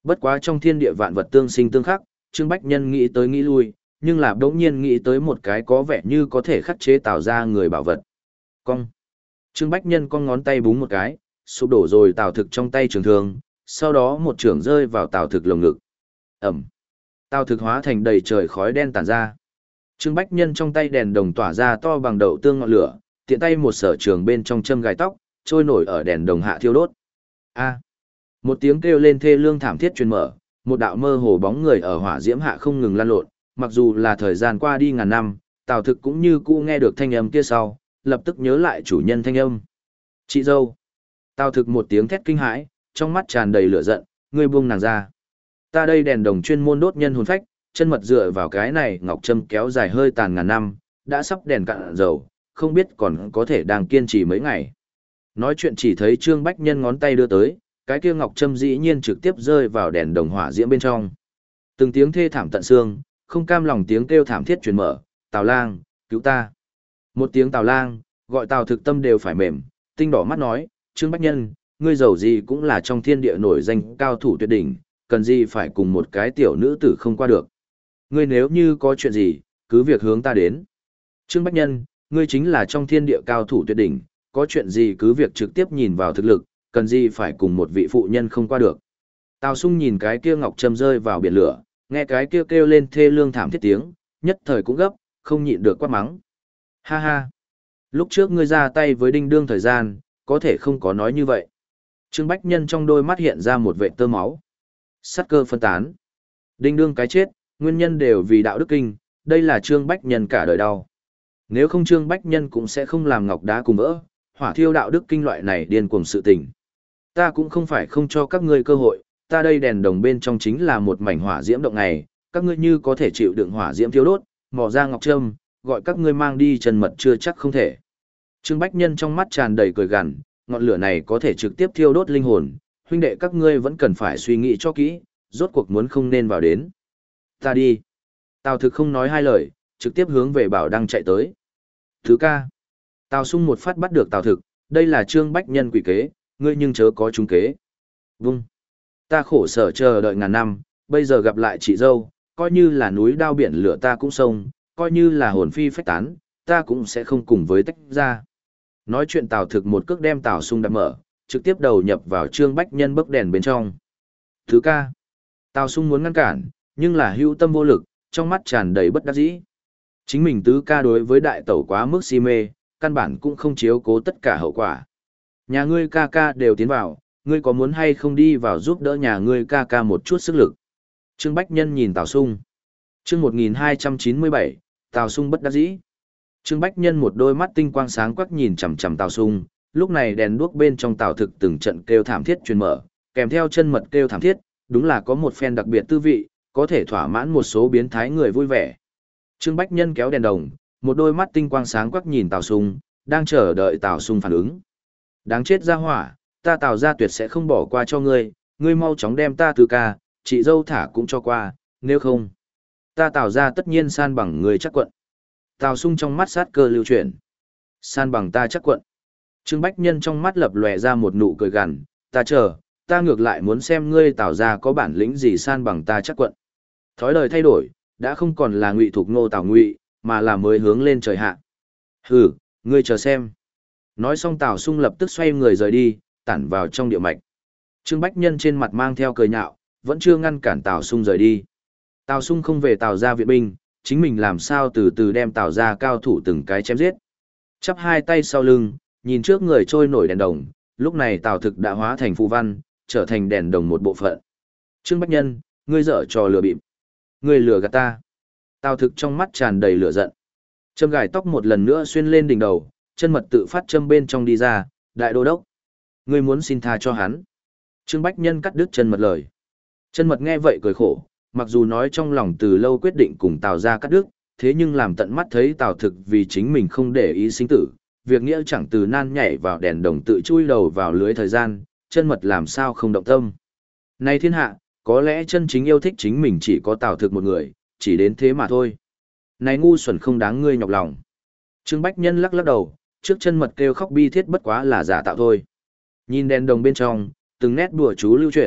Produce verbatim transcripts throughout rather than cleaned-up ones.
Bất quá trong thiên địa vạn vật tương sinh tương khắc, Trương Bách Nhân nghĩ tới nghĩ lui, nhưng là đống nhiên nghĩ tới một cái có vẻ như có thể khắc chế tạo ra người bảo vật. Cong. Trương Bách Nhân con ngón tay búng một cái, sụp đổ rồi Tào Thực trong tay trường thương, sau đó một trường rơi vào Tào Thực lồng ngực. Ẩm. Tào Thực hóa thành đầy trời khói đen tản ra. Trương Bách Nhân trong tay đèn đồng tỏa ra to bằng đậu tương ngọn lửa, tiện tay một sở trường bên trong châm gài tóc, trôi nổi ở đèn đồng hạ thiêu đốt. A. Một tiếng kêu lên thê lương thảm thiết truyền mở, một đạo mơ hồ bóng người ở hỏa diễm hạ không ngừng lăn lộn, mặc dù là thời gian qua đi ngàn năm, Tào Thực cũng như cũ nghe được thanh âm kia sau, lập tức nhớ lại chủ nhân thanh âm. Chị dâu. Tào Thực một tiếng thét kinh hãi, trong mắt tràn đầy lửa giận, ngươi buông nàng ra. Ta đây đèn đồng chuyên môn đốt nhân hồn phách, chân mật dựa vào cái này ngọc châm kéo dài hơi tàn ngàn năm, đã sắp đèn cạn dầu, không biết còn có thể đang kiên trì mấy ngày. Nói chuyện chỉ thấy Trương Bách Nhân ngón tay đưa tới, cái kia ngọc châm dĩ nhiên trực tiếp rơi vào đèn đồng hỏa diễm bên trong. Từng tiếng thê thảm tận xương, không cam lòng tiếng kêu thảm thiết truyền mở, Tào Lang, cứu ta. Một tiếng Tào Lang, gọi Tào Thực tâm đều phải mềm, tinh đỏ mắt nói, Trương Bách Nhân, ngươi giàu gì cũng là trong thiên địa nổi danh cao thủ tuyệt đỉnh, cần gì phải cùng một cái tiểu nữ tử không qua được. Ngươi nếu như có chuyện gì, cứ việc hướng ta đến. Trương Bách Nhân, ngươi chính là trong thiên địa cao thủ tuyệt đỉnh, có chuyện gì cứ việc trực tiếp nhìn vào thực lực, cần gì phải cùng một vị phụ nhân không qua được. Tào Sung nhìn cái kia ngọc châm rơi vào biển lửa, nghe cái kia kêu lên thê lương thảm thiết tiếng, nhất thời cũng gấp, không nhịn được quát mắng. Ha ha! Lúc trước ngươi ra tay với đinh đương thời gian, có thể không có nói như vậy. Trương Bách Nhân trong đôi mắt hiện ra một vệ tơ máu. Sát cơ phân tán. Đinh đương cái chết, nguyên nhân đều vì đạo đức kinh, đây là Trương Bách Nhân cả đời đau. Nếu không Trương Bách Nhân cũng sẽ không làm ngọc đá cùng vỡ, hỏa thiêu đạo đức kinh loại này điên cuồng sự tình. Ta cũng không phải không cho các ngươi cơ hội, ta đây đèn đồng bên trong chính là một mảnh hỏa diễm động này, các ngươi như có thể chịu đựng hỏa diễm thiêu đốt, mò ra ngọc trâm, gọi các ngươi mang đi chân mật chưa chắc không thể. Trương Bách Nhân trong mắt tràn đầy cười gằn, ngọn lửa này có thể trực tiếp thiêu đốt linh hồn, huynh đệ các ngươi vẫn cần phải suy nghĩ cho kỹ, rốt cuộc muốn không nên vào đến. Ta đi. Tào Thực không nói hai lời, trực tiếp hướng về Bảo Đăng chạy tới. Thứ ca. Tào Sung một phát bắt được Tào Thực, đây là Trương Bách Nhân quỷ kế, ngươi nhưng chớ có trúng kế. Vung. Ta khổ sở chờ đợi ngàn năm, bây giờ gặp lại chị dâu, coi như là núi đao biển lửa ta cũng xông, coi như là hồn phi phách tán, ta cũng sẽ không cùng với tách ra. Nói chuyện Tào Thực một cước đem Tào Sung đạp mở, trực tiếp đầu nhập vào Trương Bách Nhân bấc đèn bên trong. Thứ ca. Tào Sung muốn ngăn cản, nhưng là hữu tâm vô lực, trong mắt tràn đầy bất đắc dĩ. Chính mình tứ ca đối với đại tẩu quá mức si mê, căn bản cũng không chiếu cố tất cả hậu quả. Nhà ngươi ca ca đều tiến vào, ngươi có muốn hay không đi vào giúp đỡ nhà ngươi ca ca một chút sức lực. Trương Bách Nhân nhìn Tào Sung. Chương một nghìn hai trăm chín mươi bảy, Tào Sung bất đắc dĩ. Trương Bách Nhân một đôi mắt tinh quang sáng quắc nhìn chằm chằm Tào Sung, lúc này đèn đuốc bên trong Tào Thực từng trận kêu thảm thiết truyền mở, kèm theo chân mật kêu thảm thiết, đúng là có một phen đặc biệt tư vị, có thể thỏa mãn một số biến thái người vui vẻ. Trương Bách Nhân kéo đèn đồng, một đôi mắt tinh quang sáng quắc nhìn Tào Sung, đang chờ đợi Tào Sung phản ứng. Đáng chết ra hỏa, ta Tào gia tuyệt sẽ không bỏ qua cho ngươi, ngươi mau chóng đem ta từ ca, chị dâu thả cũng cho qua, nếu không, ta Tào gia tất nhiên san bằng ngươi chắc quận. Tào Sung trong mắt sát cơ lưu chuyển. San bằng ta chắc quận. Trương Bách Nhân trong mắt lập lòe ra một nụ cười gằn, ta chờ, ta ngược lại muốn xem ngươi Tào gia có bản lĩnh gì san bằng ta chắc quận. Thói đời thay đổi, đã không còn là Ngụy Thục Nô Tào Ngụy, mà là mới hướng lên trời hạ. Hừ, ngươi chờ xem. Nói xong Tào Sung lập tức xoay người rời đi, tản vào trong địa mạch. Trương Bách Nhân trên mặt mang theo cười nhạo, vẫn chưa ngăn cản Tào Sung rời đi. Tào Sung không về Tào gia viện binh, chính mình làm sao từ từ đem Tào gia cao thủ từng cái chém giết. Chắp hai tay sau lưng, nhìn trước người trôi nổi đèn đồng, lúc này Tào Thực đã hóa thành phù văn, trở thành đèn đồng một bộ phận. Trương Bách Nhân, ngươi dở trò lừa bịp. Ngươi lừa gạt ta. Tào Thực trong mắt tràn đầy lửa giận. Châm gài tóc một lần nữa xuyên lên đỉnh đầu, chân mật tự phát châm bên trong đi ra, đại đô đốc. Ngươi muốn xin tha cho hắn. Trương Bách Nhân cắt đứt chân mật lời. Chân mật nghe vậy cười khổ, mặc dù nói trong lòng từ lâu quyết định cùng Tào gia cắt đứt, thế nhưng làm tận mắt thấy Tào Thực vì chính mình không để ý sinh tử, việc nghĩa chẳng từ nan nhảy vào đèn đồng tự chui đầu vào lưới thời gian, chân mật làm sao không động tâm. Này thiên hạ, có lẽ chân chính yêu thích chính mình chỉ có Tào Thực một người, chỉ đến thế mà thôi. Này ngu xuẩn không đáng ngươi nhọc lòng. Trương Bách Nhân lắc lắc đầu, trước chân mật kêu khóc bi thiết bất quá là giả tạo thôi. Nhìn đèn đồng bên trong, từng nét đùa chú lưu chuyển,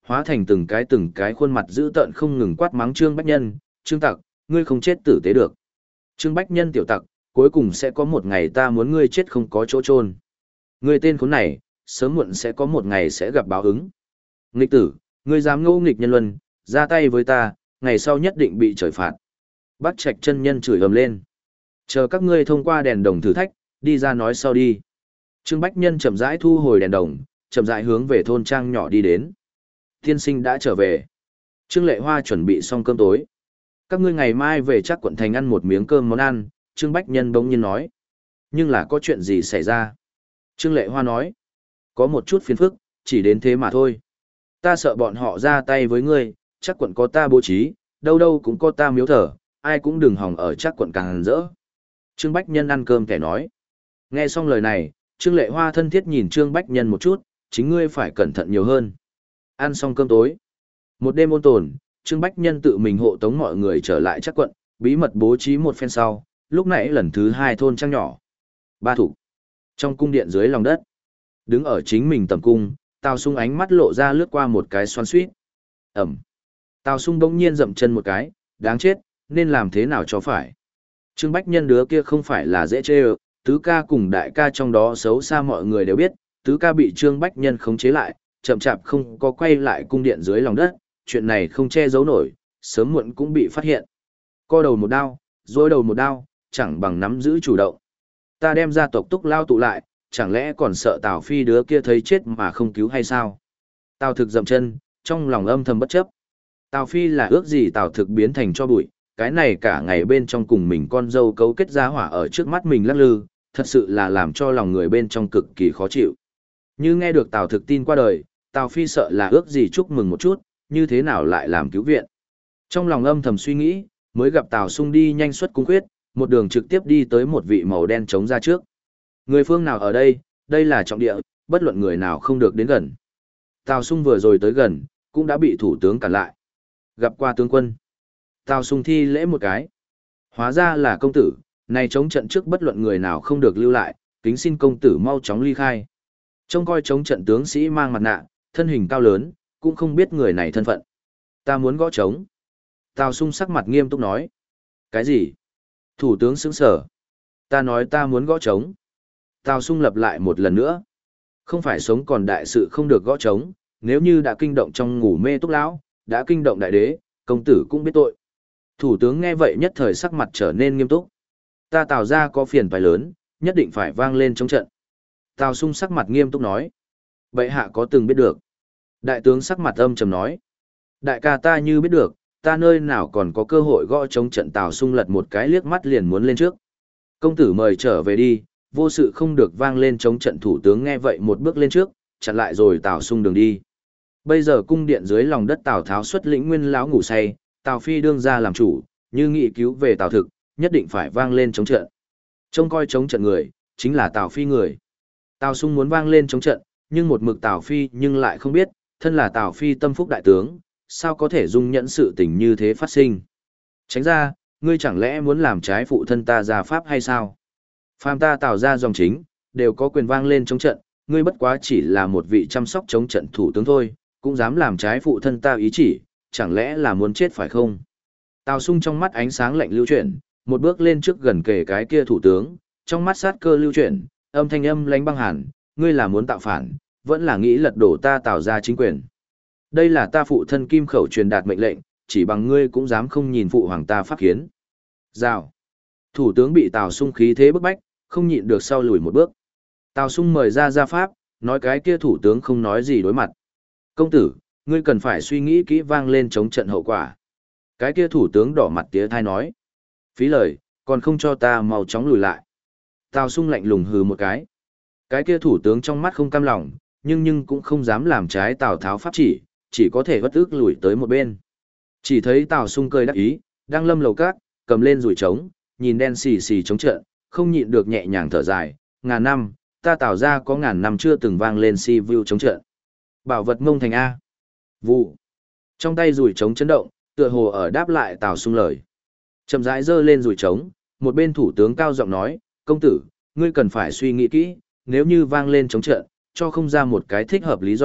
hóa thành từng cái từng cái khuôn mặt dữ tợn không ngừng quát mắng Trương Bách Nhân, "Trương Tặc, ngươi không chết tử tế được. Trương Bách Nhân tiểu tặc, cuối cùng sẽ có một ngày ta muốn ngươi chết không có chỗ chôn. Ngươi tên khốn này, sớm muộn sẽ có một ngày sẽ gặp báo ứng. Nghịch tử, ngươi dám ngỗ nghịch nhân luân, ra tay với ta, ngày sau nhất định bị trời phạt." Bác Trạch chân nhân chửi ầm lên. "Chờ các ngươi thông qua đèn đồng thử thách, đi ra nói sau đi." Trương Bách Nhân chậm rãi thu hồi đèn đồng, chậm rãi hướng về thôn trang nhỏ đi đến. Tiên sinh đã trở về. Trương Lệ Hoa chuẩn bị xong cơm tối. "Các ngươi ngày mai về chắc quận thành ăn một miếng cơm món ăn." Trương Bách Nhân bỗng nhiên nói. "Nhưng là có chuyện gì xảy ra?" Trương Lệ Hoa nói. "Có một chút phiền phức, chỉ đến thế mà thôi. Ta sợ bọn họ ra tay với ngươi, chắc quận có ta bố trí, đâu đâu cũng có ta miếu thờ, ai cũng đừng hòng ở chắc quận càng rỡ." Trương Bách Nhân ăn cơm kẻ nói. Nghe xong lời này, Trương Lệ Hoa thân thiết nhìn Trương Bách Nhân một chút, "Chính ngươi phải cẩn thận nhiều hơn." Ăn xong cơm tối. Một đêm ôn tồn, Trương Bách Nhân tự mình hộ tống mọi người trở lại chắc quận, bí mật bố trí một phen sau, lúc nãy lần thứ hai thôn trang nhỏ. Ba thủ. Trong cung điện dưới lòng đất. Đứng ở chính mình tầm cung, Tào Sung ánh mắt lộ ra lướt qua một cái xoắn xuýt. Ẩm. Tào Sung bỗng nhiên dậm chân một cái, đáng chết, nên làm thế nào cho phải. Trương Bách Nhân đứa kia không phải là dễ chê ơ, tứ ca cùng đại ca trong đó xấu xa mọi người đều biết, tứ ca bị Trương Bách Nhân khống chế lại, chậm chạp không có quay lại cung điện dưới lòng đất, chuyện này không che giấu nổi, sớm muộn cũng bị phát hiện. Co đầu một đao, dối đầu một đao, chẳng bằng nắm giữ chủ động. Ta đem gia tộc Túc Lao tụ lại, chẳng lẽ còn sợ Tào Phi đứa kia thấy chết mà không cứu hay sao? Tào Thực dậm chân, trong lòng âm thầm bất chấp. Tào Phi là ước gì Tào Thực biến thành cho bụi, cái này cả ngày bên trong cùng mình con dâu cấu kết ra hỏa ở trước mắt mình lắc lư, thật sự là làm cho lòng người bên trong cực kỳ khó chịu. Như nghe được Tào Thực tin qua đời, Tào Phi sợ là ước gì chúc mừng một chút, như thế nào lại làm cứu viện. Trong lòng âm thầm suy nghĩ, mới gặp Tào Sung đi nhanh xuất cung khuyết, một đường trực tiếp đi tới một vị màu đen trống ra trước. Người phương nào ở đây, đây là trọng địa, bất luận người nào không được đến gần. Tào Sung vừa rồi tới gần, cũng đã bị thủ tướng cản lại. Gặp qua tướng quân. Tào Sung thi lễ một cái. Hóa ra là công tử, này chống trận trước bất luận người nào không được lưu lại, kính xin công tử mau chóng ly khai. Trông coi chống trận tướng sĩ mang mặt nạ, thân hình cao lớn, cũng không biết người này thân phận. Ta muốn gõ trống. Tào Sung sắc mặt nghiêm túc nói. Cái gì? Thủ tướng sững sở. Ta nói ta muốn gõ trống. Tào Sung lặp lại một lần nữa. Không phải sống còn đại sự không được gõ trống, nếu như đã kinh động trong ngủ mê Túc Lão, đã kinh động đại đế, công tử cũng biết tội. Thủ tướng nghe vậy nhất thời sắc mặt trở nên nghiêm túc. Ta Tào ra có phiền phải lớn, nhất định phải vang lên chống trận. Tào Sung sắc mặt nghiêm túc nói. Bệ hạ có từng biết được? Đại tướng sắc mặt âm trầm nói. Đại ca ta như biết được, ta nơi nào còn có cơ hội gõ chống trận. Tào Sung lật một cái liếc mắt liền muốn lên trước. Công tử mời trở về đi, vô sự không được vang lên chống trận. Thủ tướng nghe vậy một bước lên trước, chặn lại rồi Tào Sung đường đi. Bây giờ cung điện dưới lòng đất Tào Tháo xuất lĩnh nguyên lão ngủ say, Tào Phi đương ra làm chủ, như nghị cứu về Tào Thực, nhất định phải vang lên chống trận. Trông coi chống trận người, chính là Tào Phi người. Tào Sung muốn vang lên chống trận, nhưng một mực Tào Phi nhưng lại không biết, thân là Tào Phi tâm phúc đại tướng, sao có thể dung nhẫn sự tình như thế phát sinh. Tránh ra, ngươi chẳng lẽ muốn làm trái phụ thân ta gia pháp hay sao? Phàm ta Tào ra dòng chính, đều có quyền vang lên chống trận, ngươi bất quá chỉ là một vị chăm sóc chống trận thủ tướng thôi, cũng dám làm trái phụ thân ta ý chỉ, chẳng lẽ là muốn chết phải không? Tào Sung trong mắt ánh sáng lạnh lưu chuyển, một bước lên trước gần kề cái kia thủ tướng, trong mắt sát cơ lưu chuyển, âm thanh âm lãnh băng hàn, ngươi là muốn tạo phản, vẫn là nghĩ lật đổ ta Tào ra chính quyền. Đây là ta phụ thân Kim Khẩu truyền đạt mệnh lệnh, chỉ bằng ngươi cũng dám không nhìn phụ hoàng ta pháp kiến. Rào. Thủ tướng bị Tào Sung khí thế bức bách, không nhịn được sau lùi một bước. Tào Sung mời ra gia pháp, nói cái kia thủ tướng không nói gì đối mặt. Công tử, ngươi cần phải suy nghĩ kỹ vang lên chống trận hậu quả. Cái kia thủ tướng đỏ mặt tía thai nói. Phí lời, còn không cho ta mau chóng lùi lại. Tào Sung lạnh lùng hừ một cái. Cái kia thủ tướng trong mắt không cam lòng, nhưng nhưng cũng không dám làm trái Tào Tháo pháp chỉ, chỉ có thể bất ức lùi tới một bên. Chỉ thấy Tào Sung cười đắc ý, đang lâm lầu cát, cầm lên rủi trống, nhìn đen xì xì chống trận, không nhịn được nhẹ nhàng thở dài, ngàn năm, ta Tào ra có ngàn năm chưa từng vang lên si vu chống trận. Bảo vật mông thành A. Vụ. Trong tay rủi trống chấn động, tựa hồ ở đáp lại Tào Sung lời. Chậm rãi giơ lên rủi trống, một bên thủ tướng cao giọng nói, công tử, ngươi cần phải suy nghĩ kỹ, nếu như vang lên chống trận, cho không ra một cái thích hợp lý do,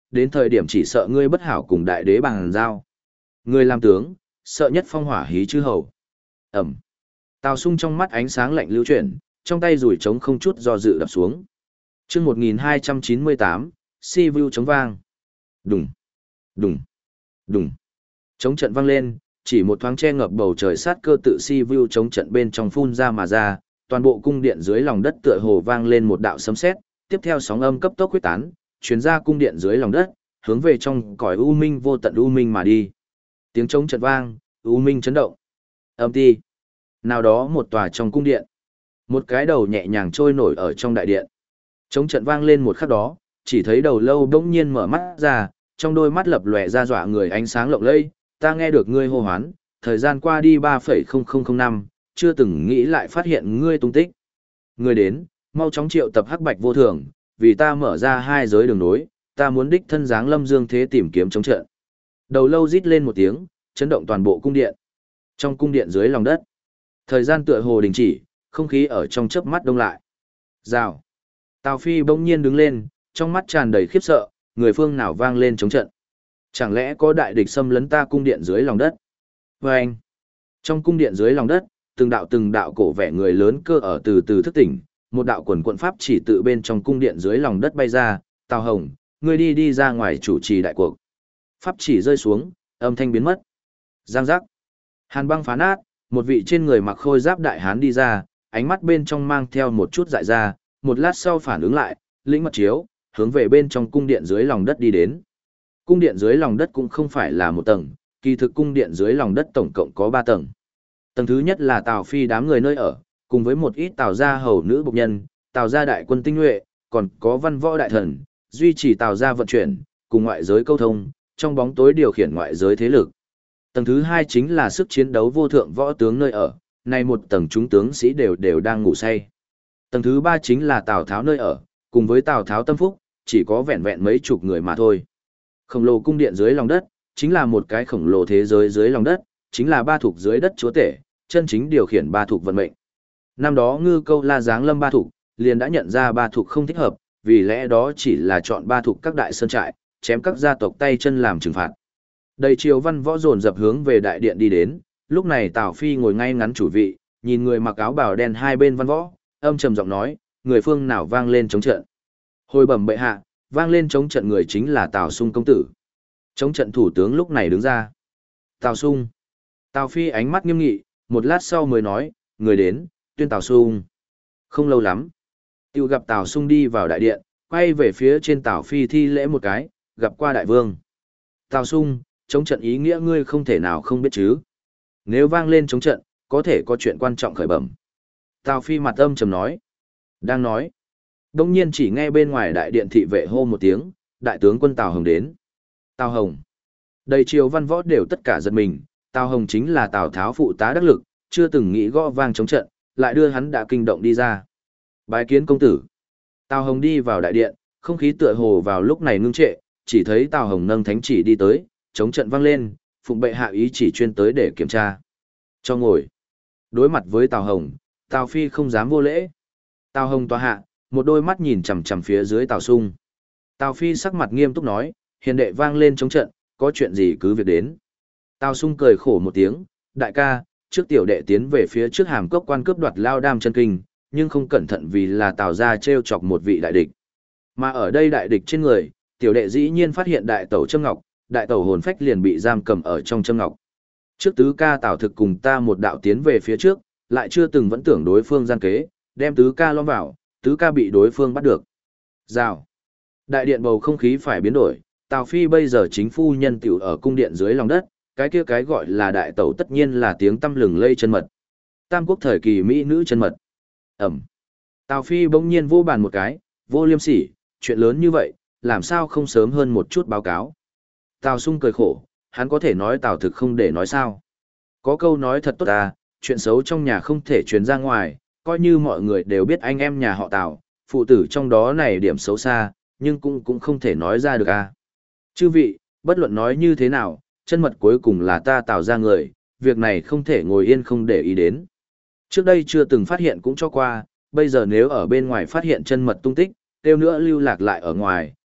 đến thời điểm chỉ sợ ngươi bất hảo cùng đại đế bằng giao. Ngươi làm tướng, sợ nhất phong hỏa hí chư hầu. Ẩm. Tào Sung trong mắt ánh sáng lạnh lưu chuyển, trong tay rủi trống không chút do dự đập xuống. Chương một nghìn hai trăm chín mươi tám, Si Vu chống vang. Đùng, đùng, đùng. Chống trận vang lên, chỉ một thoáng che ngập bầu trời sát cơ tự Si Vu chống trận bên trong phun ra mà ra, toàn bộ cung điện dưới lòng đất tựa hồ vang lên một đạo sấm sét, tiếp theo sóng âm cấp tốc quyết tán, truyền ra cung điện dưới lòng đất, hướng về trong cõi u minh vô tận u minh mà đi. Tiếng chống trận vang, u minh chấn động. Âm ti. Nào đó một tòa trong cung điện, một cái đầu nhẹ nhàng trôi nổi ở trong đại điện. Chống trận vang lên một khắc đó, chỉ thấy đầu lâu bỗng nhiên mở mắt ra, trong đôi mắt lập lòe ra dọa người ánh sáng lộng lẫy, ta nghe được ngươi hô hoán, thời gian qua đi ba phẩy không không không năm, chưa từng nghĩ lại phát hiện ngươi tung tích. Ngươi đến, mau chóng triệu tập hắc bạch vô thường, vì ta mở ra hai giới đường nối, ta muốn đích thân dáng lâm dương thế tìm kiếm chống trận. Đầu lâu rít lên một tiếng, chấn động toàn bộ cung điện. Trong cung điện dưới lòng đất, thời gian tựa hồ đình chỉ, không khí ở trong chớp mắt đông lại. Rào. Tào Phi bỗng nhiên đứng lên, trong mắt tràn đầy khiếp sợ, người phương nào vang lên chống trận. Chẳng lẽ có đại địch xâm lấn ta cung điện dưới lòng đất? Và anh, trong cung điện dưới lòng đất, từng đạo từng đạo cổ vẻ người lớn cơ ở từ từ thức tỉnh, một đạo quần quận pháp chỉ tự bên trong cung điện dưới lòng đất bay ra, Tào Hồng, ngươi đi đi ra ngoài chủ trì đại cuộc. Pháp chỉ rơi xuống, âm thanh biến mất. Giang giác. Hàn băng phá nát, một vị trên người mặc khôi giáp đại hán đi ra, ánh mắt bên trong mang theo một chút dại ra, một lát sau phản ứng lại, lĩnh mật chiếu, hướng về bên trong cung điện dưới lòng đất đi đến. Cung điện dưới lòng đất cũng không phải là một tầng, kỳ thực cung điện dưới lòng đất tổng cộng có ba tầng. Tầng thứ nhất là Tào Phi đám người nơi ở, cùng với một ít Tào gia hầu nữ bộc nhân, Tào gia đại quân tinh nhuệ, còn có văn võ đại thần, duy trì Tào gia vận chuyển, cùng ngoại giới câu thông, trong bóng tối điều khiển ngoại giới thế lực. Tầng thứ hai chính là sức chiến đấu vô thượng võ tướng nơi ở, nay một tầng chúng tướng sĩ đều đều đang ngủ say. Tầng thứ ba chính là Tào Tháo nơi ở, cùng với Tào Tháo tâm phúc, chỉ có vẹn vẹn mấy chục người mà thôi. Khổng lồ cung điện dưới lòng đất, chính là một cái khổng lồ thế giới dưới lòng đất, chính là ba thuộc dưới đất chúa tể, chân chính điều khiển ba thuộc vận mệnh. Năm đó Ngư Câu La giáng lâm ba thuộc, liền đã nhận ra ba thuộc không thích hợp, vì lẽ đó chỉ là chọn ba thuộc các đại sơn trại, chém các gia tộc tay chân làm trừng phạt. Đầy triều văn võ dồn dập hướng về đại điện đi đến, lúc này Tào Phi ngồi ngay ngắn chủ vị, nhìn người mặc áo bào đen hai bên văn võ, âm trầm giọng nói, người phương nào vang lên chống trận. Hồi bẩm bệ hạ, vang lên chống trận người chính là Tào Sung công tử. Chống trận thủ tướng lúc này đứng ra. Tào Sung. Tào Phi ánh mắt nghiêm nghị, một lát sau mới nói, người đến, tuyên Tào Sung. Không lâu lắm, tiêu gặp Tào Sung đi vào đại điện, quay về phía trên Tào Phi thi lễ một cái, gặp qua đại vương. Tào Sung, chống trận ý nghĩa ngươi không thể nào không biết chứ. Nếu vang lên chống trận, có thể có chuyện quan trọng khởi bẩm. Tào Phi mặt âm trầm nói. Đang nói. Đông nhiên chỉ nghe bên ngoài đại điện thị vệ hô một tiếng, đại tướng quân Tào Hồng đến. Tào Hồng. Đầy triều văn võ đều tất cả giật mình, Tào Hồng chính là Tào Tháo phụ tá đắc lực, chưa từng nghĩ gõ vang chống trận, lại đưa hắn đã kinh động đi ra. Bái kiến công tử. Tào Hồng đi vào đại điện, không khí tựa hồ vào lúc này ngưng trệ, chỉ thấy Tào Hồng nâng thánh chỉ đi tới, chống trận vang lên, phụng bệ hạ ý chỉ chuyên tới để kiểm tra. Cho ngồi. Đối mặt với Tào Hồng, Tào Phi không dám vô lễ. Tào Hồng tòa hạ, một đôi mắt nhìn chằm chằm phía dưới Tào Sung. Tào Phi sắc mặt nghiêm túc nói, hiền đệ vang lên chống trận, có chuyện gì cứ việc đến. Tào Sung cười khổ một tiếng, đại ca, trước tiểu đệ tiến về phía trước hàm cốc quan cướp đoạt lao đam chân kinh, nhưng không cẩn thận vì là Tào gia trêu chọc một vị đại địch. Mà ở đây đại địch trên người, tiểu đệ dĩ nhiên phát hiện đại tẩu Trâm Ngọc, đại tẩu hồn phách liền bị giam cầm ở trong Trâm Ngọc. Trước tứ ca Tào Thực cùng ta một đạo tiến về phía trước, lại chưa từng vẫn tưởng đối phương gian kế, đem tứ ca lõm vào, tứ ca bị đối phương bắt được. Rào. Đại điện bầu không khí phải biến đổi, Tào Phi bây giờ chính phu nhân tiểu ở cung điện dưới lòng đất, cái kia cái gọi là đại tẩu tất nhiên là tiếng tăm lừng lây chân mật. Tam quốc thời kỳ mỹ nữ chân mật. Ẩm. Tào Phi bỗng nhiên vô bàn một cái, vô liêm sỉ, chuyện lớn như vậy, làm sao không sớm hơn một chút báo cáo. Tào Sung cười khổ, hắn có thể nói Tào Thực không để nói sao. Có câu nói thật tốt à, chuyện xấu trong nhà không thể truyền ra ngoài, coi như mọi người đều biết anh em nhà họ Tào, phụ tử trong đó này điểm xấu xa, nhưng cũng cũng không thể nói ra được à. Chư vị, bất luận nói như thế nào, chân mật cuối cùng là ta Tào ra người, việc này không thể ngồi yên không để ý đến. Trước đây chưa từng phát hiện cũng cho qua, bây giờ nếu ở bên ngoài phát hiện chân mật tung tích, tiêu nữa lưu lạc lại ở ngoài,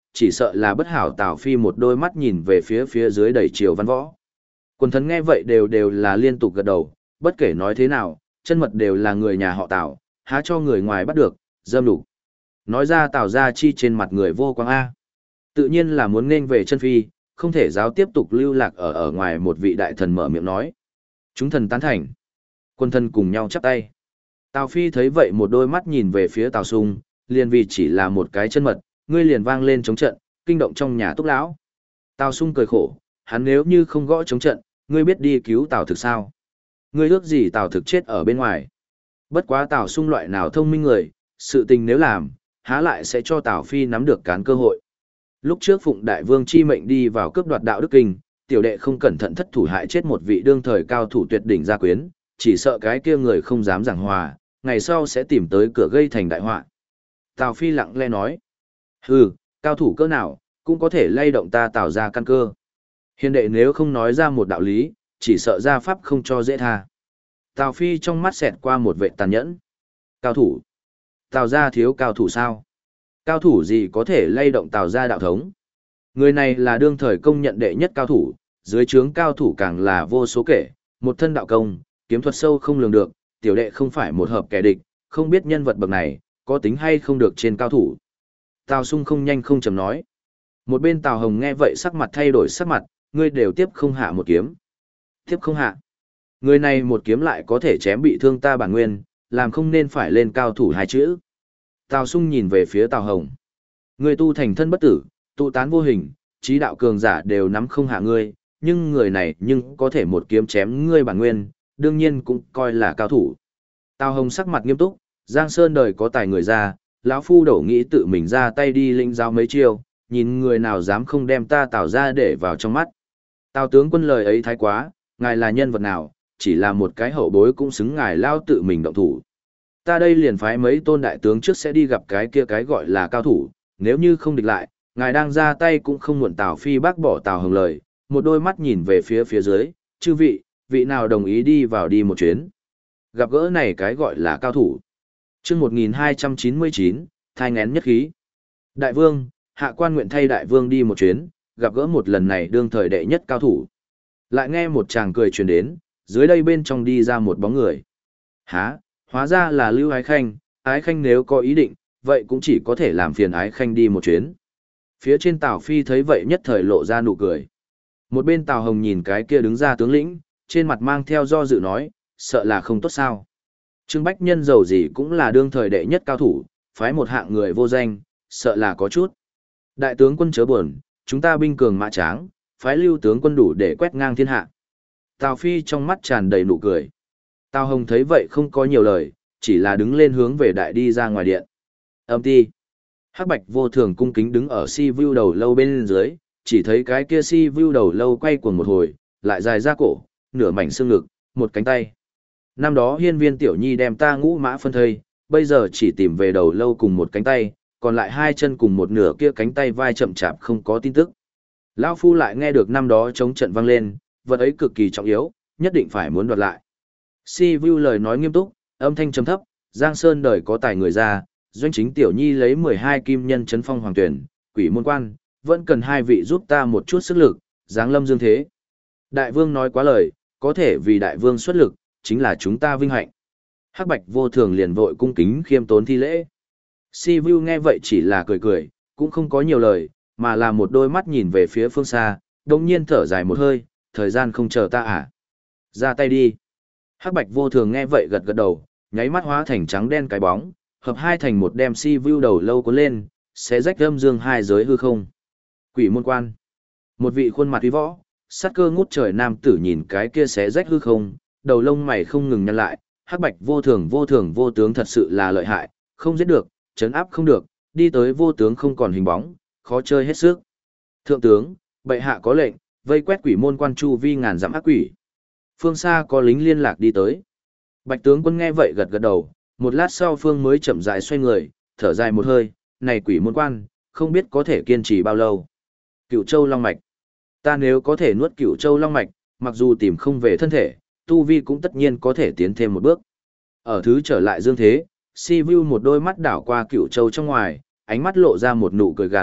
chỉ sợ là bất hảo. Tào Phi một đôi mắt nhìn về phía phía dưới đầy triều văn võ. Quần thần nghe vậy đều đều là liên tục gật đầu, bất kể nói thế nào, chân mật đều là người nhà họ Tào, há cho người ngoài bắt được, dâm đủ. Nói ra Tào Gia Chi trên mặt người vô quang A. Tự nhiên là muốn nên về chân phi, không thể giáo tiếp tục lưu lạc ở ở ngoài. Một vị đại thần mở miệng nói. Chúng thần tán thành. Quân thần cùng nhau chắp tay. Tào Phi thấy vậy một đôi mắt nhìn về phía Tào Sung, liền vì chỉ là một cái chân mật, ngươi liền vang lên chống trận, kinh động trong nhà Túc lão. Tào Sung cười khổ, hắn nếu như không gõ chống trận, ngươi biết đi cứu Tào Thực sao? Ngươi ước gì Tào Thực chết ở bên ngoài? Bất quá Tào Sung loại nào thông minh người, sự tình nếu làm, há lại sẽ cho Tào Phi nắm được cán cơ hội. Lúc trước Phụng Đại Vương chi mệnh đi vào cướp đoạt đạo đức kinh, tiểu đệ không cẩn thận thất thủ hại chết một vị đương thời cao thủ tuyệt đỉnh gia quyến, chỉ sợ cái kia người không dám giảng hòa, ngày sau sẽ tìm tới cửa gây thành đại họa. Tào Phi lặng lẽ nói, hừ, cao thủ cỡ nào, cũng có thể lay động ta Tào ra căn cơ. Hiền đệ nếu không nói ra một đạo lý, chỉ sợ gia pháp không cho dễ tha. Tào Phi trong mắt xẹt qua một vệ tàn nhẫn. Cao thủ? Tào gia thiếu cao thủ sao? Cao thủ gì có thể lay động Tào gia đạo thống? Người này là đương thời công nhận đệ nhất cao thủ, dưới trướng cao thủ càng là vô số kể, một thân đạo công, kiếm thuật sâu không lường được, tiểu đệ không phải một hợp kẻ địch, không biết nhân vật bậc này, có tính hay không được trên cao thủ. Tào Sung không nhanh không chậm nói. Một bên Tào Hồng nghe vậy sắc mặt thay đổi sắc mặt, ngươi đều tiếp không hạ một kiếm. Tiếp không hạ. Người này một kiếm lại có thể chém bị thương ta bản nguyên, làm không nên phải lên cao thủ hai chữ. Tào Sung nhìn về phía Tào Hồng. Ngươi tu thành thân bất tử, tụ tán vô hình, trí đạo cường giả đều nắm không hạ ngươi, nhưng người này nhưng có thể một kiếm chém ngươi bản nguyên, đương nhiên cũng coi là cao thủ. Tào Hồng sắc mặt nghiêm túc, Giang Sơn đời có tài người ra, lão phu đổ nghĩ tự mình ra tay đi lĩnh giáo mấy chiêu, nhìn người nào dám không đem ta Tào ra để vào trong mắt. Tào tướng quân lời ấy thái quá, ngài là nhân vật nào, chỉ là một cái hậu bối cũng xứng ngài lao tự mình động thủ. Ta đây liền phái mấy tôn đại tướng trước sẽ đi gặp cái kia cái gọi là cao thủ, nếu như không địch lại, ngài đang ra tay cũng không muộn. Tào Phi bác bỏ Tào Hồng lời, một đôi mắt nhìn về phía phía dưới, chư vị, vị nào đồng ý đi vào đi một chuyến. Gặp gỡ này cái gọi là cao thủ. Chương một nghìn hai trăm chín mươi chín, thai ngén nhất khí. Đại vương, hạ quan nguyện thay đại vương đi một chuyến, gặp gỡ một lần này đương thời đệ nhất cao thủ. Lại nghe một chàng cười truyền đến, dưới đây bên trong đi ra một bóng người. Hả, hóa ra là Lưu Ái Khanh, Ái Khanh nếu có ý định, vậy cũng chỉ có thể làm phiền Ái Khanh đi một chuyến. Phía trên Tào Phi thấy vậy nhất thời lộ ra nụ cười. Một bên Tào Hồng nhìn cái kia đứng ra tướng lĩnh, trên mặt mang theo do dự nói, sợ là không tốt sao. Trương Bách Nhân giàu gì cũng là đương thời đệ nhất cao thủ, phái một hạng người vô danh, sợ là có chút. Đại tướng quân chớ buồn, chúng ta binh cường mã tráng, phái Lưu tướng quân đủ để quét ngang thiên hạ. Tào Phi trong mắt tràn đầy nụ cười. Tào Hồng thấy vậy không có nhiều lời, chỉ là đứng lên hướng về đại đi ra ngoài điện. Âm ti. Hắc Bạch vô thường cung kính đứng ở si view đầu lâu bên dưới, chỉ thấy cái kia si view đầu lâu quay cuồng một hồi, lại dài ra cổ, nửa mảnh xương ngực, một cánh tay. Năm đó hiên viên tiểu nhi đem ta ngũ mã phân thây, bây giờ chỉ tìm về đầu lâu cùng một cánh tay, còn lại hai chân cùng một nửa kia cánh tay vai chậm chạp không có tin tức. Lão phu lại nghe được năm đó chống trận vang lên, vật ấy cực kỳ trọng yếu, nhất định phải muốn đoạt lại. Si Vu lời nói nghiêm túc, âm thanh trầm thấp, Giang Sơn đời có tài người ra, doanh chính tiểu nhi lấy mười hai kim nhân chấn phong hoàng tuyển, quỷ môn quan, vẫn cần hai vị giúp ta một chút sức lực, giáng lâm dương thế. Đại vương nói quá lời, có thể vì đại vương xuất lực, chính là chúng ta vinh hạnh. Hắc Bạch vô thường liền vội cung kính khiêm tốn thi lễ. Si Vu nghe vậy chỉ là cười cười, cũng không có nhiều lời, mà là một đôi mắt nhìn về phía phương xa, đồng nhiên thở dài một hơi, thời gian không chờ ta à. Ra tay đi. Hắc Bạch vô thường nghe vậy gật gật đầu, nháy mắt hóa thành trắng đen cái bóng, hợp hai thành một đem Si Vu đầu lâu cuốn lên, sẽ rách âm dương hai giới hư không. Quỷ môn quan. Một vị khuôn mặt uy võ, sát cơ ngút trời nam tử nhìn cái kia xé rách hư không, đầu lông mày không ngừng nhăn lại, Hắc Bạch vô thường vô thường vô tướng thật sự là lợi hại, không giết được, chấn áp không được, đi tới vô tướng không còn hình bóng, khó chơi hết sức. Thượng tướng, bệ hạ có lệnh, vây quét quỷ môn quan chu vi ngàn dặm ác quỷ. Phương xa có lính liên lạc đi tới. Bạch tướng quân nghe vậy gật gật đầu, một lát sau Phương mới chậm rãi xoay người, thở dài một hơi, này quỷ môn quan, không biết có thể kiên trì bao lâu. Cửu Châu Long Mạch. Ta nếu có thể nuốt Cửu Châu Long Mạch, mặc dù tìm không về thân thể, tu vi cũng tất nhiên có thể tiến thêm một bước. Ở thứ trở lại dương thế, Si Vu một đôi mắt đảo qua Cửu Châu trong ngoài, ánh mắt lộ ra một nụ cười gằn,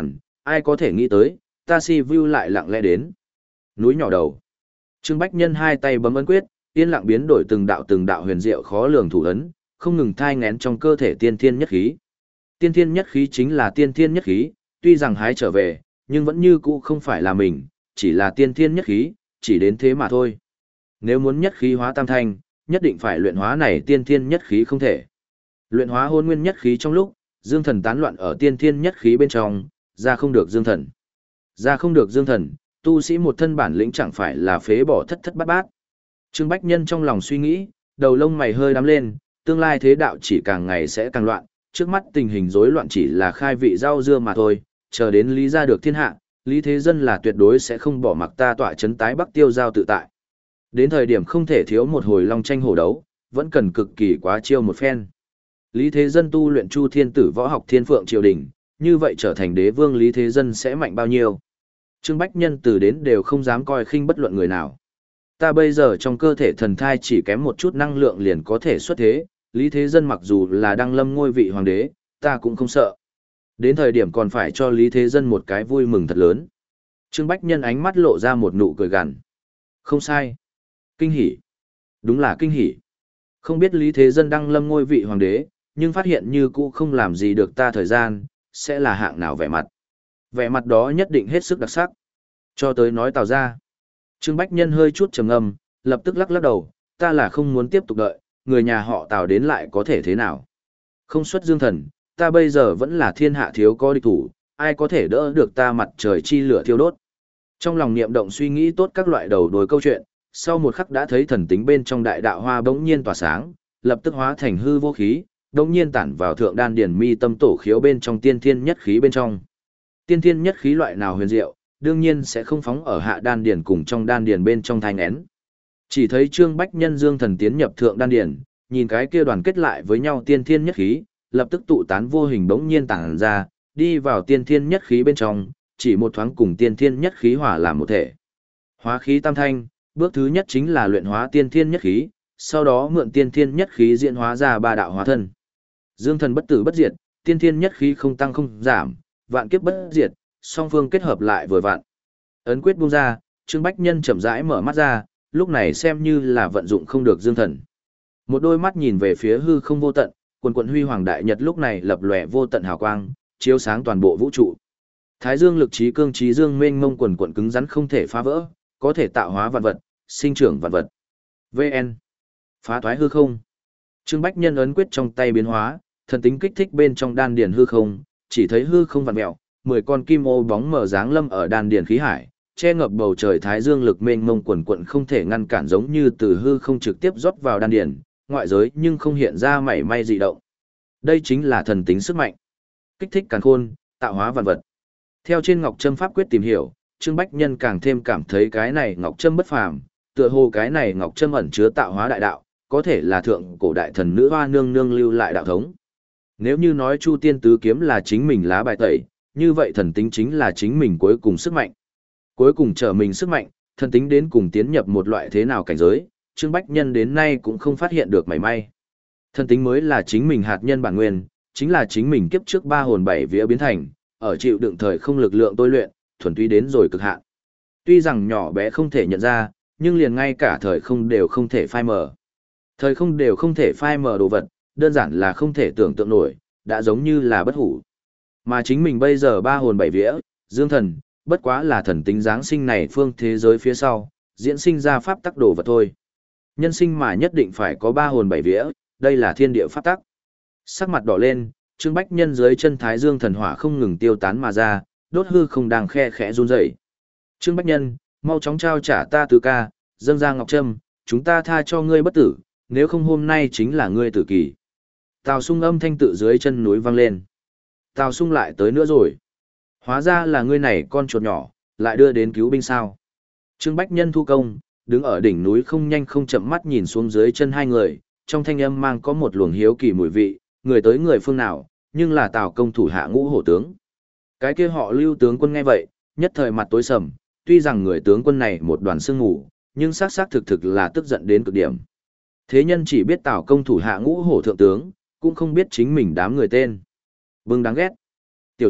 ai có thể nghĩ tới, ta si vu lại lặng lẽ đến. Núi nhỏ đầu. Trương Bách Nhân hai tay bấm ấn quyết, yên lặng biến đổi từng đạo từng đạo huyền diệu khó lường thủ ấn, không ngừng thai nghén trong cơ thể tiên thiên nhất khí. Tiên thiên nhất khí chính là tiên thiên nhất khí, tuy rằng hái trở về, nhưng vẫn như cũ không phải là mình, chỉ là tiên thiên nhất khí, chỉ đến thế mà thôi. Nếu muốn nhất khí hóa tam thanh, nhất định phải luyện hóa này tiên thiên nhất khí không thể. Luyện hóa hôn nguyên nhất khí trong lúc, dương thần tán loạn ở tiên thiên nhất khí bên trong, ra không được dương thần. Ra không được dương thần, tu sĩ một thân bản lĩnh chẳng phải là phế bỏ thất thất bát bát. Trương Bách Nhân trong lòng suy nghĩ, đầu lông mày hơi đắm lên, tương lai thế đạo chỉ càng ngày sẽ càng loạn, trước mắt tình hình rối loạn chỉ là khai vị rau dưa mà thôi, chờ đến lý ra được thiên hạ, lý thế dân là tuyệt đối sẽ không bỏ mặc ta tọa chấn tái bắc tiêu giao tự tại. Đến thời điểm không thể thiếu một hồi long tranh hổ đấu, vẫn cần cực kỳ quá chiêu một phen. Lý thế dân tu luyện chu thiên tử võ học thiên phượng triều đình, như vậy trở thành đế vương lý thế dân sẽ mạnh bao nhiêu. Trương Bách Nhân từ đến đều không dám coi khinh bất luận người nào. Ta bây giờ trong cơ thể thần thai chỉ kém một chút năng lượng liền có thể xuất thế, Lý Thế Dân mặc dù là đăng lâm ngôi vị hoàng đế, ta cũng không sợ. Đến thời điểm còn phải cho Lý Thế Dân một cái vui mừng thật lớn. Trương Bách Nhân ánh mắt lộ ra một nụ cười gằn. Không sai. Kinh hỉ. Đúng là kinh hỉ. Không biết Lý Thế Dân đăng lâm ngôi vị hoàng đế, nhưng phát hiện như cũ không làm gì được ta thời gian, sẽ là hạng nào vẻ mặt. Vẻ mặt đó nhất định hết sức đặc sắc. Cho tới nói Tào ra. Trương Bách Nhân hơi chút trầm ngâm, lập tức lắc lắc đầu, ta là không muốn tiếp tục đợi, người nhà họ Tào đến lại có thể thế nào. Không xuất dương thần, ta bây giờ vẫn là thiên hạ thiếu có địch thủ, ai có thể đỡ được ta mặt trời chi lửa thiêu đốt. Trong lòng niệm động suy nghĩ tốt các loại đầu đuôi câu chuyện, sau một khắc đã thấy thần tính bên trong đại đạo hoa bỗng nhiên tỏa sáng, lập tức hóa thành hư vô khí, bỗng nhiên tản vào thượng đan điển mi tâm tổ khiếu bên trong tiên thiên nhất khí bên trong. Tiên thiên nhất khí loại nào huyền diệu, đương nhiên sẽ không phóng ở hạ đan điển cùng trong đan điển bên trong thai nghén. Chỉ thấy Trương Bách Nhân dương thần tiến nhập thượng đan điển, nhìn cái kia đoàn kết lại với nhau tiên thiên nhất khí, lập tức tụ tán vô hình bỗng nhiên tản ra, đi vào tiên thiên nhất khí bên trong, chỉ một thoáng cùng tiên thiên nhất khí hòa làm một thể. Hóa khí tam thanh, bước thứ nhất chính là luyện hóa tiên thiên nhất khí, sau đó mượn tiên thiên nhất khí diễn hóa ra ba đạo hóa thân. Dương thần bất tử bất diệt, tiên thiên nhất khí không tăng không giảm, vạn kiếp bất diệt, song phương kết hợp lại vừa vặn. Ấn quyết buông ra, Trương Bách Nhân chậm rãi mở mắt ra, lúc này xem như là vận dụng không được dương thần. Một đôi mắt nhìn về phía hư không vô tận, quần quần huy hoàng đại nhật lúc này lập lòe vô tận hào quang, chiếu sáng toàn bộ vũ trụ. Thái dương lực trí cương trí dương mênh mông quần quần cứng rắn không thể phá vỡ, có thể tạo hóa vạn vật, sinh trưởng vạn vật. vê en Phá thoái hư không. Trương Bách Nhân ấn quyết trong tay biến hóa, thần tính kích thích bên trong đan điền hư không, chỉ thấy hư không vặn mèo, mười con kim ô bóng mở dáng lâm ở đan điền khí hải, che ngập bầu trời thái dương lực mênh mông quần quận không thể ngăn cản, giống như từ hư không trực tiếp rót vào đan điền, ngoại giới nhưng không hiện ra mảy may dị động. Đây chính là thần tính sức mạnh, kích thích càn khôn, tạo hóa vạn vật. Theo trên Ngọc Trâm pháp quyết tìm hiểu, Trương Bách Nhân càng thêm cảm thấy cái này Ngọc Trâm bất phàm, tựa hồ cái này Ngọc Trâm ẩn chứa tạo hóa đại đạo, có thể là thượng cổ đại thần nữ hoa nương nương lưu lại đạo thống. Nếu như nói Chu Tiên tứ kiếm là chính mình lá bài tẩy, như vậy thần tính chính là chính mình cuối cùng sức mạnh. Cuối cùng trở mình sức mạnh, thần tính đến cùng tiến nhập một loại thế nào cảnh giới, Trương Bách Nhân đến nay cũng không phát hiện được mảy may. Thần tính mới là chính mình hạt nhân bản nguyên, chính là chính mình kiếp trước ba hồn bảy vía biến thành, ở chịu đựng thời không lực lượng tôi luyện, thuần túy đến rồi cực hạn. Tuy rằng nhỏ bé không thể nhận ra, nhưng liền ngay cả thời không đều không thể phai mờ. Thời không đều không thể phai mờ đồ vật, đơn giản là không thể tưởng tượng nổi, đã giống như là bất hủ. Mà chính mình bây giờ ba hồn bảy vía, dương thần, bất quá là thần tính giáng sinh này phương thế giới phía sau, diễn sinh ra pháp tắc đồ vật thôi. Nhân sinh mà nhất định phải có ba hồn bảy vía, đây là thiên địa pháp tắc. Sắc mặt đỏ lên, Trương Bách Nhân dưới chân thái dương thần hỏa không ngừng tiêu tán mà ra, đốt hư không đang khe khẽ run rẩy. Trương Bách Nhân, mau chóng trao trả ta tứ ca, dâng ra Ngọc Trâm, chúng ta tha cho ngươi bất tử, nếu không hôm nay chính là ngươi tử kỳ. Tào Sung âm thanh tự dưới chân núi vang lên. Tào Sung lại tới nữa rồi. Hóa ra là ngươi này con chuột nhỏ, lại đưa đến cứu binh sao. Trương Bách Nhân thu công, đứng ở đỉnh núi không nhanh không chậm mắt nhìn xuống dưới chân hai người, trong thanh âm mang có một luồng hiếu kỳ mùi vị, người tới người phương nào, nhưng là Tào công thủ hạ Ngũ Hổ tướng. Cái kia họ Lưu tướng quân nghe vậy, nhất thời mặt tối sầm, tuy rằng người tướng quân này một đoàn sương ngủ, nhưng xác xác thực thực là tức giận đến cực điểm. Thế nhân chỉ biết Tào công thủ hạ Ngũ Hổ thượng tướng, cũng không biết chính mình đám người tên. Bưng đáng ghét. Tiểu tặc,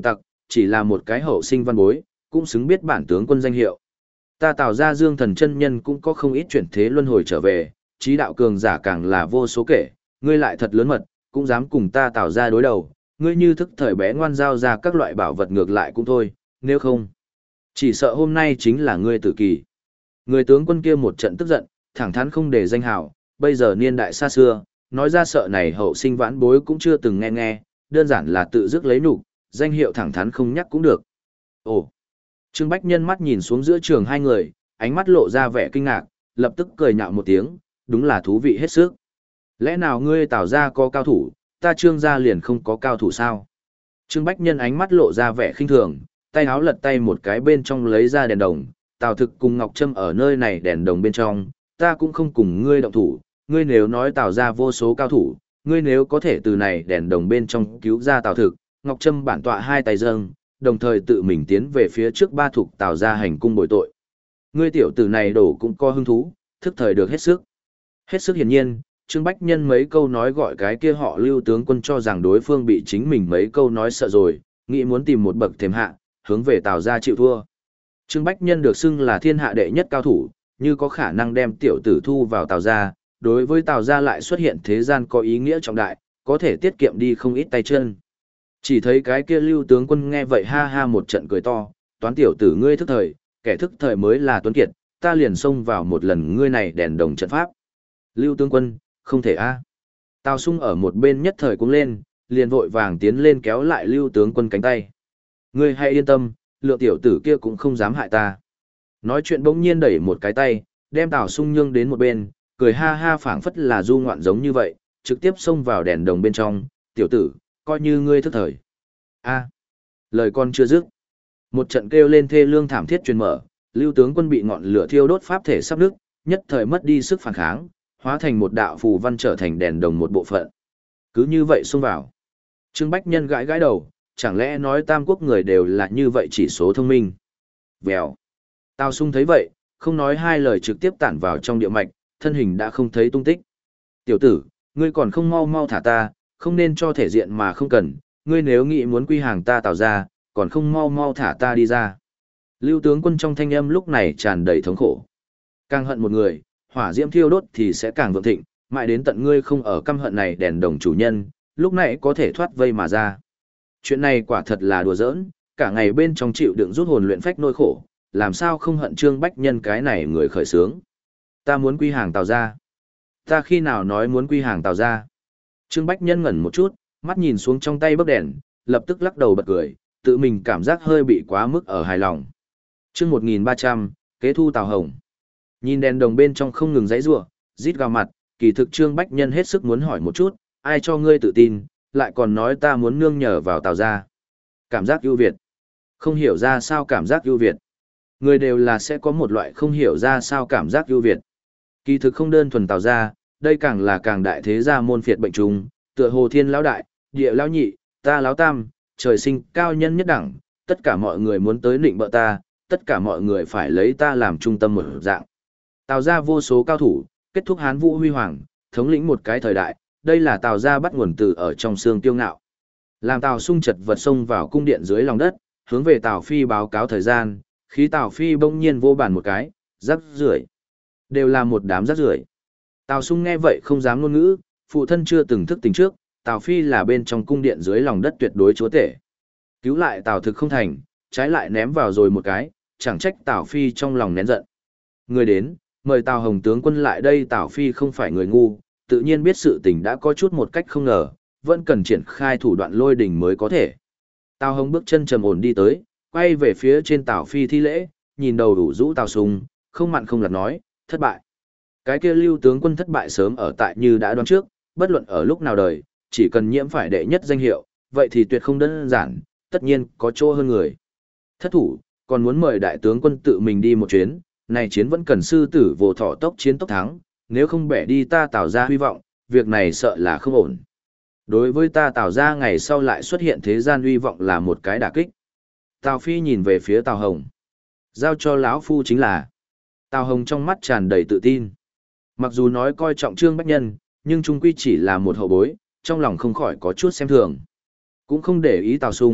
chỉ là một cái hậu sinh văn bối, cũng xứng biết bản tướng quân danh hiệu. Ta Tào ra Dương Thần chân nhân cũng có không ít chuyển thế luân hồi trở về, trí đạo cường giả càng là vô số kể, ngươi lại thật lớn mật, cũng dám cùng ta Tào ra đối đầu, ngươi như thức thời bé ngoan giao ra các loại bảo vật ngược lại cũng thôi, nếu không, chỉ sợ hôm nay chính là ngươi tử kỳ. Người tướng quân kia một trận tức giận, thẳng thắn không để danh hào, bây giờ niên đại xa xưa, nói ra sợ này hậu sinh vãn bối cũng chưa từng nghe nghe, đơn giản là tự dứt lấy nhục, danh hiệu thẳng thắn không nhắc cũng được. Ồ. Trương Bách Nhân mắt nhìn xuống giữa trường hai người, ánh mắt lộ ra vẻ kinh ngạc, lập tức cười nhạo một tiếng, đúng là thú vị hết sức. Lẽ nào ngươi Tào gia có cao thủ, ta Trương gia liền không có cao thủ sao? Trương Bách Nhân ánh mắt lộ ra vẻ khinh thường, tay áo lật tay một cái bên trong lấy ra đèn đồng, Tào Thực cùng Ngọc Trâm ở nơi này đèn đồng bên trong, ta cũng không cùng ngươi động thủ, ngươi nếu nói Tào gia vô số cao thủ, ngươi nếu có thể từ này đèn đồng bên trong cứu ra Tào Thực, Ngọc Trâm bản tọa hai tay dâng, đồng thời tự mình tiến về phía trước ba thuộc Tào gia hành cung bồi tội. Ngươi tiểu tử này đổ cũng có hứng thú, thức thời được hết sức. Hết sức hiển nhiên, Trương Bách Nhân mấy câu nói gọi cái kia họ Lưu tướng quân cho rằng đối phương bị chính mình mấy câu nói sợ rồi, nghĩ muốn tìm một bậc thềm hạ, hướng về Tào gia chịu thua. Trương Bách Nhân được xưng là thiên hạ đệ nhất cao thủ, như có khả năng đem tiểu tử thu vào Tào gia, đối với Tào gia lại xuất hiện thế gian có ý nghĩa trọng đại, có thể tiết kiệm đi không ít tay chân. Chỉ thấy cái kia Lưu tướng quân nghe vậy ha ha một trận cười to, toán tiểu tử ngươi thức thời, kẻ thức thời mới là tuấn kiệt, ta liền xông vào một lần ngươi này đèn đồng trận pháp. Lưu tướng quân, không thể a. Tào Sung ở một bên nhất thời cũng lên, liền vội vàng tiến lên kéo lại Lưu tướng quân cánh tay. Ngươi hãy yên tâm, lượng tiểu tử kia cũng không dám hại ta. Nói chuyện bỗng nhiên đẩy một cái tay, đem Tào Sung nhương đến một bên, cười ha ha phảng phất là du ngoạn giống như vậy, trực tiếp xông vào đèn đồng bên trong, tiểu tử, coi như ngươi thức thời. A, lời con chưa dứt. Một trận kêu lên thê lương thảm thiết truyền mở, Lưu tướng quân bị ngọn lửa thiêu đốt pháp thể sắp nứt, nhất thời mất đi sức phản kháng, hóa thành một đạo phù văn trở thành đèn đồng một bộ phận. Cứ như vậy xông vào. Trương Bách Nhân gãi gãi đầu, chẳng lẽ nói Tam Quốc người đều là như vậy chỉ số thông minh. Vèo. Tào Sung thấy vậy, không nói hai lời trực tiếp tản vào trong địa mạch, thân hình đã không thấy tung tích. Tiểu tử, ngươi còn không mau mau thả ta, không nên cho thể diện mà không cần, ngươi nếu nghĩ muốn quy hàng ta Tào ra, còn không mau mau thả ta đi ra. Lưu tướng quân trong thanh âm lúc này tràn đầy thống khổ. Càng hận một người, hỏa diễm thiêu đốt thì sẽ càng vượng thịnh, mãi đến tận ngươi không ở căm hận này đèn đồng chủ nhân, lúc này có thể thoát vây mà ra. Chuyện này quả thật là đùa giỡn, cả ngày bên trong chịu đựng rút hồn luyện phách nỗi khổ, làm sao không hận Trương Bách Nhân cái này người khởi sướng. Ta muốn quy hàng Tào ra. Ta khi nào nói muốn quy hàng Tào ra? Trương Bách Nhân ngẩn một chút, mắt nhìn xuống trong tay bấc đèn, lập tức lắc đầu bật cười, tự mình cảm giác hơi bị quá mức ở hài lòng. Chương một nghìn ba trăm, kế thu Tào Hồng. Nhìn đèn đồng bên trong không ngừng giãy giụa, rít gào mặt, kỳ thực Trương Bách Nhân hết sức muốn hỏi một chút, ai cho ngươi tự tin, lại còn nói ta muốn nương nhờ vào Tào gia. Cảm giác ưu việt. Không hiểu ra sao cảm giác ưu việt. Người đều là sẽ có một loại không hiểu ra sao cảm giác ưu việt. Kỳ thực không đơn thuần Tào gia, đây càng là càng đại thế gia môn phiệt bệnh trùng, tựa hồ thiên lão đại, địa lão nhị, ta lão tam, trời sinh cao nhân nhất đẳng, tất cả mọi người muốn tới nịnh bợ ta, tất cả mọi người phải lấy ta làm trung tâm một dạng. Tào gia vô số cao thủ, kết thúc Hán Vũ huy hoàng, thống lĩnh một cái thời đại, đây là Tào gia bắt nguồn từ ở trong xương tiêu ngạo. Làm Tào Sung chật vật xông vào cung điện dưới lòng đất, hướng về Tào Phi báo cáo thời gian, khí Tào Phi bỗng nhiên vô bàn một cái, rắc rưởi. Đều là một đám rắc rưởi. Tào Sung nghe vậy không dám ngôn ngữ, phụ thân chưa từng thức tỉnh trước, Tào Phi là bên trong cung điện dưới lòng đất tuyệt đối chúa tể. Cứu lại Tào Thực không thành, trái lại ném vào rồi một cái, chẳng trách Tào Phi trong lòng nén giận. Người đến, mời Tào Hồng tướng quân lại đây. Tào Phi không phải người ngu, tự nhiên biết sự tình đã có chút một cách không ngờ, vẫn cần triển khai thủ đoạn lôi đình mới có thể. Tào Hồng bước chân trầm ổn đi tới, quay về phía trên Tào Phi thi lễ, nhìn đầu đủ rũ Tào Sung, không mặn không lặt nói, thất bại. Cái kia Lưu tướng quân thất bại sớm ở tại như đã đoán trước, bất luận ở lúc nào đời, chỉ cần nhiễm phải đệ nhất danh hiệu, vậy thì tuyệt không đơn giản, tất nhiên có chỗ hơn người. Thất thủ, còn muốn mời đại tướng quân tự mình đi một chuyến, này chiến vẫn cần sư tử vô thọ tốc chiến tốc thắng, nếu không bẻ đi ta Tào gia hy vọng, việc này sợ là không ổn. Đối với ta Tào gia ngày sau lại xuất hiện thế gian hy vọng là một cái đả kích. Tào Phi nhìn về phía Tào Hồng. Giao cho lão phu chính là. Tào Hồng trong mắt tràn đầy tự tin. Mặc dù nói coi trọng Trương Bách Nhân, nhưng trung quy chỉ là một hậu bối, trong lòng không khỏi có chút xem thường. Cũng không để ý Tào Sung,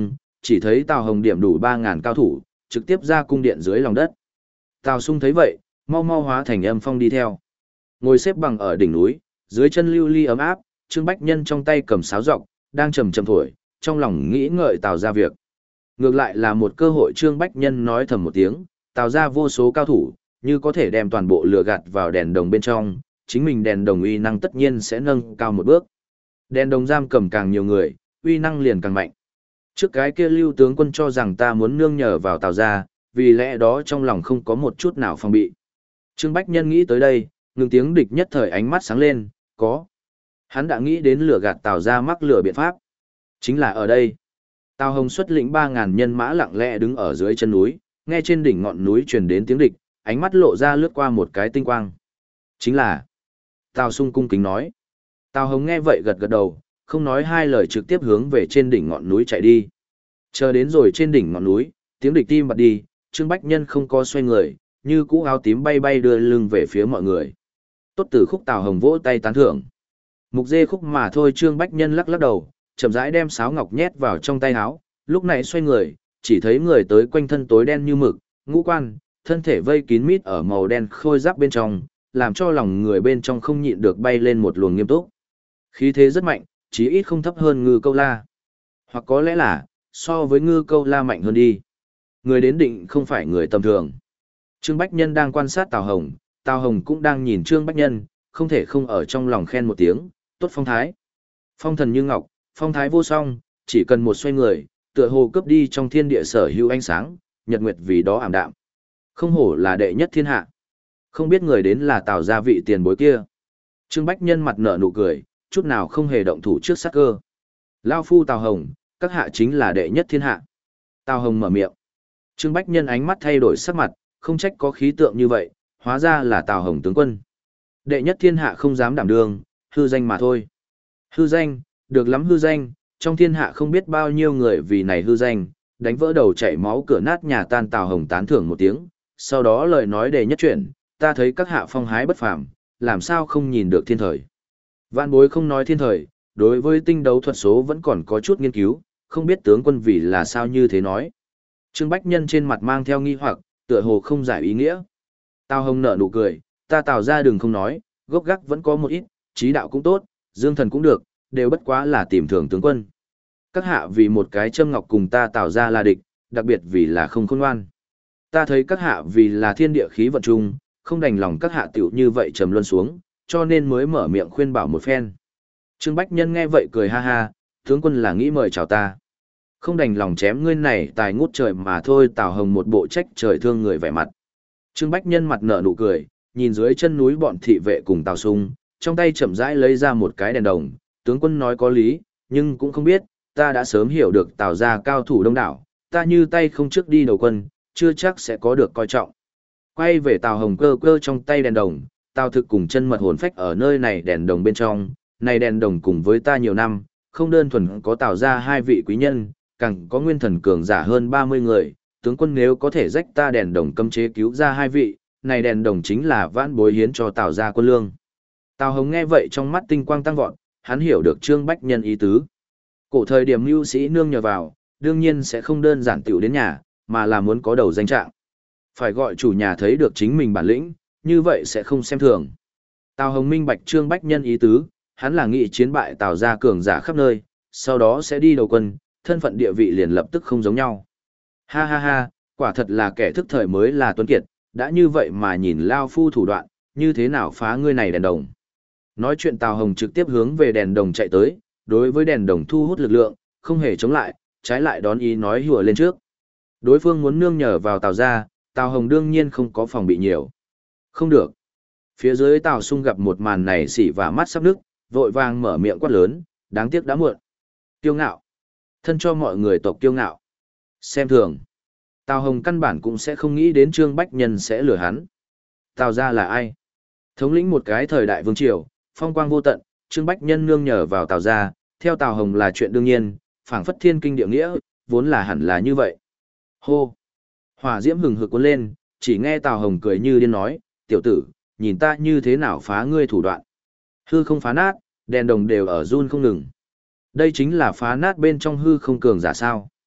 chỉ thấy Tào Hồng điểm đủ ba ngàn cao thủ, trực tiếp ra cung điện dưới lòng đất. Tào Sung thấy vậy, mau mau hóa thành âm phong đi theo. Ngồi xếp bằng ở đỉnh núi, dưới chân lưu ly ấm áp, Trương Bách Nhân trong tay cầm sáo rọc, đang trầm trầm thổi, trong lòng nghĩ ngợi Tào ra việc. Ngược lại là một cơ hội Trương Bách Nhân nói thầm một tiếng, Tào ra vô số cao thủ, như có thể đem toàn bộ lửa gạt vào đèn đồng bên trong, chính mình đèn đồng uy năng tất nhiên sẽ nâng cao một bước. Đèn đồng giam cầm càng nhiều người, uy năng liền càng mạnh. Trước cái kia Lưu tướng quân cho rằng ta muốn nương nhờ vào Tào gia, vì lẽ đó trong lòng không có một chút nào phòng bị. Trương Bách Nhân nghĩ tới đây, ngừng tiếng địch nhất thời ánh mắt sáng lên, có. Hắn đã nghĩ đến lửa gạt Tào gia mắc lửa biện pháp. Chính là ở đây. Tào Hồng xuất lĩnh ba ngàn nhân mã lặng lẽ đứng ở dưới chân núi, nghe trên đỉnh ngọn núi truyền đến tiếng địch, ánh mắt lộ ra lướt qua một cái tinh quang. Chính là. Tào Sung cung kính nói. Tào Hồng nghe vậy gật gật đầu, không nói hai lời trực tiếp hướng về trên đỉnh ngọn núi chạy đi. Chờ đến rồi trên đỉnh ngọn núi, tiếng địch tim bật đi, Trương Bách Nhân không có xoay người, như cũ áo tím bay bay đưa lưng về phía mọi người. Tốt từ khúc Tào Hồng vỗ tay tán thưởng. Mục dê khúc mà thôi Trương Bách Nhân lắc lắc đầu, chậm rãi đem sáo ngọc nhét vào trong tay áo, lúc này xoay người, chỉ thấy người tới quanh thân tối đen như mực, ngũ quan, thân thể vây kín mít ở màu đen khôi giáp bên trong, làm cho lòng người bên trong không nhịn được bay lên một luồng nghiêm túc. Khí thế rất mạnh, chí ít không thấp hơn Ngư Câu La. Hoặc có lẽ là, so với Ngư Câu La mạnh hơn đi. Người đến định không phải người tầm thường. Trương Bách Nhân đang quan sát Tào Hồng, Tào Hồng cũng đang nhìn Trương Bách Nhân, không thể không ở trong lòng khen một tiếng, tốt phong thái. Phong thần như ngọc, phong thái vô song, chỉ cần một xoay người, tựa hồ cướp đi trong thiên địa sở hữu ánh sáng, nhật nguyệt vì đó ảm đạm. Không hổ là đệ nhất thiên hạ. Không biết người đến là Tào gia vị tiền bối kia. Trương Bách Nhân mặt nở nụ cười, chút nào không hề động thủ trước sát cơ. Lao phu Tào Hồng, các hạ chính là đệ nhất thiên hạ. Tào Hồng mở miệng. Trương Bách Nhân ánh mắt thay đổi sắc mặt, không trách có khí tượng như vậy, hóa ra là Tào Hồng tướng quân. Đệ nhất thiên hạ không dám đảm đương, hư danh mà thôi. Hư danh, được lắm hư danh, trong thiên hạ không biết bao nhiêu người vì này hư danh, đánh vỡ đầu chảy máu cửa nát nhà tan. Tào Hồng tán thưởng một tiếng, sau đó lời nói đề nhất chuyển, ta thấy các hạ phong hái bất phàm, làm sao không nhìn được thiên thời. Vạn bối không nói thiên thời, đối với tinh đấu thuật số vẫn còn có chút nghiên cứu, không biết tướng quân vì là sao như thế nói. Trương Bách Nhân trên mặt mang theo nghi hoặc, tựa hồ không giải ý nghĩa. Tào Hồng nở nụ cười, ta Tào ra đừng không nói, gốc gác vẫn có một ít, trí đạo cũng tốt, dương thần cũng được, đều bất quá là tìm thường tướng quân. Các hạ vì một cái châm ngọc cùng ta Tào ra là địch, đặc biệt vì là không khôn ngoan. Ta thấy các hạ vì là thiên địa khí vận chung, không đành lòng các hạ tiểu như vậy trầm luân xuống, cho nên mới mở miệng khuyên bảo một phen. Trương Bách Nhân nghe vậy cười ha ha, tướng quân là nghĩ mời chào ta. Không đành lòng chém ngươi này tài ngút trời mà thôi. Tào Hồng một bộ trách trời thương người vẻ mặt. Trương Bách Nhân mặt nở nụ cười, nhìn dưới chân núi bọn thị vệ cùng Tào Sung, trong tay chậm rãi lấy ra một cái đèn đồng. Tướng quân nói có lý, nhưng cũng không biết, ta đã sớm hiểu được Tào gia cao thủ đông đảo, ta như tay không trước đi đầu quân, chưa chắc sẽ có được coi trọng. Quay về Tào Hồng cơ cơ trong tay đèn đồng, Tào Thực cùng chân mật hồn phách ở nơi này đèn đồng bên trong, này đèn đồng cùng với ta nhiều năm, không đơn thuần có Tào gia hai vị quý nhân, càng có nguyên thần cường giả hơn ba mươi người, tướng quân nếu có thể rách ta đèn đồng cấm chế cứu ra hai vị, này đèn đồng chính là vãn bối hiến cho Tào gia quân lương. Tào Hồng nghe vậy trong mắt tinh quang tăng vọt, hắn hiểu được Trương Bách Nhân ý tứ. Cổ thời điểm mưu sĩ nương nhờ vào, đương nhiên sẽ không đơn giản tiểu đến nhà, mà là muốn có đầu danh trạng. Phải gọi chủ nhà thấy được chính mình bản lĩnh, như vậy sẽ không xem thường. Tào Hồng minh bạch Trương Bách Nhân ý tứ, hắn là nghị chiến bại Tào gia cường giả khắp nơi, sau đó sẽ đi đầu quân, thân phận địa vị liền lập tức không giống nhau. Ha ha ha, quả thật là kẻ thức thời mới là tuấn kiệt, đã như vậy mà nhìn lao phu thủ đoạn, như thế nào phá ngươi này đèn đồng. Nói chuyện Tào Hồng trực tiếp hướng về đèn đồng chạy tới, đối với đèn đồng thu hút lực lượng, không hề chống lại, trái lại đón ý nói hùa lên trước. Đối phương muốn nương nhờ vào Tào gia, Tào Hồng đương nhiên không có phòng bị nhiều. Không được. Phía dưới Tào Sung gặp một màn này xỉ và mắt sắp nức, vội vàng mở miệng quát lớn, đáng tiếc đã muộn. Kiêu ngạo. Thân cho mọi người tộc kiêu ngạo. Xem thường. Tào Hồng căn bản cũng sẽ không nghĩ đến Trương Bách Nhân sẽ lừa hắn. Tào gia là ai? Thống lĩnh một cái thời đại vương triều, phong quang vô tận, Trương Bách Nhân nương nhờ vào Tào gia, theo Tào Hồng là chuyện đương nhiên, phảng phất thiên kinh địa nghĩa, vốn là hẳn là như vậy. Hô. Hỏa diễm hừng hực cuốn lên, chỉ nghe Tào Hồng cười như điên nói, tiểu tử, nhìn ta như thế nào phá ngươi thủ đoạn. Hư không phá nát, đèn đồng đều ở run không ngừng. Đây chính là phá nát bên trong hư không cường giả sao.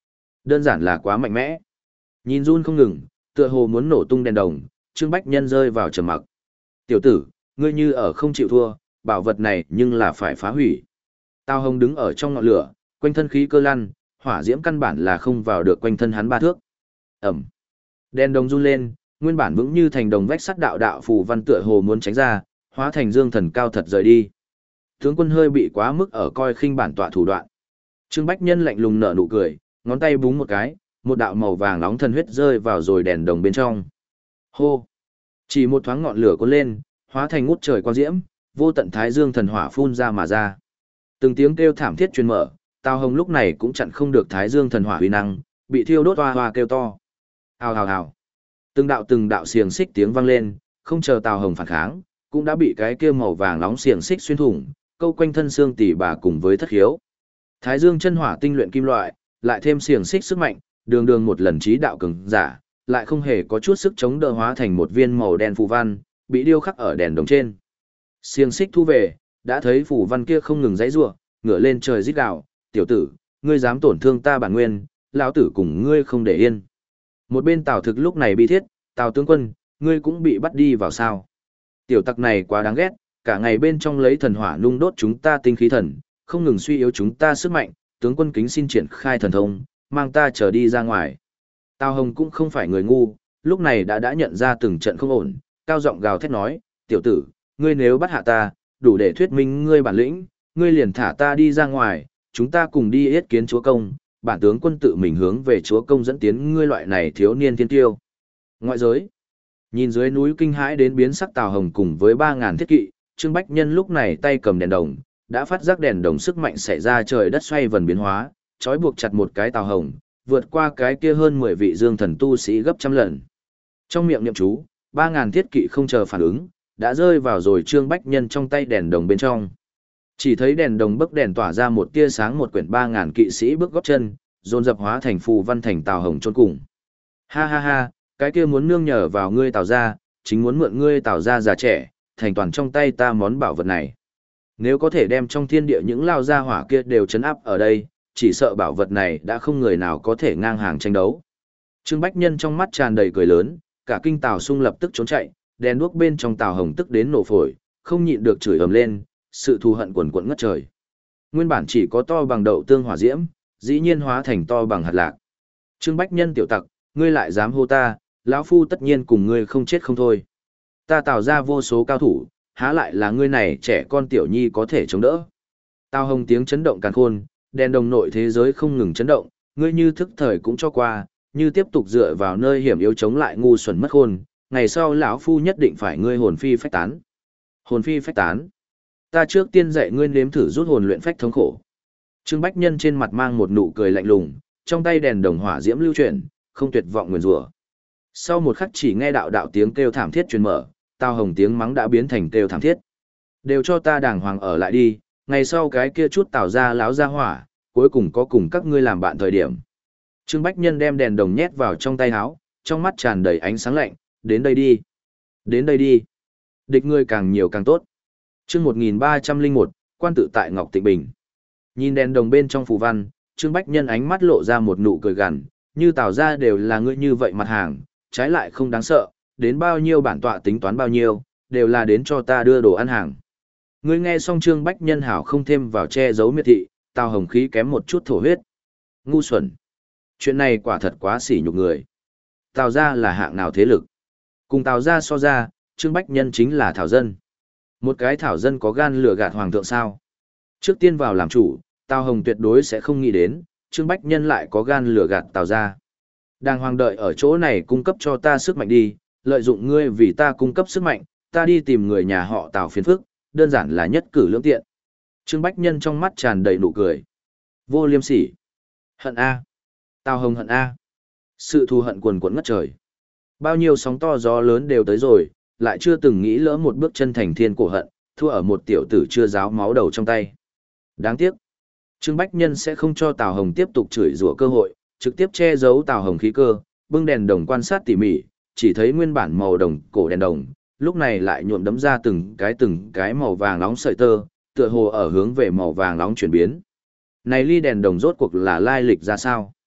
Đơn giản là quá mạnh mẽ. Nhìn run không ngừng, tựa hồ muốn nổ tung đèn đồng, Trương Bách Nhân rơi vào trầm mặc. Tiểu tử, ngươi như ở không chịu thua, bảo vật này nhưng là phải phá hủy. Tào Hồng đứng ở trong ngọn lửa, quanh thân khí cơ lăn, hỏa diễm căn bản là không vào được quanh thân hắn ba thước. Ẩm. Đèn đồng run lên, nguyên bản vững như thành đồng vách sắt đạo đạo phù văn tựa hồ muốn tránh ra, hóa thành dương thần cao thật rời đi. Tướng quân hơi bị quá mức ở coi khinh bản tọa thủ đoạn. Trương Bách Nhân lạnh lùng nở nụ cười, ngón tay búng một cái, một đạo màu vàng nóng thần huyết rơi vào rồi đèn đồng bên trong. Hô! Chỉ một thoáng ngọn lửa cuốn lên, hóa thành ngút trời quang diễm, vô tận thái dương thần hỏa phun ra mà ra. Từng tiếng kêu thảm thiết truyền mở, Tào Hồng lúc này cũng chặn không được thái dương thần hỏa uy năng, bị thiêu đốt hoa hoa kêu to. Hào hào hào! Từng đạo từng đạo xiềng xích tiếng vang lên, không chờ Tào Hồng phản kháng, cũng đã bị cái kia màu vàng nóng xiềng xích xuyên thủng, câu quanh thân xương tỉ bà cùng với thất khiếu. Thái dương chân hỏa tinh luyện kim loại, lại thêm xiềng xích sức mạnh, đường đường một lần trí đạo cường giả, lại không hề có chút sức chống đỡ, hóa thành một viên màu đen phù văn, bị điêu khắc ở đèn đồng trên. Xiềng xích thu về, đã thấy phù văn kia không ngừng giãy giụa, ngửa lên trời rít gào, "Tiểu tử, ngươi dám tổn thương ta bản nguyên, lão tử cùng ngươi không để yên." Một bên Tào Thực lúc này bi thiết, "Tào tướng quân, ngươi cũng bị bắt đi vào sao? Tiểu tặc này quá đáng ghét, cả ngày bên trong lấy thần hỏa nung đốt chúng ta tinh khí thần, không ngừng suy yếu chúng ta sức mạnh, tướng quân kính xin triển khai thần thông, mang ta trở đi ra ngoài." Tào Hồng cũng không phải người ngu, lúc này đã đã nhận ra từng trận không ổn, cao giọng gào thét nói, "Tiểu tử, ngươi nếu bắt hạ ta, đủ để thuyết minh ngươi bản lĩnh, ngươi liền thả ta đi ra ngoài, chúng ta cùng đi yết kiến chúa công, bản tướng quân tự mình hướng về chúa công dẫn tiến ngươi loại này thiếu niên thiên tiêu." Ngoại giới, nhìn dưới núi kinh hãi đến biến sắc Tào Hồng cùng với ba ngàn thiết kỵ, Trương Bách Nhân lúc này tay cầm đèn đồng, đã phát giác đèn đồng sức mạnh xảy ra trời đất xoay vần biến hóa, trói buộc chặt một cái Tào Hồng, vượt qua cái kia hơn mười vị dương thần tu sĩ gấp trăm lần. Trong miệng niệm chú, ba ngàn thiết kỵ không chờ phản ứng, đã rơi vào rồi Trương Bách Nhân trong tay đèn đồng bên trong. Chỉ thấy đèn đồng bấc đèn tỏa ra một tia sáng, một quyển ba ngàn kỵ sĩ bước góp chân, dồn dập hóa thành phù văn thành Tào Hồng chôn cùng. Ha ha ha, cái kia muốn nương nhờ vào ngươi Tào gia, chính muốn mượn ngươi Tào gia già trẻ, thành toàn trong tay ta món bảo vật này. Nếu có thể đem trong thiên địa những lao gia hỏa kia đều chấn áp ở đây, chỉ sợ bảo vật này đã không người nào có thể ngang hàng tranh đấu. Trương Bách Nhân trong mắt tràn đầy cười lớn, cả kinh Tào Sung lập tức trốn chạy, đèn đuốc bên trong Tào Hồng tức đến nổ phổi, không nhịn được chửi ầm lên, sự thù hận quần quẫn ngất trời. Nguyên bản chỉ có to bằng đậu tương hỏa diễm, dĩ nhiên hóa thành to bằng hạt lạc. Trương Bách Nhân tiểu tặc, ngươi lại dám hô ta, lão phu tất nhiên cùng ngươi không chết không thôi. Ta Tào ra vô số cao thủ, há lại là ngươi này trẻ con tiểu nhi có thể chống đỡ. Tào Hồng tiếng chấn động càn khôn, đèn đồng nội thế giới không ngừng chấn động, ngươi như thức thời cũng cho qua, như tiếp tục dựa vào nơi hiểm yếu chống lại ngu xuẩn mất khôn, ngày sau lão phu nhất định phải ngươi hồn phi phách tán. Hồn phi phách tán? Ta trước tiên dạy ngươi nếm thử rút hồn luyện phách thống khổ. Trương Bách Nhân trên mặt mang một nụ cười lạnh lùng, trong tay đèn đồng hỏa diễm lưu chuyển, không tuyệt vọng nguyền rủa. Sau một khắc chỉ nghe đạo đạo tiếng kêu thảm thiết truyền mở, Tào Hồng tiếng mắng đã biến thành kêu thảm thiết. Đều cho ta đàng hoàng ở lại đi, ngày sau cái kia chút Tào ra láo ra hỏa, cuối cùng có cùng các ngươi làm bạn thời điểm. Trương Bách Nhân đem đèn đồng nhét vào trong tay áo, trong mắt tràn đầy ánh sáng lạnh, đến đây đi. Đến đây đi. Địch ngươi càng nhiều càng tốt. Chương một nghìn ba trăm lẻ một, quan tự tại Ngọc Tịnh Bình. Nhìn đèn đồng bên trong phù văn, Trương Bách Nhân ánh mắt lộ ra một nụ cười gằn, như Tào ra đều là ngươi như vậy mặt hàng, trái lại không đáng sợ, đến bao nhiêu bản tọa tính toán bao nhiêu, đều là đến cho ta đưa đồ ăn hàng. Ngươi nghe xong Trương Bách Nhân hảo không thêm vào che giấu miệt thị, Tào Hồng khí kém một chút thổ huyết. Ngu xuẩn. Chuyện này quả thật quá sỉ nhục người. Tào ra là hạng nào thế lực? Cùng Tào ra so ra, Trương Bách Nhân chính là thảo dân. Một cái thảo dân có gan lừa gạt hoàng thượng sao? Trước tiên vào làm chủ, Tào Hồng tuyệt đối sẽ không nghĩ đến, Trương Bách Nhân lại có gan lừa gạt Tào ra. Đàng hoàng đợi ở chỗ này cung cấp cho ta sức mạnh đi, lợi dụng ngươi vì ta cung cấp sức mạnh, ta đi tìm người nhà họ Tào phiền phức, đơn giản là nhất cử lưỡng tiện. Trương Bách Nhân trong mắt tràn đầy nụ cười. Vô liêm sỉ. Hận A. Tào Hồng hận A. Sự thù hận quần quẫn ngất trời. Bao nhiêu sóng to gió lớn đều tới rồi, lại chưa từng nghĩ lỡ một bước chân thành thiên cổ hận, thua ở một tiểu tử chưa ráo máu đầu trong tay. Đáng tiếc. Trương Bách Nhân sẽ không cho Tào Hồng tiếp tục chửi rủa cơ hội, trực tiếp che giấu Tào Hồng khí cơ, bưng đèn đồng quan sát tỉ mỉ, chỉ thấy nguyên bản màu đồng cổ đèn đồng, lúc này lại nhuộm đấm ra từng cái từng cái màu vàng nóng sợi tơ, tựa hồ ở hướng về màu vàng nóng chuyển biến. Này ly đèn đồng rốt cuộc là lai lịch ra sao?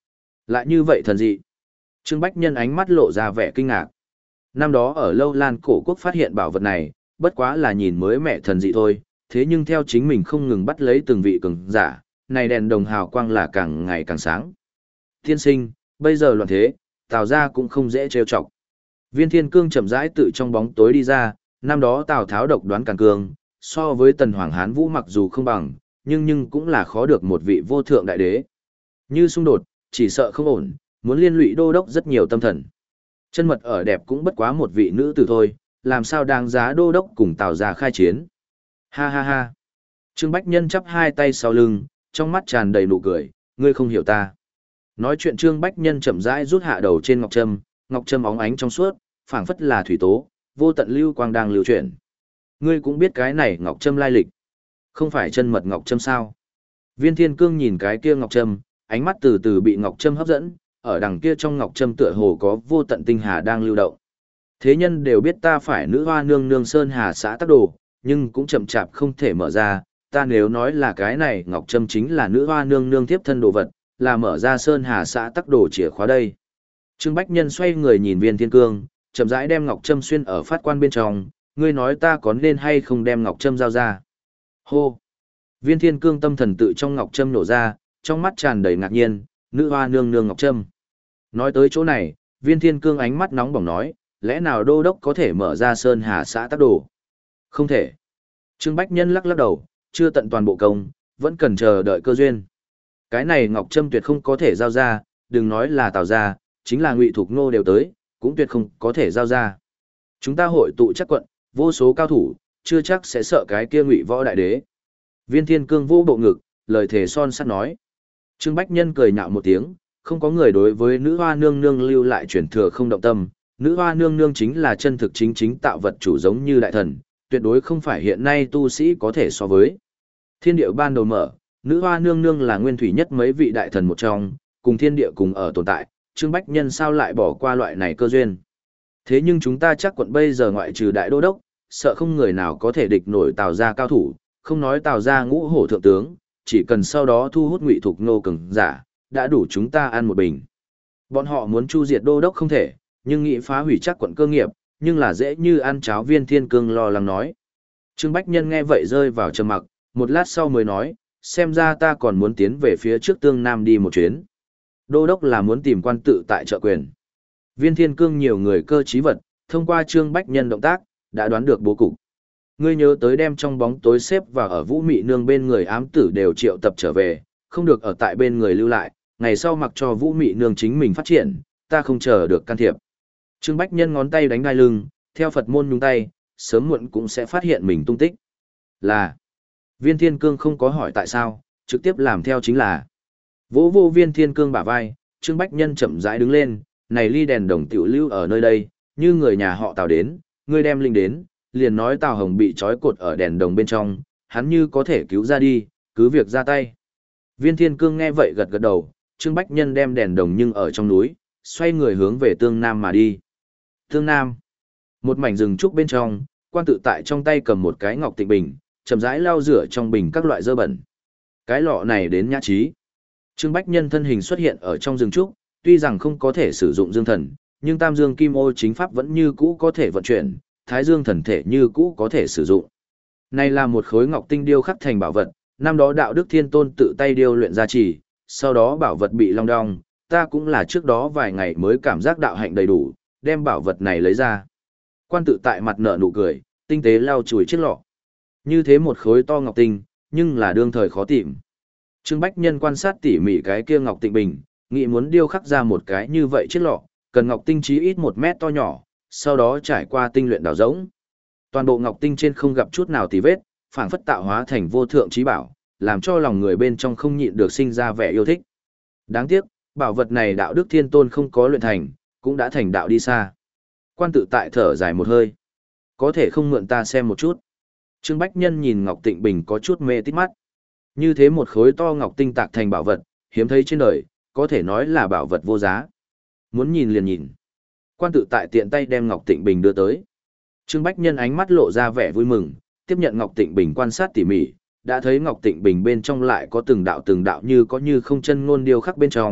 Lại như vậy thần dị. Trương Bách Nhân ánh mắt lộ ra vẻ kinh ngạc. Năm đó ở Lâu Lan cổ quốc phát hiện bảo vật này, bất quá là nhìn mới mẹ thần dị thôi, thế nhưng theo chính mình không ngừng bắt lấy từng vị cường giả, này đèn đồng hào quang là càng ngày càng sáng. Tiên sinh, bây giờ loạn thế, Tào gia cũng không dễ trêu chọc. Viên Thiên Cương chậm rãi tự trong bóng tối đi ra, năm đó Tào Tháo độc đoán càng cường, so với Tần Hoàng Hán Vũ mặc dù không bằng, nhưng nhưng cũng là khó được một vị vô thượng đại đế. Như xung đột, chỉ sợ không ổn, muốn liên lụy đô đốc rất nhiều tâm thần. Chân mật ở đẹp cũng bất quá một vị nữ tử thôi, làm sao đáng giá đô đốc cùng Tào gia khai chiến. Ha ha ha. Trương Bách Nhân chắp hai tay sau lưng, trong mắt tràn đầy nụ cười, ngươi không hiểu ta. Nói chuyện Trương Bách Nhân chậm rãi rút hạ đầu trên ngọc trâm, ngọc trâm óng ánh trong suốt, phảng phất là thủy tố, vô tận lưu quang đang lưu chuyển. Ngươi cũng biết cái này ngọc trâm lai lịch. Không phải chân mật ngọc trâm sao? Viên Thiên Cương nhìn cái kia ngọc trâm, ánh mắt từ từ bị ngọc trâm hấp dẫn, ở đằng kia trong ngọc trâm tựa hồ có vô tận tinh hà đang lưu động. Thế nhân đều biết ta phải nữ hoa nương nương sơn hà xã tắc đồ, nhưng cũng chậm chạp không thể mở ra. Ta nếu nói là cái này ngọc trâm chính là nữ hoa nương nương tiếp thân đồ vật, là mở ra sơn hà xã tắc đồ chìa khóa đây. Trương Bách Nhân xoay người nhìn Viên Thiên Cương, chậm rãi đem ngọc trâm xuyên ở phát quan bên trong, ngươi nói ta có nên hay không đem ngọc trâm giao ra. Hô! Viên Thiên Cương tâm thần tự trong ngọc trâm nổ ra, trong mắt tràn đầy ngạc nhiên, nữ hoa nương nương ngọc trâm. Nói tới chỗ này, Viên Thiên Cương ánh mắt nóng bỏng nói, lẽ nào đô đốc có thể mở ra sơn hà xã tắc đồ? Không thể. Trương Bách Nhân lắc lắc đầu, chưa tận toàn bộ công, vẫn cần chờ đợi cơ duyên. Cái này ngọc trâm tuyệt không có thể giao ra, đừng nói là Tào gia, chính là Ngụy Thục Nô đều tới, cũng tuyệt không có thể giao ra. Chúng ta hội tụ chắc quận, vô số cao thủ, chưa chắc sẽ sợ cái kia Ngụy Võ đại đế. Viên Thiên Cương vô bộ ngực, lời thề son sắt nói. Trương Bách Nhân cười nhạo một tiếng, không có người đối với nữ hoa nương nương lưu lại truyền thừa không động tâm, nữ hoa nương nương chính là chân thực chính chính tạo vật chủ giống như đại thần, tuyệt đối không phải hiện nay tu sĩ có thể so với. Thiên địa ban đầu mở, nữ hoa nương nương là nguyên thủy nhất mấy vị đại thần một trong, cùng thiên địa cùng ở tồn tại, Trương Bách Nhân sao lại bỏ qua loại này cơ duyên. Thế nhưng chúng ta chắc quận bây giờ ngoại trừ đại đô đốc, sợ không người nào có thể địch nổi Tào gia cao thủ, không nói Tào gia ngũ hổ thượng tướng, chỉ cần sau đó thu hút Ngụy Thục Nô cường giả, đã đủ chúng ta ăn một bình. Bọn họ muốn chu diệt đô đốc không thể, nhưng nghĩ phá hủy chắc quận cơ nghiệp, nhưng là dễ như ăn cháo. Viên Thiên Cương lo lắng nói. Trương Bách Nhân nghe vậy rơi vào trầm mặc, một lát sau mới nói, xem ra ta còn muốn tiến về phía trước Tương Nam đi một chuyến. Đô đốc là muốn tìm quan tự tại trợ quyền. Viên Thiên Cương nhiều người cơ trí vật, thông qua Trương Bách Nhân động tác, đã đoán được bố cục. Ngươi nhớ tới đem trong bóng tối xếp và ở Vũ Mị Nương bên người ám tử đều triệu tập trở về, không được ở tại bên người lưu lại, ngày sau mặc cho Vũ Mị Nương chính mình phát triển, ta không chờ được can thiệp. Trương Bách Nhân ngón tay đánh đai lưng, theo Phật môn nhúng tay, sớm muộn cũng sẽ phát hiện mình tung tích. Là, Viên Thiên Cương không có hỏi tại sao, trực tiếp làm theo chính là. Vỗ vô Viên Thiên Cương bả vai, Trương Bách Nhân chậm rãi đứng lên, này ly đèn đồng tiểu lưu ở nơi đây, như người nhà họ Tào đến, ngươi đem linh đến, liền nói Tào Hồng bị trói cột ở đèn đồng bên trong, hắn như có thể cứu ra đi, cứ việc ra tay. Viên Thiên Cương nghe vậy gật gật đầu, Trương Bách Nhân đem đèn đồng nhưng ở trong núi, xoay người hướng về Tương Nam mà đi. Tương Nam, một mảnh rừng trúc bên trong, quan tự tại trong tay cầm một cái ngọc tịnh bình, chậm rãi lau rửa trong bình các loại dơ bẩn. Cái lọ này đến nhã trí. Trương Bách Nhân thân hình xuất hiện ở trong rừng trúc, tuy rằng không có thể sử dụng dương thần, nhưng Tam Dương Kim Ô chính pháp vẫn như cũ có thể vận chuyển, Thái Dương thần thể như cũ có thể sử dụng. Này là một khối ngọc tinh điêu khắc thành bảo vật, năm đó Đạo Đức Thiên Tôn tự tay điêu luyện ra chỉ, sau đó bảo vật bị long đong, ta cũng là trước đó vài ngày mới cảm giác đạo hạnh đầy đủ, đem bảo vật này lấy ra. Quan tự tại mặt nở nụ cười, tinh tế lau chùi chiếc lọ. Như thế một khối to ngọc tinh, nhưng là đương thời khó tìm. Trương Bách Nhân quan sát tỉ mỉ cái kia ngọc tịnh bình, nghĩ muốn điêu khắc ra một cái như vậy chiếc lọ, cần ngọc tinh chí ít một mét to nhỏ, sau đó trải qua tinh luyện đào rỗng. Toàn bộ ngọc tinh trên không gặp chút nào tì vết, phảng phất tạo hóa thành vô thượng trí bảo, làm cho lòng người bên trong không nhịn được sinh ra vẻ yêu thích. Đáng tiếc, bảo vật này Đạo Đức Thiên Tôn không có luyện thành, cũng đã thành đạo đi xa. Quan tự tại thở dài một hơi. Có thể không mượn ta xem một chút. Trương Bách Nhân nhìn Ngọc Tịnh Bình có chút mê tít mắt. Như thế một khối to ngọc tinh tạc thành bảo vật, hiếm thấy trên đời, có thể nói là bảo vật vô giá. Muốn nhìn liền nhìn. Quan tự tại tiện tay đem Ngọc Tịnh Bình đưa tới. Trương Bách Nhân ánh mắt lộ ra vẻ vui mừng, tiếp nhận Ngọc Tịnh Bình quan sát tỉ mỉ, đã thấy Ngọc Tịnh Bình bên trong lại có từng đạo từng đạo như có như không chân ngôn điêu khắc bên trong,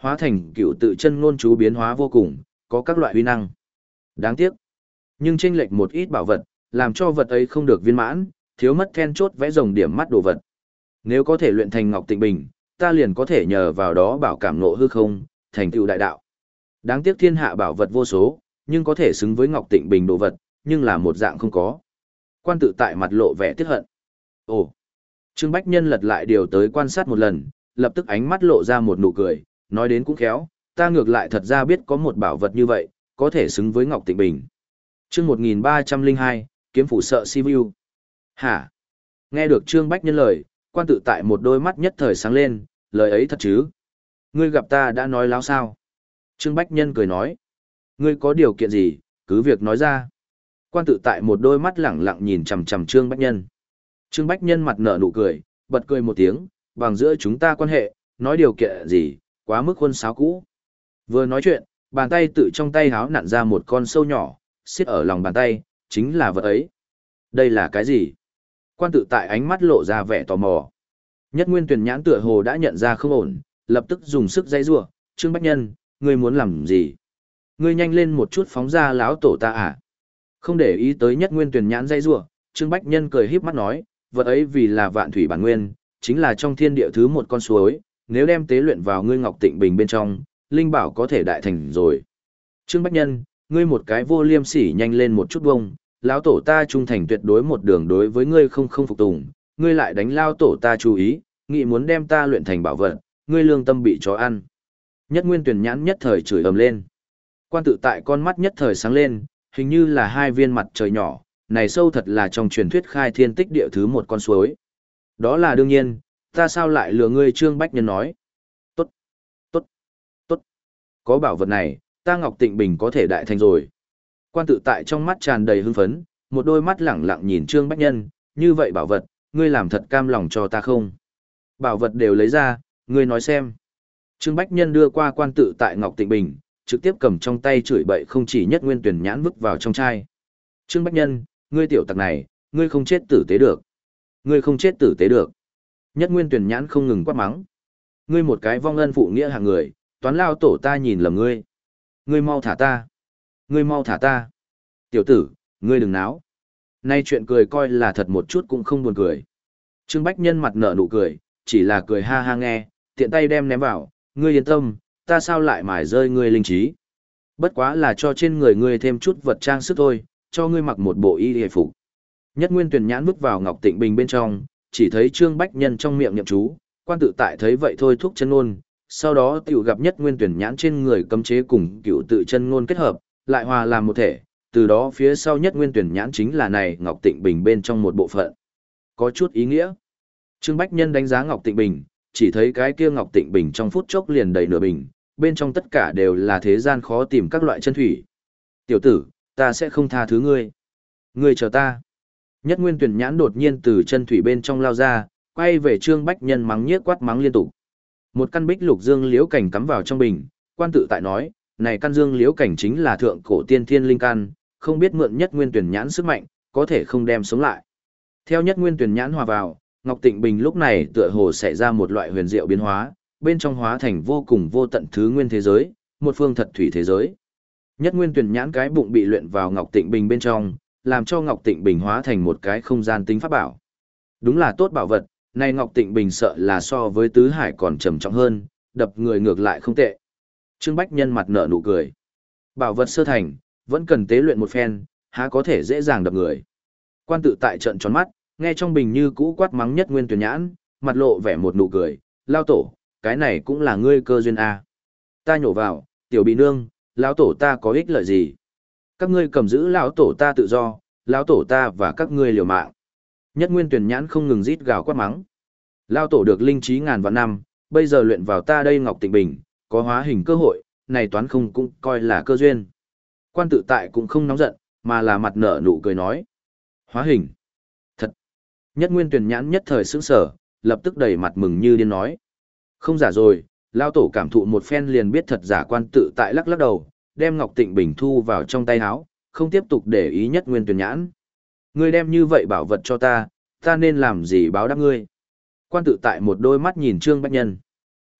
hóa thành cựu tự chân ngôn chú biến hóa vô cùng, có các loại uy năng. Đáng tiếc, nhưng chênh lệch một ít bảo vật, làm cho vật ấy không được viên mãn, thiếu mất then chốt vẽ rồng điểm mắt đồ vật. Nếu có thể luyện thành Ngọc Tịnh Bình, ta liền có thể nhờ vào đó bảo cảm ngộ hư không, thành tựu đại đạo. Đáng tiếc thiên hạ bảo vật vô số, nhưng có thể xứng với Ngọc Tịnh Bình đồ vật, nhưng là một dạng không có. Quan tự tại mặt lộ vẻ tiếc hận. Ồ. Trương Bách Nhân lật lại điều tới quan sát một lần, lập tức ánh mắt lộ ra một nụ cười, nói đến cũng khéo, ta ngược lại thật ra biết có một bảo vật như vậy, có thể xứng với Ngọc Tịnh Bình. Chương một nghìn ba trăm lẻ hai, kiếm phủ sợ Sivu. Hả? Nghe được Trương Bách Nhân lời, quan tự tại một đôi mắt nhất thời sáng lên, lời ấy thật chứ? Ngươi gặp ta đã nói láo sao? Trương Bách Nhân cười nói. Ngươi có điều kiện gì, cứ việc nói ra. Quan tự tại một đôi mắt lẳng lặng nhìn chằm chằm Trương Bách Nhân. Trương Bách Nhân mặt nở nụ cười, bật cười một tiếng, bằng giữa chúng ta quan hệ, nói điều kiện gì, quá mức khuôn sáo cũ. Vừa nói chuyện, bàn tay tự trong tay háo nặn ra một con sâu nhỏ, xiết ở lòng bàn tay, chính là vật ấy. Đây là cái gì? Quan tự tại ánh mắt lộ ra vẻ tò mò. Nhất Nguyên Tuyển nhãn tựa hồ đã nhận ra không ổn, lập tức dùng sức dây rủa, Trương Bách Nhân, ngươi muốn làm gì? Ngươi nhanh lên một chút phóng ra láo tổ ta à? Không để ý tới Nhất Nguyên Tuyển nhãn dây rủa, Trương Bách Nhân cười híp mắt nói, vật ấy vì là vạn thủy bản nguyên, chính là trong thiên địa thứ một con suối, nếu đem tế luyện vào ngươi Ngọc Tịnh Bình bên trong, linh bảo có thể đại thành rồi. Trương Bách Nhân, ngươi một cái vô liêm sỉ nhanh lên một chút bông, lão tổ ta trung thành tuyệt đối một đường đối với ngươi không không phục tùng, ngươi lại đánh lao tổ ta chú ý, nghĩ muốn đem ta luyện thành bảo vật, ngươi lương tâm bị chó ăn. Nhất Nguyên Tuyển nhãn nhất thời chửi ầm lên. Quan tự tại con mắt nhất thời sáng lên, hình như là hai viên mặt trời nhỏ, này sâu thật là trong truyền thuyết khai thiên tích địa thứ một con suối. Đó là đương nhiên, ta sao lại lừa ngươi? Trương Bách Nhân nói. Tốt, tốt, tốt. Có bảo vật này, ta Ngọc Tịnh Bình có thể đại thành rồi. Quan tự tại trong mắt tràn đầy hưng phấn, một đôi mắt lẳng lặng nhìn Trương Bách Nhân, như vậy bảo vật, ngươi làm thật cam lòng cho ta không? Bảo vật đều lấy ra, ngươi nói xem. Trương Bách Nhân đưa qua quan tự tại Ngọc Tịnh Bình, trực tiếp cầm trong tay chửi bậy không chỉ Nhất Nguyên Tuyển nhãn vứt vào trong chai. Trương Bách Nhân, ngươi tiểu tặc này, ngươi không chết tử tế được. Ngươi không chết tử tế được. Nhất Nguyên Tuyển nhãn không ngừng quát mắng. Ngươi một cái vong ân phụ nghĩa hạng người, toán lao tổ ta nhìn lầm ngươi. Ngươi mau thả ta. Ngươi mau thả ta. Tiểu tử, ngươi đừng náo. Nay chuyện cười coi là thật một chút cũng không buồn cười. Trương Bách Nhân mặt nở nụ cười, chỉ là cười ha ha nghe, tiện tay đem ném vào, ngươi yên tâm, ta sao lại mải rơi ngươi linh trí. Bất quá là cho trên người ngươi thêm chút vật trang sức thôi, cho ngươi mặc một bộ y hề phục. Nhất Nguyên Tuyển nhãn bước vào Ngọc Tịnh Bình bên trong, chỉ thấy Trương Bách Nhân trong miệng niệm chú, quan tự tại thấy vậy thôi thúc chân ngôn, sau đó tiểu gặp Nhất Nguyên Tuyển nhãn trên người cấm chế cùng cựu tự chân ngôn kết hợp, lại hòa làm một thể, từ đó phía sau Nhất Nguyên Tuyển nhãn chính là này Ngọc Tịnh Bình bên trong một bộ phận. Có chút ý nghĩa. Trương Bách Nhân đánh giá Ngọc Tịnh Bình, chỉ thấy cái kia Ngọc Tịnh Bình trong phút chốc liền đầy nửa bình, bên trong tất cả đều là thế gian khó tìm các loại chân thủy. Tiểu tử, ta sẽ không tha thứ ngươi. Ngươi chờ ta. Nhất Nguyên Tuyển nhãn đột nhiên từ chân thủy bên trong lao ra, quay về Trương Bách Nhân mắng nhiếc quát mắng liên tục. Một căn bích lục dương liễu cảnh cắm vào trong bình, quan tự tại nói, này căn dương liễu cảnh chính là thượng cổ tiên thiên linh căn, không biết mượn Nhất Nguyên Tuyển nhãn sức mạnh, có thể không đem sống lại. Theo Nhất Nguyên Tuyển nhãn hòa vào, Ngọc Tịnh Bình lúc này tựa hồ xảy ra một loại huyền diệu biến hóa, bên trong hóa thành vô cùng vô tận thứ nguyên thế giới, một phương thật thủy thế giới. Nhất Nguyên Tuyển nhãn cái bụng bị luyện vào Ngọc Tịnh Bình bên trong, làm cho Ngọc Tịnh Bình hóa thành một cái không gian tính pháp bảo. Đúng là tốt bảo vật, này Ngọc Tịnh Bình sợ là so với tứ hải còn trầm trọng hơn, đập người ngược lại không tệ. Trương Bách Nhân mặt nở nụ cười. Bảo vật sơ thành, vẫn cần tế luyện một phen, há có thể dễ dàng đập người. Quan tự tại trận tròn mắt, nghe trong bình như cũ quát mắng Nhất Nguyên Tuyển nhãn, mặt lộ vẻ một nụ cười, lao tổ, cái này cũng là ngươi cơ duyên à. Ta nhổ vào, tiểu bị nương, lão tổ ta có ích lợi gì? Các ngươi cầm giữ lão tổ ta tự do, lão tổ ta và các ngươi liều mạng. Nhất Nguyên Tuyển nhãn không ngừng rít gào quát mắng. Lão tổ được linh trí ngàn vạn năm, bây giờ luyện vào ta đây Ngọc Tịnh Bình, có hóa hình cơ hội, này toán không cũng coi là cơ duyên. Quan tự tại cũng không nóng giận, mà là mặt nở nụ cười nói. Hóa hình. Thật. Nhất Nguyên Tuyển nhãn nhất thời sững sở, lập tức đầy mặt mừng như điên nói. Không giả rồi, lão tổ cảm thụ một phen liền biết thật giả. Quan tự tại lắc lắc đầu, đem Ngọc Tịnh Bình thu vào trong tay áo, không tiếp tục để ý Nhất Nguyên Tuyển nhãn. Ngươi đem như vậy bảo vật cho ta, ta nên làm gì báo đáp ngươi? Quan tự tại một đôi mắt nhìn Trương Bách Nhân.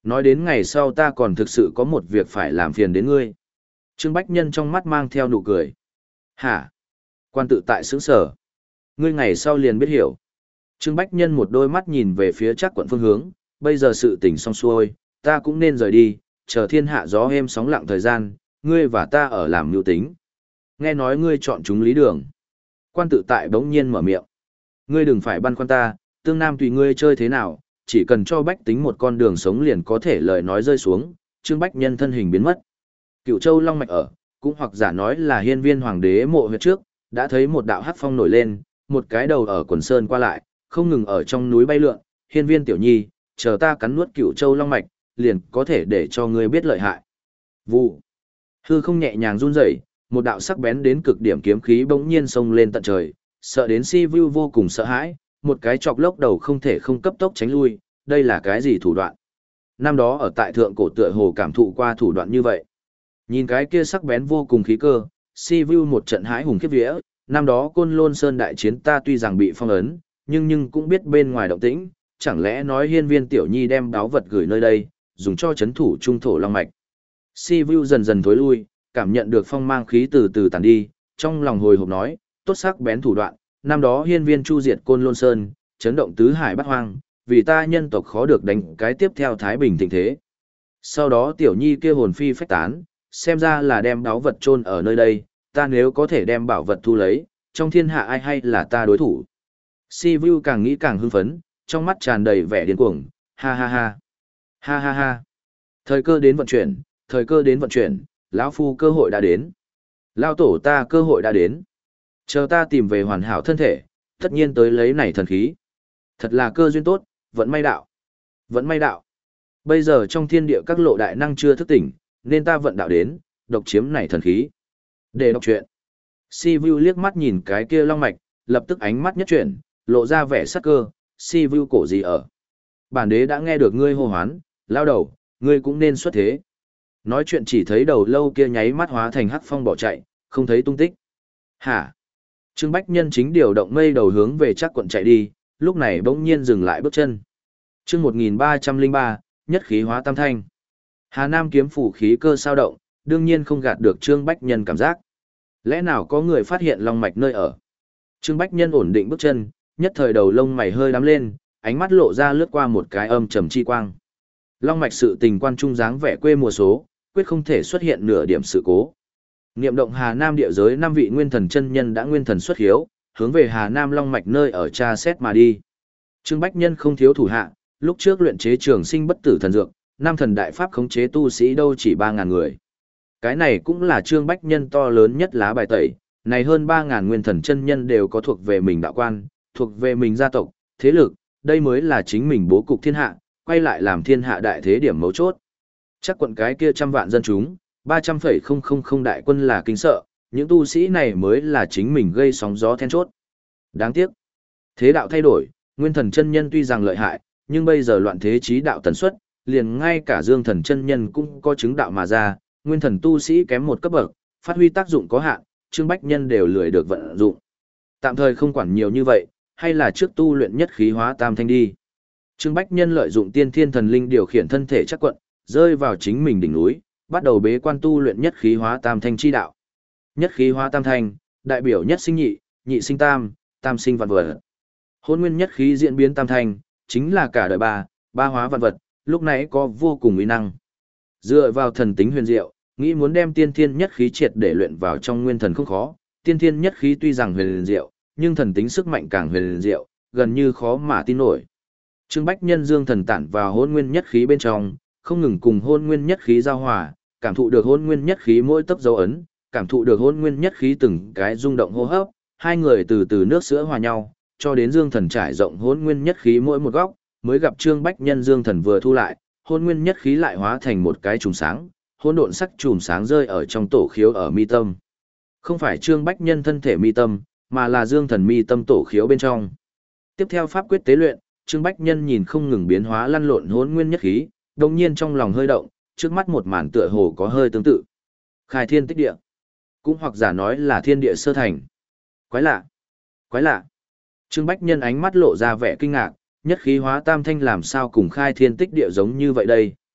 Nói đến ngày sau ta còn thực sự có một việc phải làm phiền đến ngươi. Trương Bách Nhân trong mắt mang theo nụ cười. Hả? Quan tự tại sướng sở. Ngươi ngày sau liền biết hiểu. Trương Bách Nhân một đôi mắt nhìn về phía Trác Quận phương hướng, bây giờ sự tình xong xuôi, ta cũng nên rời đi, chờ thiên hạ gió êm sóng lặng thời gian, ngươi và ta ở làm mưu tính. Nghe nói ngươi chọn chúng lý đường. Quan tự tại bỗng nhiên mở miệng. Ngươi đừng phải băn khoăn ta, tương nam tùy ngươi chơi thế nào, chỉ cần cho bách tính một con đường sống liền có thể lời nói rơi xuống, Trương Bách Nhân thân hình biến mất. Cựu Châu Long Mạch ở, cũng hoặc giả nói là hiên viên hoàng đế mộ huyệt trước, đã thấy một đạo hắc phong nổi lên, một cái đầu ở quần sơn qua lại, không ngừng ở trong núi bay lượn, hiên viên tiểu nhi, chờ ta cắn nuốt Cựu Châu Long Mạch, liền có thể để cho ngươi biết lợi hại. Vụ. Hư không nhẹ nhàng run rẩy, một đạo sắc bén đến cực điểm kiếm khí bỗng nhiên xông lên tận trời, sợ đến Si Vu vô cùng sợ hãi, một cái chọc lốc đầu không thể không cấp tốc tránh lui, đây là cái gì thủ đoạn? Năm đó ở tại thượng cổ tựa hồ cảm thụ qua thủ đoạn như vậy. Nhìn cái kia sắc bén vô cùng khí cơ, Si Vu một trận hãi hùng khiếp vía, năm đó Côn Lôn Sơn đại chiến ta tuy rằng bị phong ấn, nhưng nhưng cũng biết bên ngoài động tĩnh, chẳng lẽ nói hiên viên tiểu nhi đem đáo vật gửi nơi đây, dùng cho chấn thủ trung thổ long mạch. Si Vu dần dần thối lui, cảm nhận được phong mang khí từ từ tàn đi, trong lòng hồi hộp nói, tốt sắc bén thủ đoạn, năm đó hiên viên chu diệt Côn Lôn Sơn, chấn động tứ hải bát hoang, vì ta nhân tộc khó được đánh cái tiếp theo thái bình thịnh thế. Sau đó tiểu nhi kia hồn phi phách tán, xem ra là đem đáo vật chôn ở nơi đây, ta nếu có thể đem bảo vật thu lấy, trong thiên hạ ai hay là ta đối thủ. Si Vu càng nghĩ càng hưng phấn, trong mắt tràn đầy vẻ điên cuồng, ha ha ha, ha ha ha. Thời cơ đến vận chuyển, thời cơ đến vận chuyển, lão phu cơ hội đã đến. Lão tổ ta cơ hội đã đến. Chờ ta tìm về hoàn hảo thân thể, tất nhiên tới lấy này thần khí. Thật là cơ duyên tốt, vận may đạo. Vận may đạo. Bây giờ trong thiên địa các lộ đại năng chưa thức tỉnh, nên ta vận đạo đến, độc chiếm này thần khí. Để đọc chuyện. Si Vu liếc mắt nhìn cái kia long mạch, lập tức ánh mắt nhất chuyển, lộ ra vẻ sắc cơ, Si Vu cổ gì ở. Bản đế đã nghe được ngươi hô hoán, lao đầu, ngươi cũng nên xuất thế. Nói chuyện chỉ thấy đầu lâu kia nháy mắt hóa thành hắc phong bỏ chạy, không thấy tung tích. Hả? Trương Bách Nhân chính điều động mây đầu hướng về Trác Quận chạy đi, lúc này bỗng nhiên dừng lại bước chân. Chương một nghìn ba trăm lẻ ba, nhất khí hóa tam thanh. Hà Nam kiếm phủ khí cơ sao động, đương nhiên không gạt được Trương Bách Nhân cảm giác. Lẽ nào có người phát hiện long mạch nơi ở? Trương Bách Nhân ổn định bước chân, nhất thời đầu lông mày hơi đắm lên, ánh mắt lộ ra lướt qua một cái âm trầm chi quang. Long mạch sự tình quan trung dáng vẻ quê mùa số, quyết không thể xuất hiện nửa điểm sự cố. Niệm động Hà Nam địa giới năm vị nguyên thần chân nhân đã nguyên thần xuất hiếu, hướng về Hà Nam long mạch nơi ở tra xét mà đi. Trương Bách Nhân không thiếu thủ hạ, lúc trước luyện chế trường sinh bất tử thần dược, năm thần đại pháp khống chế tu sĩ đâu chỉ ba ngàn người. Cái này cũng là Trương Bách Nhân to lớn nhất lá bài tẩy, này hơn ba ngàn nguyên thần chân nhân đều có thuộc về mình đạo quan, thuộc về mình gia tộc, thế lực, đây mới là chính mình bố cục thiên hạ, quay lại làm thiên hạ đại thế điểm mấu chốt. Chắc quận cái kia trăm vạn dân chúng, ba trăm phẩy không không không đại quân là kinh sợ, những tu sĩ này mới là chính mình gây sóng gió then chốt. Đáng tiếc, thế đạo thay đổi, nguyên thần chân nhân tuy rằng lợi hại, nhưng bây giờ loạn thế trí đạo tần suất, liền ngay cả dương thần chân nhân cũng có chứng đạo mà ra, nguyên thần tu sĩ kém một cấp bậc, phát huy tác dụng có hạn, Trương Bách Nhân đều lười được vận dụng. Tạm thời không quản nhiều như vậy, hay là trước tu luyện nhất khí hóa tam thanh đi. Trương Bách Nhân lợi dụng tiên thiên thần linh điều khiển thân thể Trác Quận, rơi vào chính mình đỉnh núi, bắt đầu bế quan tu luyện nhất khí hóa tam thanh chi đạo. Nhất khí hóa tam thanh, đại biểu nhất sinh nhị, nhị sinh tam, tam sinh vạn vật. Hôn nguyên nhất khí diễn biến tam thanh, chính là cả đời ba, ba hóa vạn vật, lúc nãy có vô cùng uy năng. Dựa vào thần tính huyền diệu, nghĩ muốn đem tiên thiên nhất khí triệt để luyện vào trong nguyên thần không khó, tiên thiên nhất khí tuy rằng huyền diệu, nhưng thần tính sức mạnh càng huyền diệu, gần như khó mà tin nổi. Trương Bách Nhân dương thần tản vào hôn nguyên nhất khí bên trong, không ngừng cùng hôn nguyên nhất khí giao hòa, cảm thụ được hôn nguyên nhất khí mỗi tấc dấu ấn, cảm thụ được hôn nguyên nhất khí từng cái rung động hô hấp, hai người từ từ nước sữa hòa nhau, cho đến dương thần trải rộng hôn nguyên nhất khí mỗi một góc, mới gặp Trương Bách Nhân dương thần vừa thu lại, hôn nguyên nhất khí lại hóa thành một cái chùm sáng, hôn độn sắc chùm sáng rơi ở trong tổ khiếu ở mi tâm. Không phải Trương Bách Nhân thân thể mi tâm, mà là dương thần mi tâm tổ khiếu bên trong. Tiếp theo pháp quyết tế luyện, Trương Bách Nhân nhìn không ngừng biến hóa lăn lộn hôn nguyên nhất khí, đồng nhiên trong lòng hơi động, trước mắt một màn tựa hồ có hơi tương tự. Khai thiên tích địa, cũng hoặc giả nói là thiên địa sơ thành. Quái lạ, quái lạ. Trương Bách Nhân ánh mắt lộ ra vẻ kinh ngạc, nhất khí hóa tam thanh làm sao cùng khai thiên tích địa giống như vậy đây.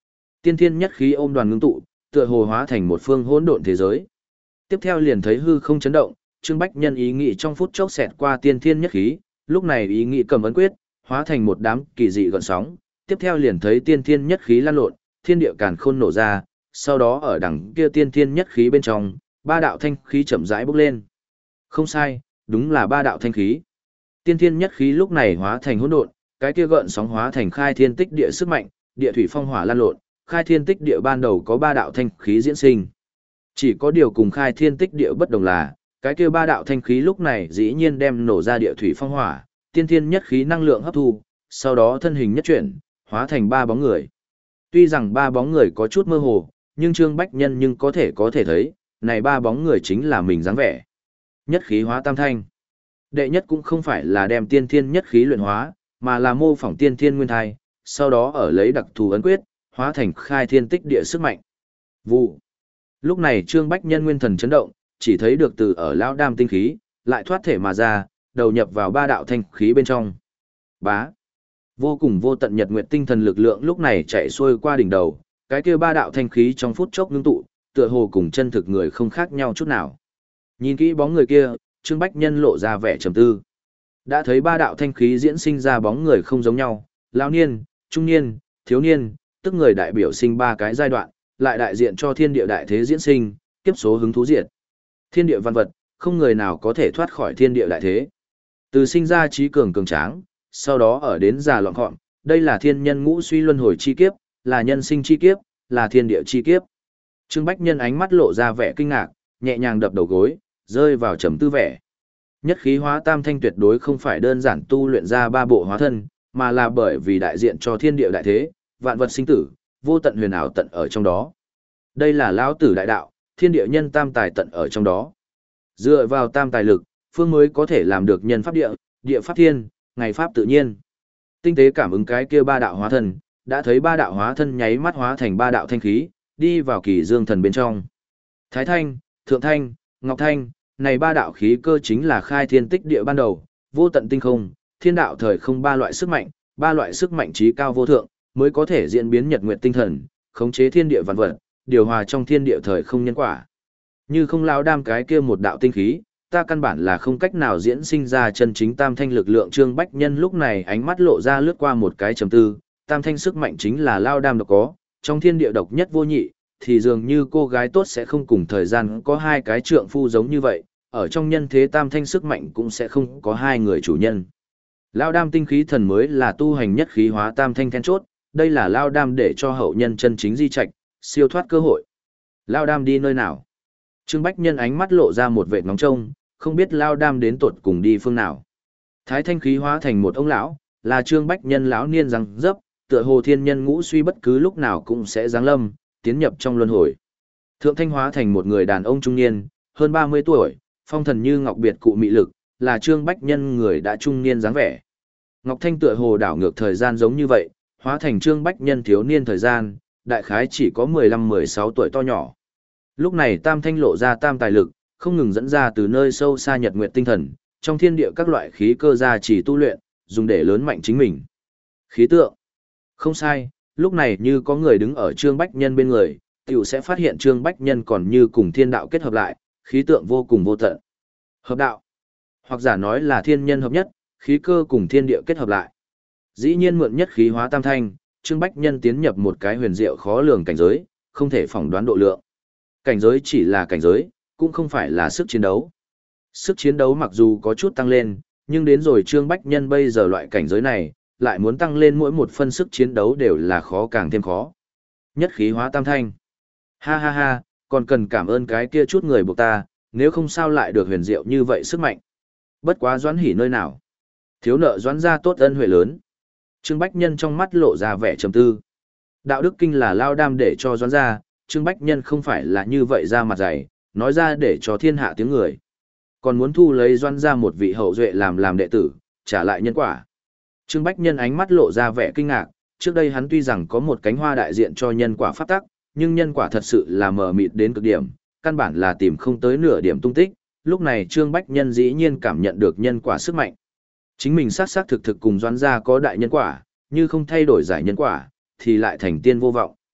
tiên thiên nhất khí ôm đoàn ngưng tụ, tựa hồ hóa thành một phương hỗn độn thế giới. Tiếp theo liền thấy hư không chấn động, Trương Bách Nhân ý nghĩ trong phút chốc xẹt qua tiên thiên nhất khí, lúc này ý nghĩ cầm ấn quyết, hóa thành một đám kỳ dị gợn sóng, tiếp theo liền thấy tiên thiên nhất khí lan lộn, thiên địa càn khôn nổ ra, sau đó ở đằng kia tiên thiên nhất khí bên trong, ba đạo thanh khí chậm rãi bốc lên. Không sai, đúng là ba đạo thanh khí. Tiên thiên nhất khí lúc này hóa thành hỗn độn, cái kia gợn sóng hóa thành khai thiên tích địa sức mạnh, địa thủy phong hỏa lan lộn, khai thiên tích địa ban đầu có ba đạo thanh khí diễn sinh. Chỉ có điều cùng khai thiên tích địa bất đồng là, cái kia ba đạo thanh khí lúc này dĩ nhiên đem nổ ra địa thủy phong hỏa, tiên thiên nhất khí năng lượng hấp thu, sau đó thân hình nhất chuyển, hóa thành ba bóng người. Tuy rằng ba bóng người có chút mơ hồ, nhưng Trương Bách Nhân nhưng có thể có thể thấy, này ba bóng người chính là mình dáng vẻ. Nhất khí hóa tam thanh. Đệ nhất cũng không phải là đem tiên thiên nhất khí luyện hóa, mà là mô phỏng tiên thiên nguyên thai, sau đó ở lấy đặc thù ấn quyết, hóa thành khai thiên tích địa sức mạnh. Vụ. Lúc này Trương Bách Nhân nguyên thần chấn động, chỉ thấy được từ ở lão đam tinh khí, lại thoát thể mà ra, đầu nhập vào ba đạo thanh khí bên trong. Bá. Vô cùng vô tận nhật nguyệt tinh thần lực lượng lúc này chạy xuôi qua đỉnh đầu, cái kia ba đạo thanh khí trong phút chốc ngưng tụ, tựa hồ cùng chân thực người không khác nhau chút nào. Nhìn kỹ bóng người kia, Trương Bách Nhân lộ ra vẻ trầm tư. Đã thấy ba đạo thanh khí diễn sinh ra bóng người không giống nhau, lão niên, trung niên, thiếu niên, tức người đại biểu sinh ba cái giai đoạn, lại đại diện cho thiên địa đại thế diễn sinh, kiếp số hứng thú diệt. Thiên địa văn vật, không người nào có thể thoát khỏi thiên địa đại thế. Từ sinh ra trí cường cường tráng, sau đó ở đến già lọn gọn, đây là thiên nhân ngũ suy luân hồi chi kiếp, là nhân sinh chi kiếp, là thiên địa chi kiếp. Trương Bách Nhân ánh mắt lộ ra vẻ kinh ngạc, nhẹ nhàng đập đầu gối, rơi vào trầm tư vẻ. Nhất khí hóa tam thanh tuyệt đối không phải đơn giản tu luyện ra ba bộ hóa thân, mà là bởi vì đại diện cho thiên địa đại thế, vạn vật sinh tử, vô tận huyền ảo tận ở trong đó. Đây là lão tử đại đạo, thiên địa nhân tam tài tận ở trong đó. Dựa vào tam tài lực, phương mới có thể làm được nhân pháp địa, địa pháp thiên, ngày pháp tự nhiên. Tinh tế cảm ứng cái kia ba đạo hóa thân, đã thấy ba đạo hóa thân nháy mắt hóa thành ba đạo thanh khí, đi vào kỳ dương thần bên trong. Thái thanh, thượng thanh, ngọc thanh, này ba đạo khí cơ chính là khai thiên tích địa ban đầu, vô tận tinh không, thiên đạo thời không ba loại sức mạnh, ba loại sức mạnh trí cao vô thượng, mới có thể diễn biến nhật nguyệt tinh thần, khống chế thiên địa vạn vật, điều hòa trong thiên địa thời không nhân quả. Như không lao đam cái kia một đạo tinh khí, ta căn bản là không cách nào diễn sinh ra chân chính tam thanh lực lượng. Trương Bách Nhân lúc này ánh mắt lộ ra lướt qua một cái trầm tư, tam thanh sức mạnh chính là lao đam độc có, trong thiên địa độc nhất vô nhị, thì dường như cô gái tốt sẽ không cùng thời gian có hai cái trượng phu giống như vậy, ở trong nhân thế tam thanh sức mạnh cũng sẽ không có hai người chủ nhân. Lao đam tinh khí thần mới là tu hành nhất khí hóa tam thanh then chốt, đây là lao đam để cho hậu nhân chân chính di trạch, siêu thoát cơ hội. Lao đam đi nơi nào? Trương Bách Nhân ánh mắt lộ ra một vệt nóng trông, không biết lao đam đến tuột cùng đi phương nào. Thái thanh khí hóa thành một ông lão, là Trương Bách Nhân lão niên răng dấp, tựa hồ thiên nhân ngũ suy bất cứ lúc nào cũng sẽ giáng lâm, tiến nhập trong luân hồi. Thượng thanh hóa thành một người đàn ông trung niên, hơn ba mươi tuổi, phong thần như ngọc biệt cụ mị lực, là Trương Bách Nhân người đã trung niên dáng vẻ. Ngọc thanh tựa hồ đảo ngược thời gian giống như vậy, hóa thành Trương Bách Nhân thiếu niên thời gian, đại khái chỉ có mười lăm mười sáu tuổi to nhỏ. Lúc này tam thanh lộ ra tam tài lực, không ngừng dẫn ra từ nơi sâu xa nhật nguyệt tinh thần, trong thiên địa các loại khí cơ gia chỉ tu luyện, dùng để lớn mạnh chính mình. Khí tượng. Không sai, lúc này như có người đứng ở Trương Bách Nhân bên người, tiểu sẽ phát hiện Trương Bách Nhân còn như cùng thiên đạo kết hợp lại, khí tượng vô cùng vô tận. Hợp đạo. Hoặc giả nói là thiên nhân hợp nhất, khí cơ cùng thiên địa kết hợp lại. Dĩ nhiên mượn nhất khí hóa tam thanh, Trương Bách Nhân tiến nhập một cái huyền diệu khó lường cảnh giới, không thể phỏng đoán độ lượng. Cảnh giới chỉ là cảnh giới, cũng không phải là sức chiến đấu. Sức chiến đấu mặc dù có chút tăng lên, nhưng đến rồi Trương Bách Nhân bây giờ loại cảnh giới này, lại muốn tăng lên mỗi một phân sức chiến đấu đều là khó càng thêm khó. Nhất khí hóa tam thanh. Ha ha ha, còn cần cảm ơn cái kia chút người buộc ta, nếu không sao lại được huyền diệu như vậy sức mạnh. Bất quá Doãn Hỉ nơi nào? Thiếu nợ Doãn gia tốt ân huệ lớn. Trương Bách Nhân trong mắt lộ ra vẻ trầm tư. Đạo đức kinh là lao đam để cho Doãn gia, Trương Bách Nhân không phải là như vậy ra mặt dày, nói ra để cho thiên hạ tiếng người. Còn muốn thu lấy Doãn gia một vị hậu duệ làm làm đệ tử, trả lại nhân quả. Trương Bách Nhân ánh mắt lộ ra vẻ kinh ngạc, trước đây hắn tuy rằng có một cánh hoa đại diện cho nhân quả pháp tắc, nhưng nhân quả thật sự là mờ mịt đến cực điểm, căn bản là tìm không tới nửa điểm tung tích. Lúc này Trương Bách Nhân dĩ nhiên cảm nhận được nhân quả sức mạnh. Chính mình xác xác thực thực cùng Doãn gia có đại nhân quả, như không thay đổi giải nhân quả, thì lại thành tiên vô vọng.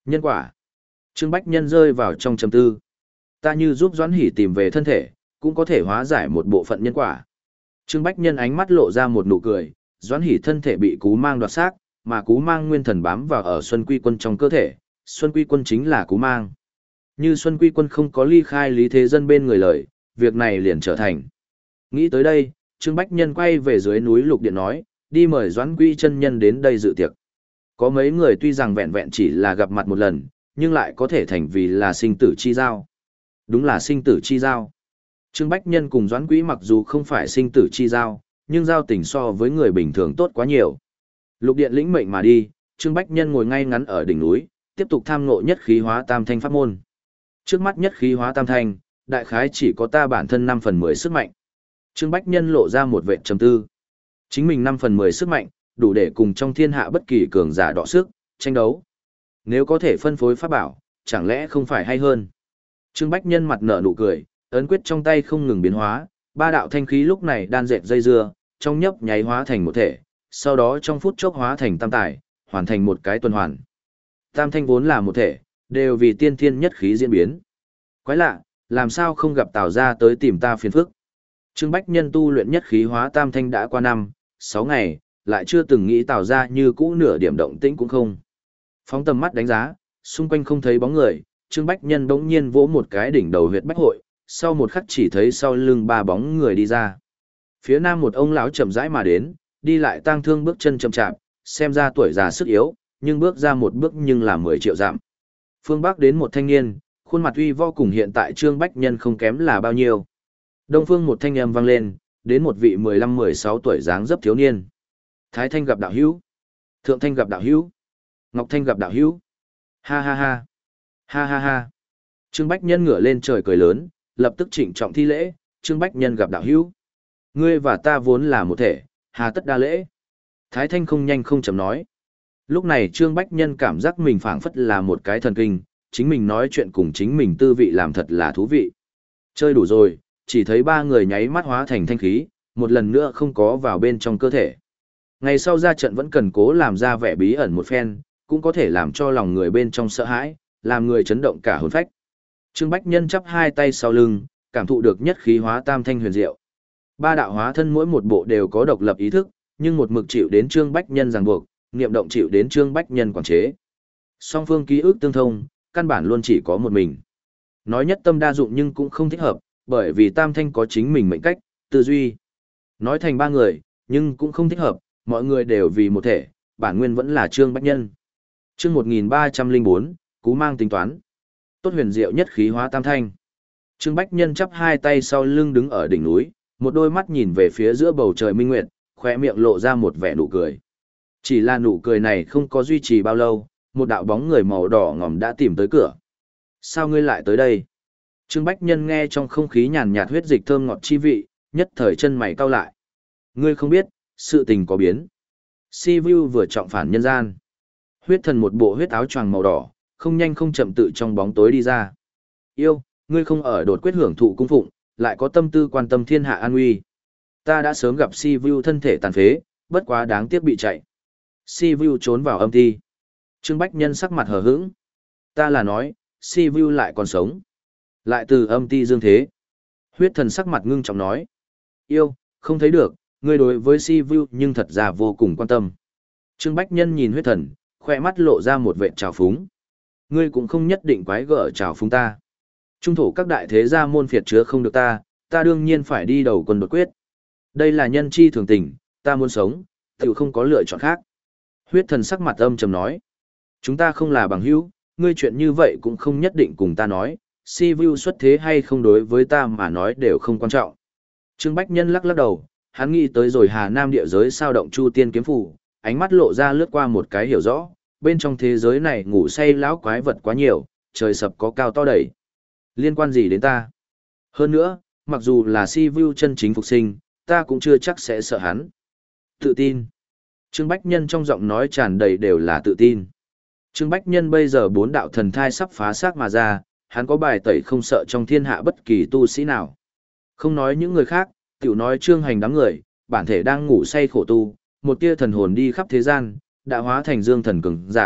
Nhân quả. Trương Bách Nhân rơi vào trong trầm tư. Ta như giúp Doãn Hỷ tìm về thân thể, cũng có thể hóa giải một bộ phận nhân quả. Trương Bách Nhân ánh mắt lộ ra một nụ cười, Doãn Hỷ thân thể bị cú mang đoạt xác, mà cú mang nguyên thần bám vào ở Xuân Quy Quân trong cơ thể, Xuân Quy Quân chính là cú mang. Như Xuân Quy Quân không có ly khai Lý Thế Dân bên người lời, việc này liền trở thành. Nghĩ tới đây, Trương Bách Nhân quay về dưới núi Lục Điện nói, đi mời Doãn Quy chân nhân đến đây dự tiệc. Có mấy người tuy rằng vẹn vẹn chỉ là gặp mặt một lần, nhưng lại có thể thành vì là sinh tử chi giao. Đúng là sinh tử chi giao. Trương Bách Nhân cùng Doãn Quý mặc dù không phải sinh tử chi giao, nhưng giao tình so với người bình thường tốt quá nhiều. Lục Điện lĩnh mệnh mà đi, Trương Bách Nhân ngồi ngay ngắn ở đỉnh núi, tiếp tục tham ngộ nhất khí hóa tam thanh pháp môn. Trước mắt nhất khí hóa tam thanh, đại khái chỉ có ta bản thân năm phần mười sức mạnh. Trương Bách Nhân lộ ra một vệt trầm tư. Chính mình năm phần mười sức mạnh, đủ để cùng trong thiên hạ bất kỳ cường giả đọ sức, tranh đấu. Nếu có thể phân phối pháp bảo, chẳng lẽ không phải hay hơn. Trương Bách Nhân mặt nở nụ cười, ấn quyết trong tay không ngừng biến hóa, ba đạo thanh khí lúc này đan dệt dây dưa, trong nhấp nháy hóa thành một thể, sau đó trong phút chốc hóa thành tam tài, hoàn thành một cái tuần hoàn. Tam thanh vốn là một thể, đều vì tiên thiên nhất khí diễn biến. Quái lạ, làm sao không gặp Tào gia tới tìm ta phiền phức. Trương Bách Nhân tu luyện nhất khí hóa tam thanh đã qua năm, sáu ngày, lại chưa từng nghĩ Tào gia như cũ nửa điểm động tĩnh cũng không. Phóng tầm mắt đánh giá, xung quanh không thấy bóng người, Trương Bách Nhân bỗng nhiên vỗ một cái đỉnh đầu huyệt bách hội, sau một khắc chỉ thấy sau lưng ba bóng người đi ra. Phía nam một ông lão chậm rãi mà đến, đi lại tang thương bước chân chậm chạp, xem ra tuổi già sức yếu, nhưng bước ra một bước nhưng là mười triệu dặm. Phương Bắc đến một thanh niên, khuôn mặt uy vo cùng hiện tại Trương Bách Nhân không kém là bao nhiêu. Đông phương một thanh âm vang lên, đến một vị mười lăm mười sáu tuổi dáng dấp thiếu niên. Thái Thanh gặp đạo hữu, Thượng Thanh gặp đạo hữu, Ngọc Thanh gặp đạo hữu. Ha ha ha. Ha ha ha. Trương Bách Nhân ngửa lên trời cười lớn, lập tức trịnh trọng thi lễ, Trương Bách Nhân gặp đạo hữu. Ngươi và ta vốn là một thể, hà tất đa lễ. Thái Thanh không nhanh không chậm nói. Lúc này Trương Bách Nhân cảm giác mình phảng phất là một cái thần kinh, chính mình nói chuyện cùng chính mình tư vị làm thật là thú vị. Chơi đủ rồi, chỉ thấy ba người nháy mắt hóa thành thanh khí, một lần nữa không có vào bên trong cơ thể. Ngày sau ra trận vẫn cần cố làm ra vẻ bí ẩn một phen, cũng có thể làm cho lòng người bên trong sợ hãi, làm người chấn động cả hồn phách. Trương Bách Nhân chắp hai tay sau lưng, cảm thụ được nhất khí hóa tam thanh huyền diệu. Ba đạo hóa thân mỗi một bộ đều có độc lập ý thức, nhưng một mực chịu đến Trương Bách Nhân ràng buộc, niệm động chịu đến Trương Bách Nhân quản chế. Song phương ký ức tương thông, căn bản luôn chỉ có một mình. Nói nhất tâm đa dụng nhưng cũng không thích hợp, bởi vì tam thanh có chính mình mệnh cách, tư duy. Nói thành ba người, nhưng cũng không thích hợp, mọi người đều vì một thể, bản nguyên vẫn là Trương Bách Nhân. Chương một nghìn ba trăm lẻ bốn, Cú mang tính toán. Tốt huyền diệu nhất khí hóa tam thanh. Trương Bách Nhân chắp hai tay sau lưng đứng ở đỉnh núi, một đôi mắt nhìn về phía giữa bầu trời minh nguyệt, khóe miệng lộ ra một vẻ nụ cười. Chỉ là nụ cười này không có duy trì bao lâu, một đạo bóng người màu đỏ ngòm đã tìm tới cửa. Sao ngươi lại tới đây? Trương Bách Nhân nghe trong không khí nhàn nhạt huyết dịch thơm ngọt chi vị, nhất thời chân mày cau lại. Ngươi không biết, sự tình có biến. Si Vu vừa trọng phản nhân gian. Huyết thần một bộ huyết áo choàng màu đỏ, không nhanh không chậm tự trong bóng tối đi ra. Yêu, ngươi không ở đột quyết hưởng thụ cung phụng, lại có tâm tư quan tâm thiên hạ an nguy. Ta đã sớm gặp Si Vu thân thể tàn phế, bất quá đáng tiếc bị chạy. Si Vu trốn vào âm ti. Trương Bách Nhân sắc mặt hờ hững. Ta là nói, Si Vu lại còn sống. Lại từ âm ti dương thế. Huyết thần sắc mặt ngưng trọng nói. Yêu, không thấy được, ngươi đối với Si Vu nhưng thật ra vô cùng quan tâm. Trương Bách Nhân nhìn huyết thần, khoe mắt lộ ra một vệt trào phúng. Ngươi cũng không nhất định quái gở trào phúng ta. Trung thổ các đại thế gia môn phiệt chứa không được ta, ta đương nhiên phải đi đầu quân đột quyết. Đây là nhân chi thường tình, ta muốn sống, tự không có lựa chọn khác. Huyết thần sắc mặt âm trầm nói. Chúng ta không là bằng hữu, ngươi chuyện như vậy cũng không nhất định cùng ta nói, Si Vu xuất thế hay không đối với ta mà nói đều không quan trọng. Trương Bách Nhân lắc lắc đầu, hắn nghĩ tới rồi Hà Nam địa giới sao động Chu Tiên kiếm phủ, ánh mắt lộ ra lướt qua một cái hiểu rõ, bên trong thế giới này ngủ say lão quái vật quá nhiều, trời sập có cao to đẩy. Liên quan gì đến ta? Hơn nữa, mặc dù là Si Vu chân chính phục sinh, ta cũng chưa chắc sẽ sợ hắn. Tự tin. Trương Bách Nhân trong giọng nói tràn đầy đều là tự tin. Trương Bách Nhân bây giờ bốn đạo thần thai sắp phá xác mà ra, hắn có bài tẩy không sợ trong thiên hạ bất kỳ tu sĩ nào. Không nói những người khác, tiểu nói Trương Hành đám người, bản thể đang ngủ say khổ tu, một tia thần hồn đi khắp thế gian, đã hóa thành dương thần cường giả,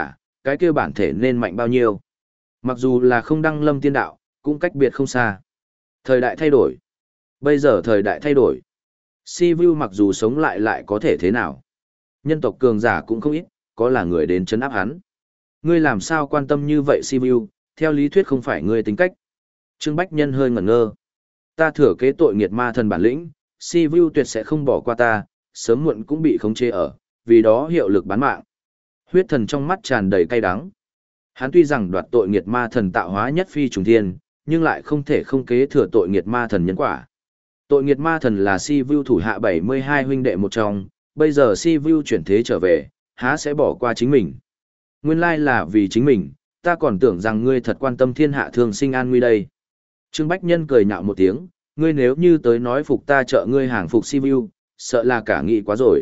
cái kia bản thể nên mạnh bao nhiêu. Mặc dù là không đăng lâm tiên đạo, cũng cách biệt không xa. Thời đại thay đổi. Bây giờ thời đại thay đổi. Sivu mặc dù sống lại lại có thể thế nào? Nhân tộc cường giả cũng không ít, có là người đến chấn áp hắn. Ngươi làm sao quan tâm như vậy Sivu, theo lý thuyết không phải ngươi tính cách. Trương Bách Nhân hơi ngẩn ngơ. Ta thừa kế tội nghiệt ma thần bản lĩnh, Sivu tuyệt sẽ không bỏ qua ta, sớm muộn cũng bị khống chế ở, vì đó hiệu lực bán mạng. Huyết thần trong mắt tràn đầy cay đắng. Hắn tuy rằng đoạt tội nghiệt ma thần tạo hóa nhất phi trùng thiên, nhưng lại không thể không kế thừa tội nghiệt ma thần nhân quả. Tội nghiệt ma thần là Sivu thủ hạ bảy mươi hai huynh đệ một trong, bây giờ Sivu chuyển thế trở về, há sẽ bỏ qua chính mình. Nguyên lai là vì chính mình, ta còn tưởng rằng ngươi thật quan tâm thiên hạ thường sinh an nguy đây. Trương Bách Nhân cười nhạo một tiếng, ngươi nếu như tới nói phục ta trợ ngươi hàng phục Sivu, sợ là cả nghị quá rồi.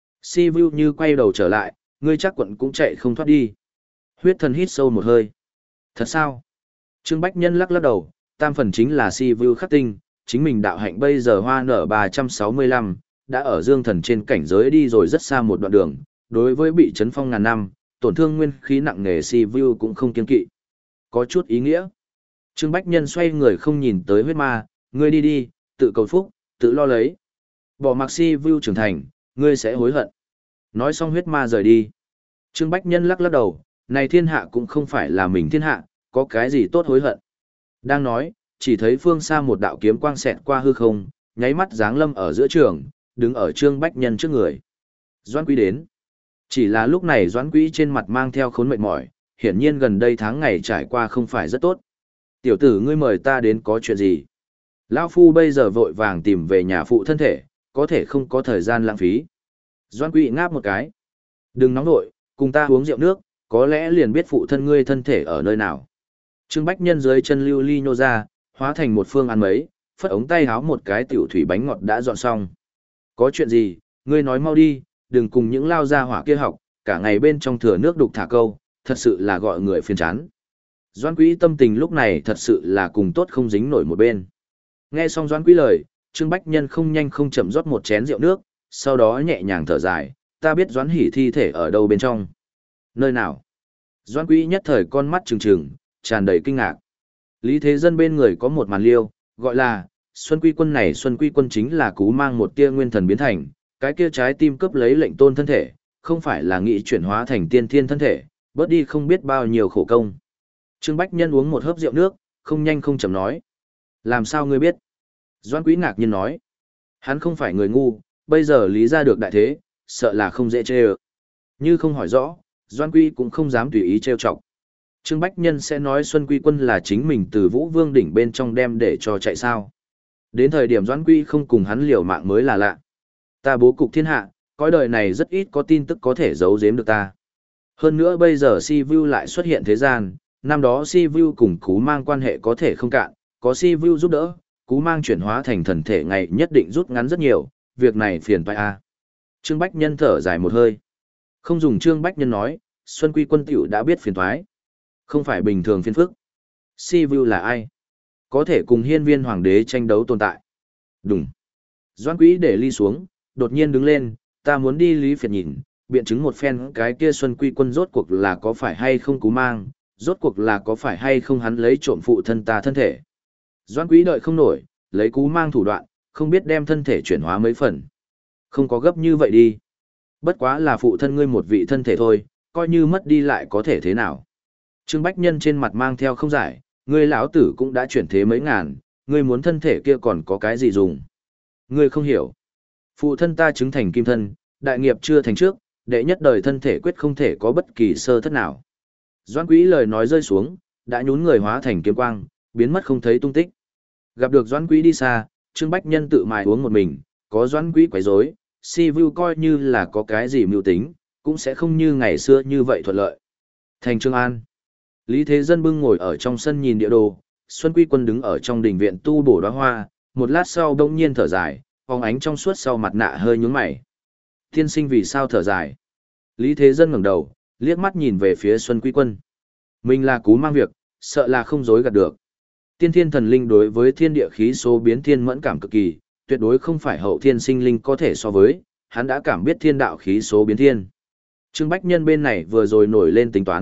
Sivu như quay đầu trở lại, ngươi chắc quận cũng chạy không thoát đi. Huyết thần hít sâu một hơi. Thật sao? Trương Bách Nhân lắc lắc đầu, tam phần chính là Sivu khắc tinh, chính mình đạo hạnh bây giờ hoa nở ba trăm sáu mươi lăm, đã ở dương thần trên cảnh giới đi rồi rất xa một đoạn đường, đối với bị chấn phong ngàn năm, tổn thương nguyên khí nặng nề Sivu cũng không kiên kỵ. Có chút ý nghĩa. Trương Bách Nhân xoay người không nhìn tới huyết ma, ngươi đi đi, tự cầu phúc, tự lo lấy. Bỏ mặc Sivu trưởng thành, ngươi sẽ hối hận. Nói xong huyết ma rời đi. Trương Bách Nhân lắc lắc đầu, này thiên hạ cũng không phải là mình thiên hạ, có cái gì tốt hối hận. Đang nói, chỉ thấy phương xa một đạo kiếm quang xẹt qua hư không, nháy mắt giáng lâm ở giữa trường, đứng ở Trương Bách Nhân trước người. Doãn Quý đến. Chỉ là lúc này Doãn Quý trên mặt mang theo khốn mệt mỏi, hiển nhiên gần đây tháng ngày trải qua không phải rất tốt. Tiểu tử ngươi mời ta đến có chuyện gì? Lão phu bây giờ vội vàng tìm về nhà phụ thân thể, có thể không có thời gian lãng phí. Doãn Quý ngáp một cái. Đừng nóng nội, cùng ta uống rượu nước, có lẽ liền biết phụ thân ngươi thân thể ở nơi nào. Trương Bách Nhân dưới chân lưu ly nhô ra, hóa thành một phương ăn mấy, phất ống tay háo một cái tiểu thủy bánh ngọt đã dọn xong. Có chuyện gì, ngươi nói mau đi, đừng cùng những lao gia hỏa kia học, cả ngày bên trong thừa nước đục thả câu, thật sự là gọi người phiền chán. Doãn Quý tâm tình lúc này thật sự là cùng tốt không dính nổi một bên. Nghe xong Doãn Quý lời, Trương Bách Nhân không nhanh không chậm rót một chén rượu nước, sau đó nhẹ nhàng thở dài, ta biết Doãn Hỉ thi thể ở đâu bên trong. Nơi nào? Doãn Quý nhất thời con mắt trừng trừng, tràn đầy kinh ngạc. Lý Thế Dân bên người có một màn liêu, gọi là, Xuân Quy Quân này Xuân Quy Quân chính là cú mang một tia nguyên thần biến thành, cái kia trái tim cướp lấy lệnh tôn thân thể, không phải là nghị chuyển hóa thành tiên thiên thân thể, bớt đi không biết bao nhiêu khổ công. Trương Bách Nhân uống một hớp rượu nước, không nhanh không chậm nói. Làm sao ngươi biết? Doãn Quý ngạc nhiên nói. Hắn không phải người ngu, bây giờ lý ra được đại thế, sợ là không dễ chê ơ. Như không hỏi rõ, Doãn Quý cũng không dám tùy ý trêu chọc. Trương Bách Nhân sẽ nói Xuân Quy Quân là chính mình từ Vũ Vương đỉnh bên trong đem để cho chạy sao. Đến thời điểm Doãn Quý không cùng hắn liều mạng mới là lạ. Ta bố cục thiên hạ, cõi đời này rất ít có tin tức có thể giấu giếm được ta. Hơn nữa bây giờ Sivu lại xuất hiện thế gian, năm đó Sivu cùng Cú Mang quan hệ có thể không cạn, có Sivu giúp đỡ, Cú Mang chuyển hóa thành thần thể ngày nhất định rút ngắn rất nhiều, việc này phiền toái a. Trương Bách Nhân thở dài một hơi. Không dùng Trương Bách Nhân nói, Xuân Quy Quân tiểu đã biết phiền toái. Không phải bình thường phiền phức. Sivu là ai? Có thể cùng hiên viên hoàng đế tranh đấu tồn tại. Đúng. Doãn Quý để ly xuống, đột nhiên đứng lên, ta muốn đi Lý Phiệt nhìn, biện chứng một phen cái kia Xuân Quy Quân rốt cuộc là có phải hay không Cú Mang, rốt cuộc là có phải hay không hắn lấy trộm phụ thân ta thân thể. Doãn Quý đợi không nổi, lấy Cú Mang thủ đoạn, không biết đem thân thể chuyển hóa mấy phần. Không có gấp như vậy đi. Bất quá là phụ thân ngươi một vị thân thể thôi, coi như mất đi lại có thể thế nào. Trương Bách Nhân trên mặt mang theo không giải, ngươi lão tử cũng đã chuyển thế mấy ngàn, ngươi muốn thân thể kia còn có cái gì dùng. Ngươi không hiểu. Phụ thân ta chứng thành kim thân, đại nghiệp chưa thành trước, đệ nhất đời thân thể quyết không thể có bất kỳ sơ thất nào. Doãn Quý lời nói rơi xuống, đã nhún người hóa thành kiếm quang, biến mất không thấy tung tích. Gặp được Doãn Quý đi xa, Trương Bách Nhân tự mài uống một mình, có Doãn Quý quấy rối, Sivu coi như là có cái gì mưu tính, cũng sẽ không như ngày xưa như vậy thuận lợi. Thành Trương An. Lý Thế Dân bưng ngồi ở trong sân nhìn địa đồ, Xuân Quy Quân đứng ở trong đình viện tu bổ đóa hoa, một lát sau đông nhiên thở dài, phóng ánh trong suốt sau mặt nạ hơi nhướng mày. Tiên sinh vì sao thở dài? Lý Thế Dân ngẩng đầu, liếc mắt nhìn về phía Xuân Quy Quân. Mình là Cú Mang việc, sợ là không dối gạt được. Tiên thiên thần linh đối với thiên địa khí số biến thiên mẫn cảm cực kỳ, tuyệt đối không phải hậu thiên sinh linh có thể so với, hắn đã cảm biết thiên đạo khí số biến thiên. Trương Bách Nhân bên này vừa rồi nổi lên tính toán,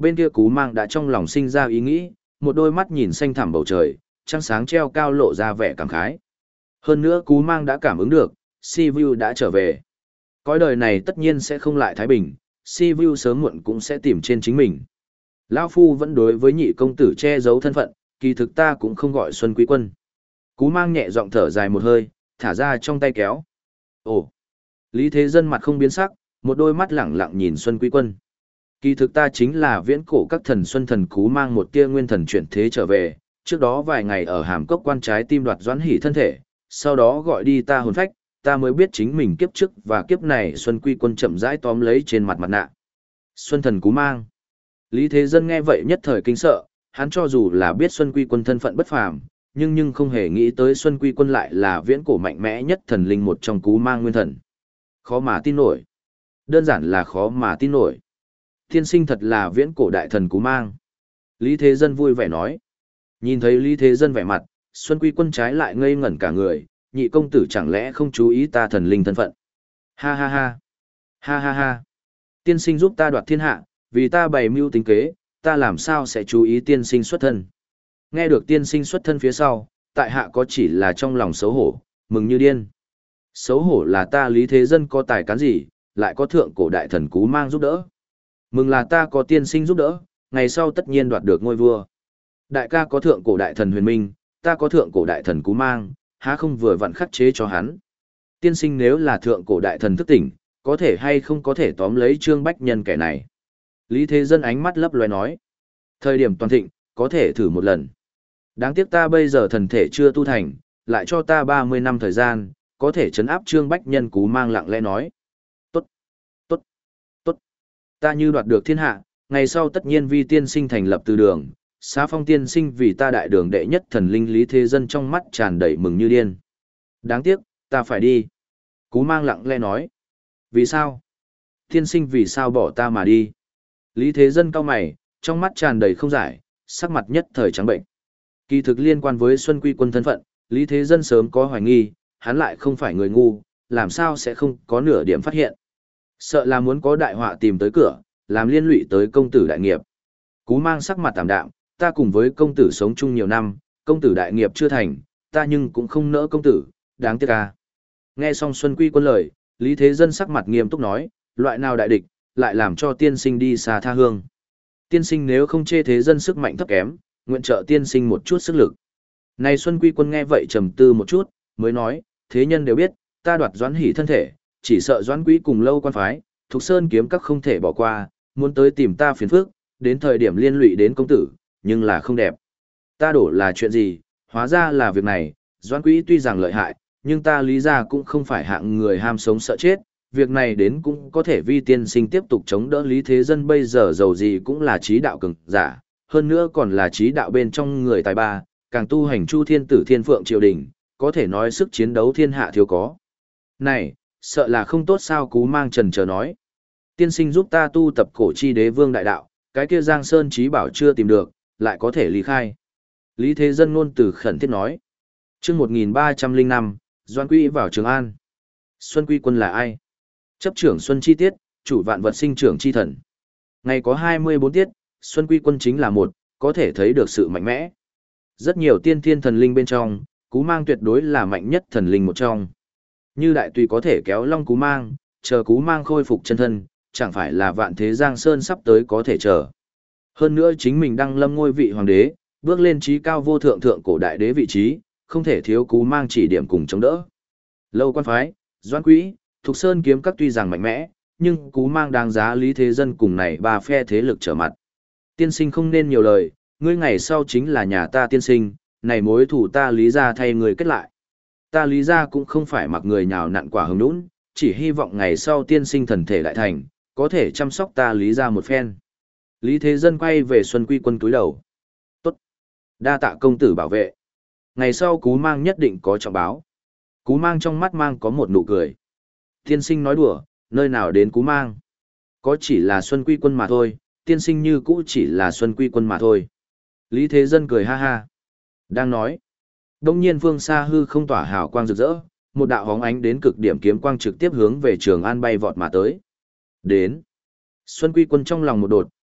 bên kia Cú Mang đã trong lòng sinh ra ý nghĩ, một đôi mắt nhìn xanh thẳm bầu trời, trăng sáng treo cao lộ ra vẻ cảm khái. Hơn nữa Cú Mang đã cảm ứng được, Si-Vu đã trở về. Cõi đời này tất nhiên sẽ không lại thái bình, Si-Vu sớm muộn cũng sẽ tìm trên chính mình. Lão Phu vẫn đối với nhị công tử che giấu thân phận, kỳ thực ta cũng không gọi Xuân Quý Quân. Cú Mang nhẹ giọng thở dài một hơi, thả ra trong tay kéo. Ồ! Lý Thế Dân mặt không biến sắc, một đôi mắt lẳng lặng nhìn Xuân Quý Quân. Kỳ thực ta chính là viễn cổ các thần Xuân Thần Cú Mang một tia nguyên thần chuyển thế trở về, trước đó vài ngày ở hàm cốc quan trái tim đoạt Doãn Hỷ thân thể, sau đó gọi đi ta hồn phách, ta mới biết chính mình kiếp trước và kiếp này Xuân Quý Quân chậm rãi tóm lấy trên mặt mặt nạ. Xuân Thần Cú Mang. Lý Thế Dân nghe vậy nhất thời kinh sợ, hắn cho dù là biết Xuân Quý Quân thân phận bất phàm, nhưng nhưng không hề nghĩ tới Xuân Quý Quân lại là viễn cổ mạnh mẽ nhất thần linh một trong Cú Mang nguyên thần. Khó mà tin nổi. Đơn giản là khó mà tin nổi. Tiên sinh thật là viễn cổ đại thần Cú Mang. Lý Thế Dân vui vẻ nói. Nhìn thấy Lý Thế Dân vẻ mặt, Xuân Quý Quân trái lại ngây ngẩn cả người, nhị công tử chẳng lẽ không chú ý ta thần linh thân phận. Ha ha ha. Ha ha ha. Tiên sinh giúp ta đoạt thiên hạ, vì ta bày mưu tính kế, ta làm sao sẽ chú ý tiên sinh xuất thân. Nghe được tiên sinh xuất thân phía sau, tại hạ có chỉ là trong lòng xấu hổ, mừng như điên. Xấu hổ là ta Lý Thế Dân có tài cán gì, lại có thượng cổ đại thần Cú Mang giúp đỡ. Mừng là ta có tiên sinh giúp đỡ, ngày sau tất nhiên đoạt được ngôi vua. Đại ca có thượng cổ đại thần Huyền Minh, ta có thượng cổ đại thần Cú Mang, há không vừa vặn khắc chế cho hắn. Tiên sinh nếu là thượng cổ đại thần thức tỉnh, có thể hay không có thể tóm lấy Trương Bách Nhân kẻ này. Lý Thế Dân ánh mắt lấp loé nói. Thời điểm toàn thịnh, có thể thử một lần. Đáng tiếc ta bây giờ thần thể chưa tu thành, lại cho ta ba mươi năm thời gian, có thể chấn áp Trương Bách Nhân. Cú Mang lặng lẽ nói. Tốt, tốt, tốt. Ta như đoạt được thiên hạ, ngày sau tất nhiên vi tiên sinh thành lập từ đường, xá phong tiên sinh vì ta đại đường đệ nhất thần linh. Lý Thế Dân trong mắt tràn đầy mừng như điên. Đáng tiếc, ta phải đi. Cú Mang lặng lẽ nói. Vì sao? Tiên sinh vì sao bỏ ta mà đi? Lý Thế Dân cau mày, trong mắt tràn đầy không giải, sắc mặt nhất thời trắng bệnh. Kỳ thực liên quan với Xuân Quý Quân thân phận, Lý Thế Dân sớm có hoài nghi, hắn lại không phải người ngu, làm sao sẽ không có nửa điểm phát hiện. Sợ là muốn có đại họa tìm tới cửa, làm liên lụy tới công tử đại nghiệp. Cú Mang sắc mặt tạm đạm, ta cùng với công tử sống chung nhiều năm, công tử đại nghiệp chưa thành, ta nhưng cũng không nỡ công tử, đáng tiếc à. Nghe xong Xuân Quý Quân lời, Lý Thế Dân sắc mặt nghiêm túc nói, loại nào đại địch, lại làm cho tiên sinh đi xa tha hương. Tiên sinh nếu không chê Thế Dân sức mạnh thấp kém, nguyện trợ tiên sinh một chút sức lực. Này Xuân Quý Quân nghe vậy trầm tư một chút, mới nói, thế nhân đều biết, ta đoạt Doãn Hỷ thân thể, chỉ sợ Doãn Quý cùng lâu quan phái, Thục Sơn kiếm các không thể bỏ qua, muốn tới tìm ta phiền phức, đến thời điểm liên lụy đến công tử, nhưng là không đẹp. Ta đổ là chuyện gì, hóa ra là việc này, Doãn Quý tuy rằng lợi hại, nhưng ta Lý gia cũng không phải hạng người ham sống sợ chết, việc này đến cũng có thể vi tiên sinh tiếp tục chống đỡ. Lý Thế Dân bây giờ giàu gì cũng là trí đạo cường giả, hơn nữa còn là trí đạo bên trong người tài ba, càng tu hành chu thiên tử thiên phượng triều đình, có thể nói sức chiến đấu thiên hạ thiếu có. Này, sợ là không tốt sao? Cú Mang trần chờ nói. Tiên sinh giúp ta tu tập cổ chi đế vương đại đạo, cái kia Giang Sơn trí bảo chưa tìm được, lại có thể lý khai. Lý Thế Dân ngôn từ khẩn thiết nói. Trước một nghìn ba trăm lẻ năm, Doãn Quý vào Trường An. Xuân Quý Quân là ai? Chấp trưởng Xuân chi tiết, chủ vạn vật sinh trưởng chi thần. Ngày có hai mươi bốn tiết, Xuân Quý Quân chính là một, có thể thấy được sự mạnh mẽ. Rất nhiều tiên thiên thần linh bên trong, Cú Mang tuyệt đối là mạnh nhất thần linh một trong. Như đại tùy có thể kéo long Cú Mang, chờ Cú Mang khôi phục chân thân, chẳng phải là vạn thế Giang Sơn sắp tới có thể chờ. Hơn nữa chính mình đăng lâm ngôi vị hoàng đế, bước lên trí cao vô thượng thượng cổ đại đế vị trí, không thể thiếu Cú Mang chỉ điểm cùng chống đỡ. Lâu quan phái, Doãn Quý, Thục Sơn kiếm các tuy rằng mạnh mẽ, nhưng Cú Mang đáng giá Lý Thế Dân cùng này ba phe thế lực trở mặt. Tiên sinh không nên nhiều lời, ngươi ngày sau chính là nhà ta tiên sinh, này mối thủ ta Lý gia thay người kết lại. Ta Lý gia cũng không phải mặc người nhào nặn quả hứng nũng, chỉ hy vọng ngày sau tiên sinh thần thể đại thành, có thể chăm sóc ta Lý gia một phen. Lý Thế Dân quay về Xuân Quý Quân cúi đầu. Tốt. Đa tạ công tử bảo vệ. Ngày sau Cú Mang nhất định có trọng báo. Cú Mang trong mắt mang có một nụ cười. Tiên sinh nói đùa, nơi nào đến Cú Mang. Có chỉ là Xuân Quý Quân mà thôi, tiên sinh như cũ chỉ là Xuân Quý Quân mà thôi. Lý Thế Dân cười ha ha. Đang nói. Đông nhiên phương xa hư không tỏa hào quang rực rỡ, một đạo hóng ánh đến cực điểm kiếm quang trực tiếp hướng về Trường An bay vọt mà tới. Đến. Xuân Quý Quân trong lòng một đột,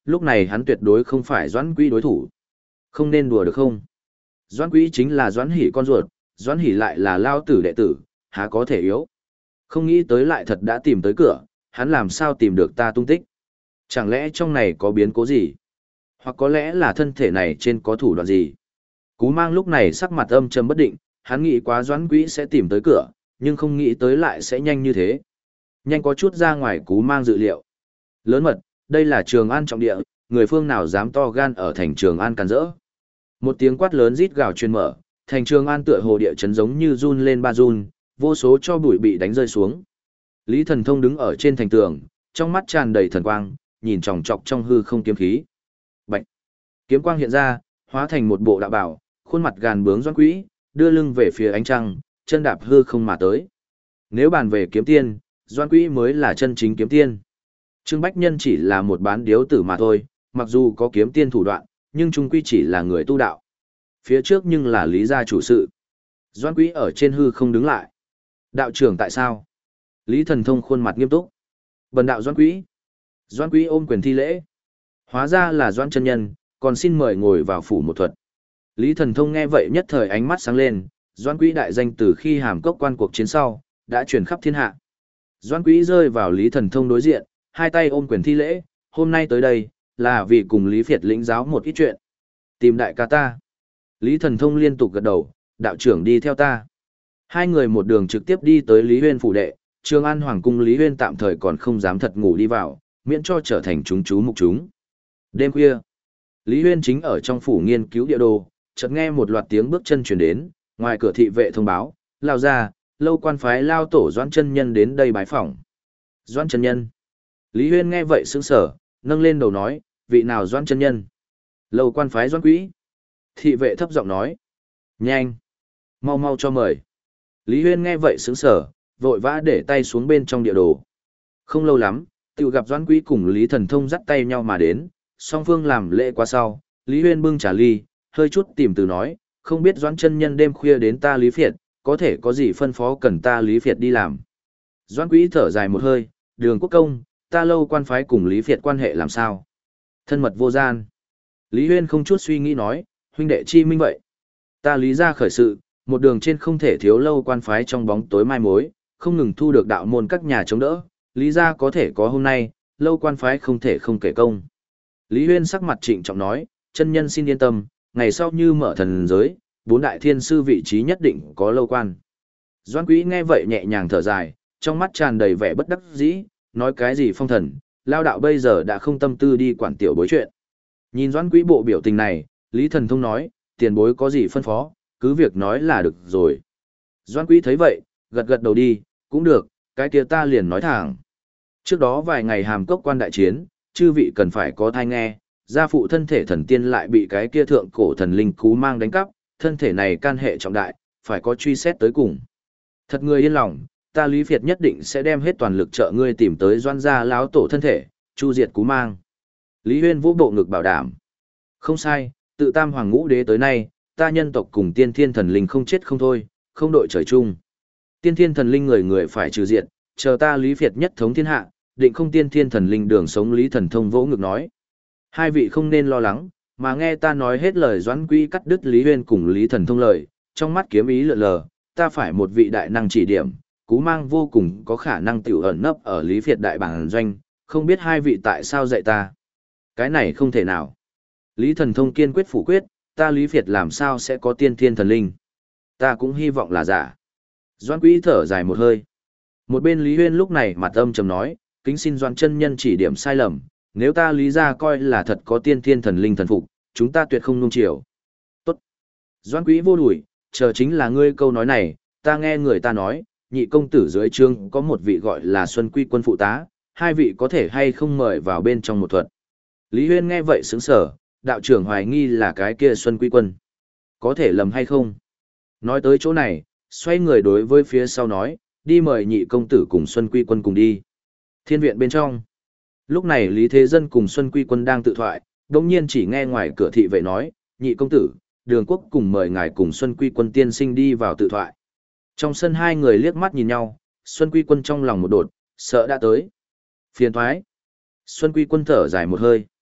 lúc này hắn tuyệt đối không phải Doãn Quý đối thủ. Không nên đùa được không? Doãn Quý chính là Doãn Hỷ con ruột, Doãn Hỷ lại là lao tử đệ tử, há có thể yếu. Không nghĩ tới lại thật đã tìm tới cửa, hắn làm sao tìm được ta tung tích? Chẳng lẽ trong này có biến cố gì? Hoặc có lẽ là thân thể này trên có thủ đoạn gì? Cú Mang lúc này sắc mặt âm trầm bất định, hắn nghĩ quá Doãn Quý sẽ tìm tới cửa, nhưng không nghĩ tới lại sẽ nhanh như thế. Nhanh có chút ra ngoài Cú Mang dự liệu. Lớn mật, đây là Trường An trọng địa, người phương nào dám to gan ở thành Trường An càn rỡ. Một tiếng quát lớn rít gào truyền mở, thành Trường An tựa hồ địa chấn giống như run lên ba run, vô số cho bụi bị đánh rơi xuống. Lý Thần Thông đứng ở trên thành tường, trong mắt tràn đầy thần quang, nhìn chòng chọc trong hư không kiếm khí. Bạch! Kiếm quang hiện ra, hóa thành một bộ đạo bảo, khuôn mặt gàn bướng Doãn Quý, đưa lưng về phía ánh trăng, chân đạp hư không mà tới. Nếu bàn về kiếm tiên, Doãn Quý mới là chân chính kiếm tiên. Trương Bách Nhân chỉ là một bán điếu tử mà thôi, mặc dù có kiếm tiên thủ đoạn, nhưng chung quy chỉ là người tu đạo. Phía trước nhưng là Lý gia chủ sự. Doãn Quý ở trên hư không đứng lại. Đạo trưởng tại sao? Lý Thần Thông khuôn mặt nghiêm túc. Bần đạo Doãn Quý. Doãn Quý ôm quyền thi lễ. Hóa ra là Doãn chân nhân, còn xin mời ngồi vào phủ một thuật. Lý Thần Thông nghe vậy nhất thời ánh mắt sáng lên, Doãn Quý đại danh từ khi hàm cốc quan cuộc chiến sau, đã truyền khắp thiên hạ. Doãn Quý rơi vào Lý Thần Thông đối diện, hai tay ôm quyền thi lễ, hôm nay tới đây, là vì cùng Lý Việt lĩnh giáo một ít chuyện. Tìm đại ca ta. Lý Thần Thông liên tục gật đầu, đạo trưởng đi theo ta. Hai người một đường trực tiếp đi tới Lý Huyên phủ đệ, Trường An Hoàng cung Lý Huyên tạm thời còn không dám thật ngủ đi vào, miễn cho trở thành chúng chú mục chúng. Đêm khuya, Lý Huyên chính ở trong phủ nghiên cứu địa đồ, chợt nghe một loạt tiếng bước chân truyền đến, ngoài cửa thị vệ thông báo, lao ra, lâu quan phái lao tổ Doãn chân nhân đến đây bái phỏng. Doãn chân nhân. Lý Huyên nghe vậy sững sờ, nâng lên đầu nói, vị nào Doãn chân nhân? Lâu quan phái Doãn Quý. Thị vệ thấp giọng nói, nhanh, mau mau cho mời. Lý Huyên nghe vậy sững sờ, vội vã để tay xuống bên trong địa đồ. Không lâu lắm, tự gặp Doãn Quý cùng Lý Thần Thông dắt tay nhau mà đến, song phương làm lễ qua sau, Lý Huyên bưng trà ly, hơi chút tìm từ nói, không biết Doãn chân nhân đêm khuya đến ta Lý Việt, có thể có gì phân phó cần ta Lý Việt đi làm. Doãn Quý thở dài một hơi, Đường Quốc công, ta lâu quan phái cùng Lý Việt quan hệ làm sao? Thân mật vô gian. Lý Huyên không chút suy nghĩ nói, huynh đệ chi minh vậy. Ta Lý ra khởi sự, một đường trên không thể thiếu lâu quan phái trong bóng tối mai mối, không ngừng thu được đạo môn các nhà chống đỡ, Lý ra có thể có hôm nay, lâu quan phái không thể không kể công. Lý Huyên sắc mặt trịnh trọng nói, chân nhân xin yên tâm, ngày sau như mở thần giới, bốn đại thiên sư vị trí nhất định có lâu quan. Doãn Quý nghe vậy nhẹ nhàng thở dài, trong mắt tràn đầy vẻ bất đắc dĩ, nói cái gì phong thần, lao đạo bây giờ đã không tâm tư đi quản tiểu bối chuyện. Nhìn Doãn Quý bộ biểu tình này, Lý Thần Thông nói, tiền bối có gì phân phó, cứ việc nói là được rồi. Doãn Quý thấy vậy, gật gật đầu đi, cũng được, cái kia ta liền nói thẳng. Trước đó vài ngày hàm cốc quan đại chiến, chư vị cần phải có thai nghe, gia phụ thân thể thần tiên lại bị cái kia thượng cổ thần linh Cú Mang đánh cắp, thân thể này can hệ trọng đại, phải có truy xét tới cùng. Thật người yên lòng, ta Lý Việt nhất định sẽ đem hết toàn lực trợ ngươi tìm tới Doãn gia láo tổ thân thể, chu diệt Cú Mang. Lý Huyên vũ bộ ngực bảo đảm. Không sai, tự tam hoàng ngũ đế tới nay, ta nhân tộc cùng tiên thiên thần linh không chết không thôi, không đội trời chung. Tiên thiên thần linh người người phải trừ diệt, chờ ta Lý Việt nhất thống thiên hạ, định không tiên thiên thần linh đường sống. Lý Thần Thông vỗ ngực nói. Hai vị không nên lo lắng, mà nghe ta nói hết lời. Doãn Quý cắt đứt Lý Huyên cùng Lý Thần Thông lời, trong mắt kiếm ý lượn lờ, ta phải một vị đại năng chỉ điểm, Cú Mang vô cùng có khả năng tiểu ẩn nấp ở Lý Việt đại bản doanh, không biết hai vị tại sao dạy ta. Cái này không thể nào. Lý Thần Thông kiên quyết phủ quyết, ta Lý Việt làm sao sẽ có tiên thiên thần linh. Ta cũng hy vọng là giả. Doãn Quý thở dài một hơi. Một bên Lý Huyên lúc này mặt âm trầm nói, kính xin Doãn chân nhân chỉ điểm sai lầm, nếu ta Lý gia coi là thật có tiên thiên thần linh thần phục, chúng ta tuyệt không nung chiều. Tốt. Doãn Quý vô đuổi, chờ chính là ngươi câu nói này, ta nghe người ta nói, nhị công tử dưới trương có một vị gọi là Xuân Quy quân phụ tá, hai vị có thể hay không mời vào bên trong một thuật. Lý Huyên nghe vậy sững sờ, đạo trưởng hoài nghi là cái kia Xuân Quy quân. Có thể lầm hay không? Nói tới chỗ này, xoay người đối với phía sau nói, đi mời nhị công tử cùng Xuân Quy quân cùng đi. Thiên viện bên trong. Lúc này Lý Thế Dân cùng Xuân Quy quân đang tự thoại, đồng nhiên chỉ nghe ngoài cửa thị vệ nói, nhị công tử, Đường Quốc cùng mời ngài cùng Xuân Quy quân tiên sinh đi vào tự thoại. Trong sân hai người liếc mắt nhìn nhau, Xuân Quy quân trong lòng một đột, sợ đã tới. Phiền thoái. Xuân Quy quân thở dài một hơi.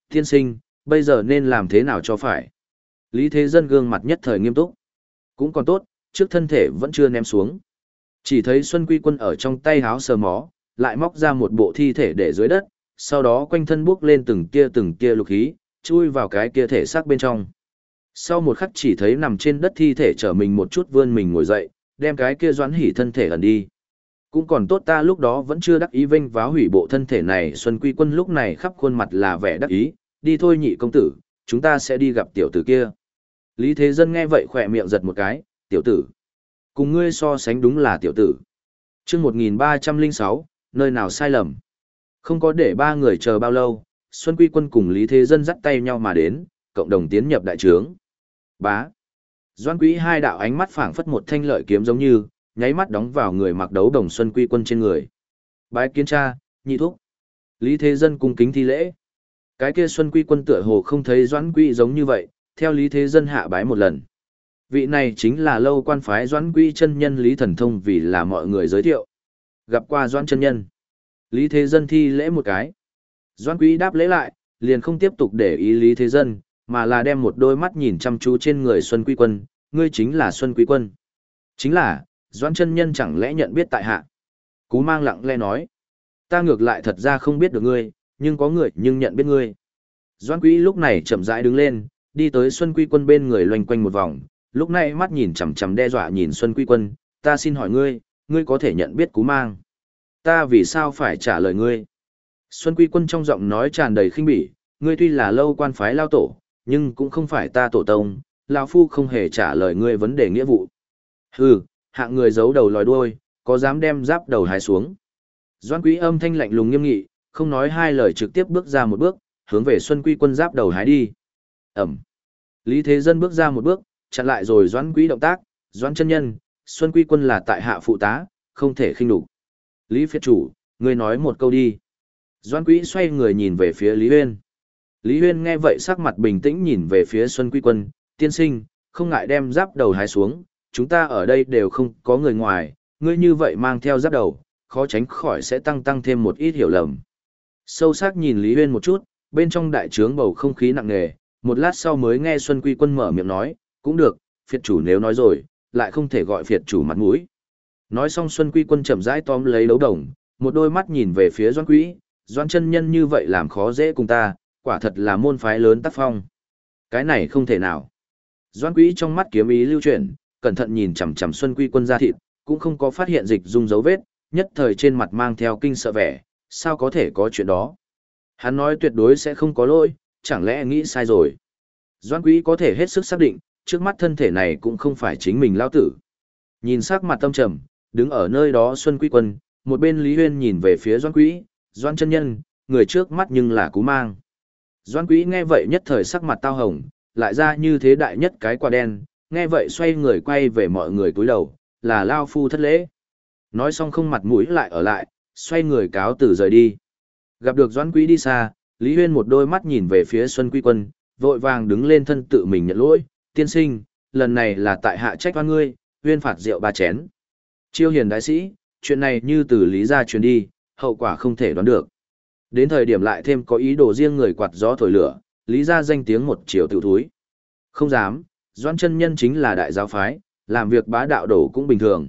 Tiên sinh, bây giờ nên làm thế nào cho phải? Lý Thế Dân gương mặt nhất thời nghiêm túc. Cũng còn tốt, trước thân thể vẫn chưa ném xuống. Chỉ thấy Xuân Quy Quân ở trong tay háo sờ mó, lại móc ra một bộ thi thể để dưới đất, sau đó quanh thân bước lên từng tia từng tia lục khí, chui vào cái kia thể xác bên trong. Sau một khắc chỉ thấy nằm trên đất thi thể trở mình một chút vươn mình ngồi dậy, đem cái kia Doãn Hỉ thân thể ẩn đi. Cũng còn tốt ta lúc đó vẫn chưa đắc ý vênh váo hủy bộ thân thể này. Xuân Quy Quân lúc này khắp khuôn mặt là vẻ đắc ý, đi thôi nhị công tử, chúng ta sẽ đi gặp tiểu tử kia. Lý Thế Dân nghe vậy khỏe miệng giật một cái, tiểu tử. Cùng ngươi so sánh đúng là tiểu tử. Trước một nghìn ba trăm lẻ sáu, nơi nào sai lầm. Không có để ba người chờ bao lâu, Xuân Quy Quân cùng Lý Thế Dân dắt tay nhau mà đến, cộng đồng tiến nhập đại trướng. Bá. Doãn Quý hai đạo ánh mắt phảng phất một thanh lợi kiếm giống như, nháy mắt đóng vào người mặc đấu đồng Xuân Quy Quân trên người. Bái kiến cha, nhị thúc. Lý Thế Dân cung kính thi lễ. Cái kia Xuân Quy Quân tựa hồ không thấy Doãn Quý giống như vậy, theo Lý Thế Dân hạ bái một lần. Vị này chính là lâu quan phái Doãn Quý chân nhân Lý Thần Thông, vì là mọi người giới thiệu. Gặp qua Doãn chân nhân. Lý Thế Dân thi lễ một cái. Doãn Quý đáp lễ lại, liền không tiếp tục để ý Lý Thế Dân, mà là đem một đôi mắt nhìn chăm chú trên người Xuân Quy Quân, ngươi chính là Xuân Quy Quân. Chính là, Doãn chân nhân chẳng lẽ nhận biết tại hạ. Cú Mang lặng lẽ nói, ta ngược lại thật ra không biết được ngươi, nhưng có người nhưng nhận biết ngươi. Doãn Quý lúc này chậm rãi đứng lên, đi tới Xuân Quy Quân bên người loanh quanh một vòng, lúc này mắt nhìn chằm chằm đe dọa nhìn Xuân Quy Quân, ta xin hỏi ngươi, ngươi có thể nhận biết Cú Mang. Ta vì sao phải trả lời ngươi? Xuân Quy Quân trong giọng nói tràn đầy khinh bỉ, ngươi tuy là lâu quan phái lao tổ, nhưng cũng không phải ta tổ tông, lão phu không hề trả lời ngươi vấn đề nghĩa vụ. Hừ, hạng người giấu đầu lòi đuôi, có dám đem giáp đầu hái xuống. Doãn Quý âm thanh lạnh lùng nghiêm nghị, không nói hai lời trực tiếp bước ra một bước, hướng về Xuân Quy Quân giáp đầu hái đi. Ẩm. Lý Thế Dân bước ra một bước, chặn lại rồi Doãn Quý động tác, Doãn chân nhân, Xuân Quy Quân là tại hạ phụ tá, không thể khinh đục. Lý phiệt chủ, ngươi nói một câu đi. Doãn Quý xoay người nhìn về phía Lý Huyên. Lý Huyên nghe vậy sắc mặt bình tĩnh nhìn về phía Xuân Quy Quân, tiên sinh, không ngại đem giáp đầu hái xuống, chúng ta ở đây đều không có người ngoài, ngươi như vậy mang theo giáp đầu, khó tránh khỏi sẽ tăng tăng thêm một ít hiểu lầm. Sâu sắc nhìn Lý Huyên một chút, bên trong đại trướng bầu không khí nặng nề, một lát sau mới nghe Xuân Quy Quân mở miệng nói, cũng được, phiệt chủ nếu nói rồi, lại không thể gọi phiệt chủ mặt mũi. Nói xong Xuân Quy Quân chậm rãi tóm lấy đấu đồng, một đôi mắt nhìn về phía Doãn Quý, Doãn chân nhân như vậy làm khó dễ cùng ta, quả thật là môn phái lớn tác phong. Cái này không thể nào. Doãn Quý trong mắt kiếm ý lưu chuyển, cẩn thận nhìn chằm chằm Xuân Quy Quân ra thịt, cũng không có phát hiện dịch dung dấu vết, nhất thời trên mặt mang theo kinh sợ vẻ, sao có thể có chuyện đó. Hắn nói tuyệt đối sẽ không có lỗi, chẳng lẽ nghĩ sai rồi. Doãn Quý có thể hết sức xác định, trước mắt thân thể này cũng không phải chính mình lao tử. Nhìn sắc mặt tâm trầm, đứng ở nơi đó Xuân Quy Quân, một bên Lý Huyên nhìn về phía Doãn Quý, Doãn chân nhân, người trước mắt nhưng là Cú Mang. Doãn Quý nghe vậy nhất thời sắc mặt tao hồng, lại ra như thế đại nhất cái quả đen, nghe vậy xoay người quay về mọi người cúi đầu, là lao phu thất lễ. Nói xong không mặt mũi lại ở lại, xoay người cáo từ rời đi. Gặp được Doãn Quý đi xa, Lý Huyên một đôi mắt nhìn về phía Xuân Quy Quân, vội vàng đứng lên thân tự mình nhận lỗi, tiên sinh, lần này là tại hạ trách oan ngươi, Huyên phạt rượu ba chén. Chiêu hiền đại sĩ, chuyện này như từ Lý gia truyền đi, hậu quả không thể đoán được. Đến thời điểm lại thêm có ý đồ riêng người quạt gió thổi lửa, Lý gia danh tiếng một chiều tự thúi. Không dám, Doãn chân nhân chính là đại giáo phái, làm việc bá đạo đổ cũng bình thường.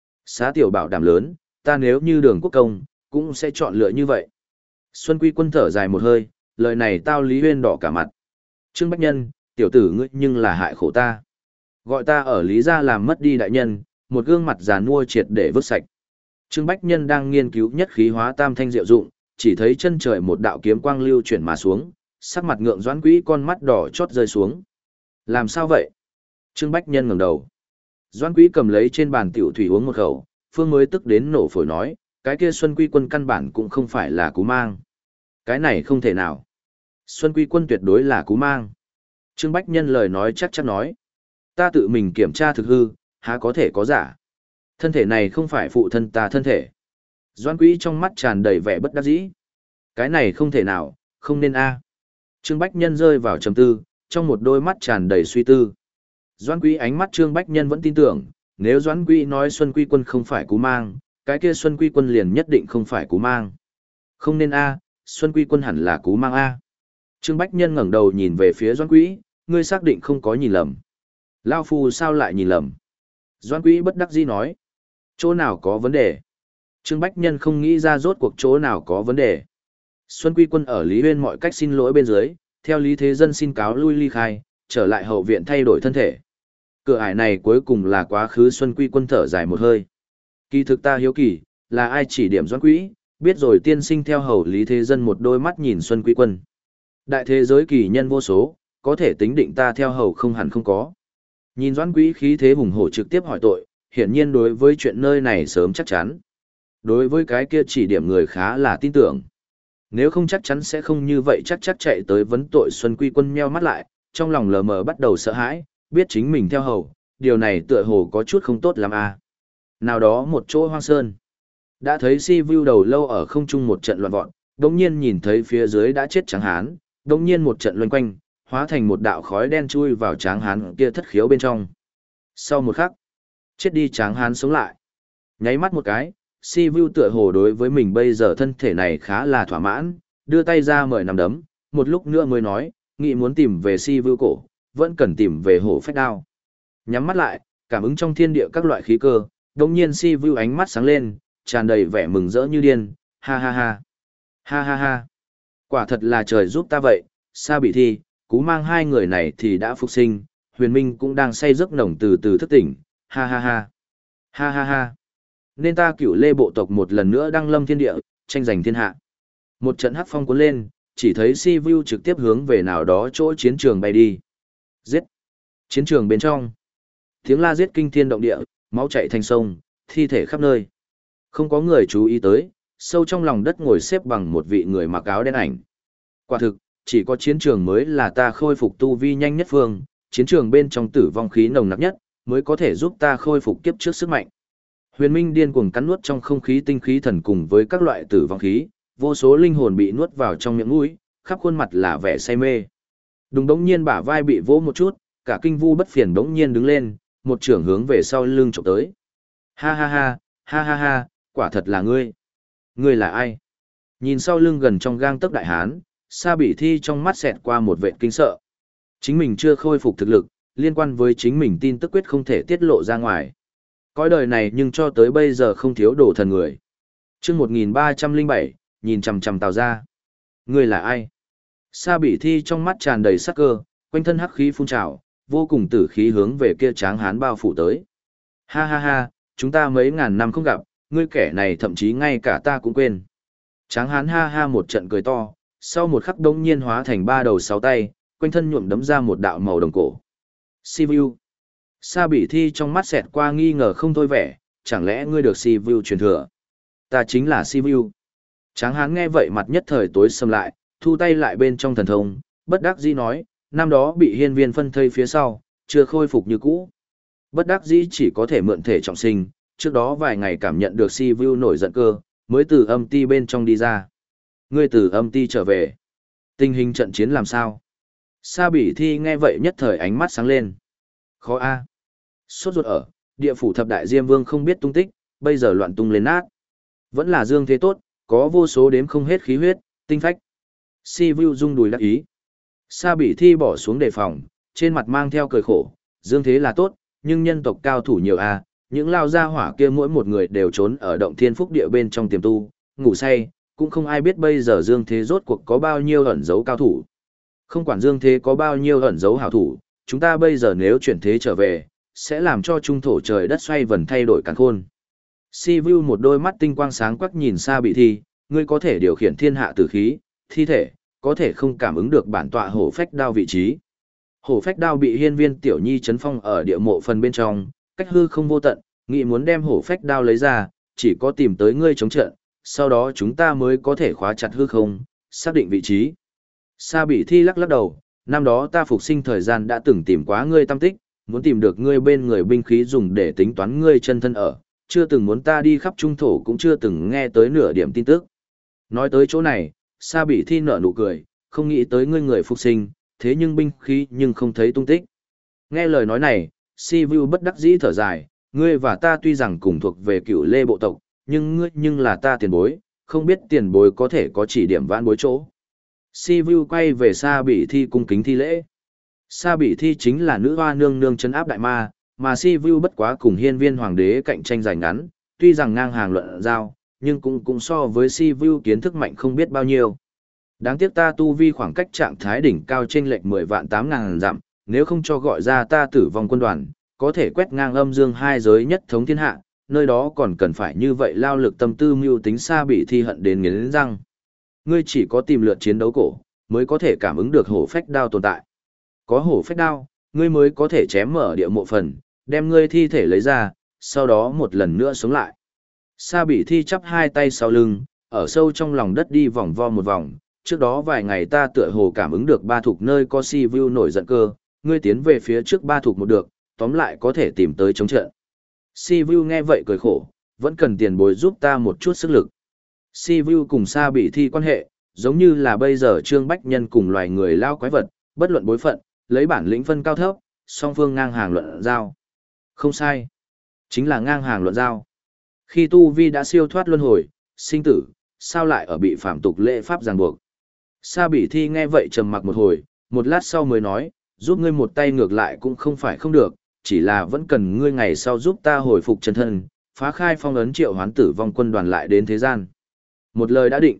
Xá tiểu bảo đảm lớn, ta nếu như Đường Quốc công, cũng sẽ chọn lựa như vậy. Xuân Quy Quân thở dài một hơi, lời này tao Lý Huyên đỏ cả mặt. Trương Bách Nhân, tiểu tử ngươi nhưng là hại khổ ta. Gọi ta ở Lý gia làm mất đi đại nhân, một gương mặt già nua triệt để vứt sạch. Trương Bách Nhân đang nghiên cứu nhất khí hóa tam thanh diệu dụng, chỉ thấy chân trời một đạo kiếm quang lưu chuyển mà xuống, sắc mặt ngượng Doãn Quý con mắt đỏ chót rơi xuống. Làm sao vậy? Trương Bách Nhân ngẩng đầu. Doãn Quý cầm lấy trên bàn tiểu thủy uống một khẩu, phương mới tức đến nổ phổi nói, cái kia Xuân Quy Quân căn bản cũng không phải là Cú Mang. Cái này không thể nào. Xuân Quy Quân tuyệt đối là Cú Mang. Trương Bách Nhân lời nói chắc chắn nói. Ta tự mình kiểm tra thực hư, há có thể có giả. Thân thể này không phải phụ thân ta thân thể. Doãn Quý trong mắt tràn đầy vẻ bất đắc dĩ. Cái này không thể nào, không nên a. Trương Bách Nhân rơi vào trầm tư, trong một đôi mắt tràn đầy suy tư. Doãn Quý ánh mắt Trương Bách Nhân vẫn tin tưởng, nếu Doãn Quý nói Xuân Quy Quân không phải Cú Mang, cái kia Xuân Quy Quân liền nhất định không phải Cú Mang. Không nên a, Xuân Quy Quân hẳn là Cú Mang a. Trương Bách Nhân ngẩng đầu nhìn về phía Doãn Quý, ngươi xác định không có nhìn lầm. Lao phu sao lại nhìn lầm? Doãn Quý bất đắc dĩ nói. Chỗ nào có vấn đề? Trương Bách Nhân không nghĩ ra rốt cuộc chỗ nào có vấn đề. Xuân Quy Quân ở Lý Huyên mọi cách xin lỗi bên dưới, theo Lý Thế Dân xin cáo lui ly khai, trở lại hậu viện thay đổi thân thể. Cửa ải này cuối cùng là quá khứ. Xuân Quy Quân thở dài một hơi. Kỳ thực ta hiếu kỳ, là ai chỉ điểm Doãn Quý, biết rồi tiên sinh theo hầu Lý Thế Dân một đôi mắt nhìn Xuân Quy Quân. Đại thế giới kỳ nhân vô số, có thể tính định ta theo hầu không hẳn không có. Nhìn Doãn Quý khí thế hùng hổ trực tiếp hỏi tội, hiển nhiên đối với chuyện nơi này sớm chắc chắn. Đối với cái kia chỉ điểm người khá là tin tưởng. Nếu không chắc chắn sẽ không như vậy, chắc chắc chạy tới vấn tội. Xuân Quy Quân nheo mắt lại, trong lòng lờ mờ bắt đầu sợ hãi, biết chính mình theo hầu, điều này tựa hồ có chút không tốt lắm à. Nào đó một chỗ hoang sơn, đã thấy Si Vu đầu lâu ở không trung một trận loạn vọt, đống nhiên nhìn thấy phía dưới đã chết Tráng Hán, đống nhiên một trận loanh quanh, hóa thành một đạo khói đen chui vào Tráng Hán kia thất khiếu bên trong. Sau một khắc, chết đi Tráng Hán sống lại. Nháy mắt một cái, Si Vu tựa hồ đối với mình bây giờ thân thể này khá là thỏa mãn, đưa tay ra mời nắm đấm, một lúc nữa mới nói, nghĩ muốn tìm về Si Vu cổ, vẫn cần tìm về hổ phách đao. Nhắm mắt lại, cảm ứng trong thiên địa các loại khí cơ, đống nhiên Si Vu ánh mắt sáng lên, tràn đầy vẻ mừng rỡ như điên, ha ha ha, ha ha ha. Quả thật là trời giúp ta vậy, Sa Bị Thi, Cú Mang hai người này thì đã phục sinh, Huyền Minh cũng đang say giấc nồng từ từ thức tỉnh, ha ha ha, ha ha ha. Nên ta Cửu Lê bộ tộc một lần nữa đăng lâm thiên địa, tranh giành thiên hạ. Một trận hắc phong cuốn lên, chỉ thấy Si Vu trực tiếp hướng về nào đó chỗ chiến trường bay đi. Giết! Chiến trường bên trong, tiếng la giết kinh thiên động địa, máu chảy thành sông, thi thể khắp nơi. Không có người chú ý tới, sâu trong lòng đất ngồi xếp bằng một vị người mặc áo đen ảnh. Quả thực, chỉ có chiến trường mới là ta khôi phục tu vi nhanh nhất phương, chiến trường bên trong tử vong khí nồng nặc nhất, mới có thể giúp ta khôi phục kiếp trước sức mạnh. Huyền Minh điên cuồng cắn nuốt trong không khí tinh khí thần cùng với các loại tử vong khí, vô số linh hồn bị nuốt vào trong miệng mũi, khắp khuôn mặt là vẻ say mê. Đùng đống nhiên bả vai bị vỗ một chút, cả kinh vu bất phiền đống nhiên đứng lên, một trưởng hướng về sau lưng chụp tới. Ha ha ha, ha ha ha, quả thật là ngươi. Ngươi là ai? Nhìn sau lưng gần trong gang tấc đại hán, Sa Bị Thi trong mắt xẹt qua một vệt kinh sợ. Chính mình chưa khôi phục thực lực, liên quan với chính mình tin tức quyết không thể tiết lộ ra ngoài. Cõi đời này nhưng cho tới bây giờ không thiếu đồ thần người. Chương một nghìn ba trăm lẻ bảy, nhìn chằm chằm Tào ra. Ngươi là ai? Sa Bị Thi trong mắt tràn đầy sắc cơ, quanh thân hắc khí phun trào, vô cùng tử khí hướng về kia Tráng Hán bao phủ tới. Ha ha ha, chúng ta mấy ngàn năm không gặp, ngươi kẻ này thậm chí ngay cả ta cũng quên. Tráng Hán ha ha một trận cười to, sau một khắc đông nhiên hóa thành ba đầu sáu tay, quanh thân nhuộm đấm ra một đạo màu đồng cổ. Si Vu. Sa Bị Thi trong mắt xẹt qua nghi ngờ không thôi vẻ, chẳng lẽ ngươi được Si Vu truyền thừa? Ta chính là Si Vu. Tráng Hán nghe vậy mặt nhất thời tối sầm lại, thu tay lại bên trong thần thông, bất đắc dĩ nói, năm đó bị hiên viên phân thây phía sau, chưa khôi phục như cũ. Bất đắc dĩ chỉ có thể mượn thể trọng sinh, trước đó vài ngày cảm nhận được Si Vu nổi giận cơ, mới từ âm ti bên trong đi ra. Ngươi từ âm ti trở về. Tình hình trận chiến làm sao? Sa Bị Thi nghe vậy nhất thời ánh mắt sáng lên. Khó a. À. Sốt ruột ở, địa phủ thập đại diêm vương không biết tung tích, bây giờ loạn tung lên nát. Vẫn là dương thế tốt, có vô số đếm không hết khí huyết, tinh phách. Si Vu rung đùi đắc ý. Sa Bị Thi bỏ xuống đề phòng, trên mặt mang theo cười khổ, dương thế là tốt, nhưng nhân tộc cao thủ nhiều a, những lao gia hỏa kia mỗi một người đều trốn ở động thiên phúc địa bên trong tiềm tu, ngủ say, cũng không ai biết bây giờ dương thế rốt cuộc có bao nhiêu ẩn dấu cao thủ. Không quản dương thế có bao nhiêu ẩn dấu hảo thủ, chúng ta bây giờ nếu chuyển thế trở về, sẽ làm cho trung thổ trời đất xoay vần thay đổi càn khôn. Si Vu một đôi mắt tinh quang sáng quắc nhìn Sa Bị Thi, ngươi có thể điều khiển thiên hạ tử khí, thi thể, có thể không cảm ứng được bản tọa hổ phách đao vị trí. Hổ phách đao bị hiên viên tiểu nhi chấn phong ở địa mộ phần bên trong, cách hư không vô tận, nghĩ muốn đem hổ phách đao lấy ra, chỉ có tìm tới ngươi chống trận, sau đó chúng ta mới có thể khóa chặt hư không, xác định vị trí. Sa Bị Thi lắc lắc đầu, năm đó ta phục sinh thời gian đã từng tìm quá ngươi tâm tích, muốn tìm được ngươi bên người binh khí dùng để tính toán ngươi chân thân ở, chưa từng muốn ta đi khắp trung thổ cũng chưa từng nghe tới nửa điểm tin tức. Nói tới chỗ này, Sa Bị Thi nở nụ cười, không nghĩ tới ngươi người phục sinh, thế nhưng binh khí nhưng không thấy tung tích. Nghe lời nói này, Si Vu bất đắc dĩ thở dài, ngươi và ta tuy rằng cùng thuộc về Cửu Lê bộ tộc, nhưng ngươi nhưng là ta tiền bối, không biết tiền bối có thể có chỉ điểm vãn bối chỗ. Si Vu quay về Sa Bỉ Thi cung kính thi lễ. Sa Bỉ Thi chính là nữ hoa nương nương trấn áp đại ma, mà Si Vu bất quá cùng hiên viên hoàng đế cạnh tranh giành ngắn, tuy rằng ngang hàng luận giao, nhưng cũng cũng so với Si Vu kiến thức mạnh không biết bao nhiêu. Đáng tiếc ta tu vi khoảng cách trạng thái đỉnh cao trên lệch mười vạn tám ngàn dặm, nếu không cho gọi ra ta tử vong quân đoàn, có thể quét ngang âm dương hai giới nhất thống thiên hạ, nơi đó còn cần phải như vậy lao lực tâm tư mưu tính Sa Bỉ Thi hận đến nghiến răng. Ngươi chỉ có tìm lượt chiến đấu cổ, mới có thể cảm ứng được hổ phách đao tồn tại. Có hổ phách đao, ngươi mới có thể chém mở địa mộ phần, đem ngươi thi thể lấy ra, sau đó một lần nữa sống lại. Sa Bỉ Thi chắp hai tay sau lưng, ở sâu trong lòng đất đi vòng vo một vòng, trước đó vài ngày ta tựa hồ cảm ứng được ba thuộc nơi có Si Vu nổi giận cơ, ngươi tiến về phía trước ba thuộc một được, tóm lại có thể tìm tới chống trận. Si Vu nghe vậy cười khổ, vẫn cần tiền bối giúp ta một chút sức lực. Si Vu cùng Sa Bỉ Thi quan hệ, giống như là bây giờ Trương Bách Nhân cùng loài người lao quái vật, bất luận bối phận, lấy bản lĩnh phân cao thấp, song phương ngang hàng luận giao. Không sai, chính là ngang hàng luận giao. Khi tu vi đã siêu thoát luân hồi, sinh tử, sao lại ở bị phạm tục lễ pháp ràng buộc. Sa Bỉ Thi nghe vậy trầm mặc một hồi, một lát sau mới nói, giúp ngươi một tay ngược lại cũng không phải không được, chỉ là vẫn cần ngươi ngày sau giúp ta hồi phục chân thân, phá khai phong ấn triệu hoán tử vong quân đoàn lại đến thế gian. Một lời đã định.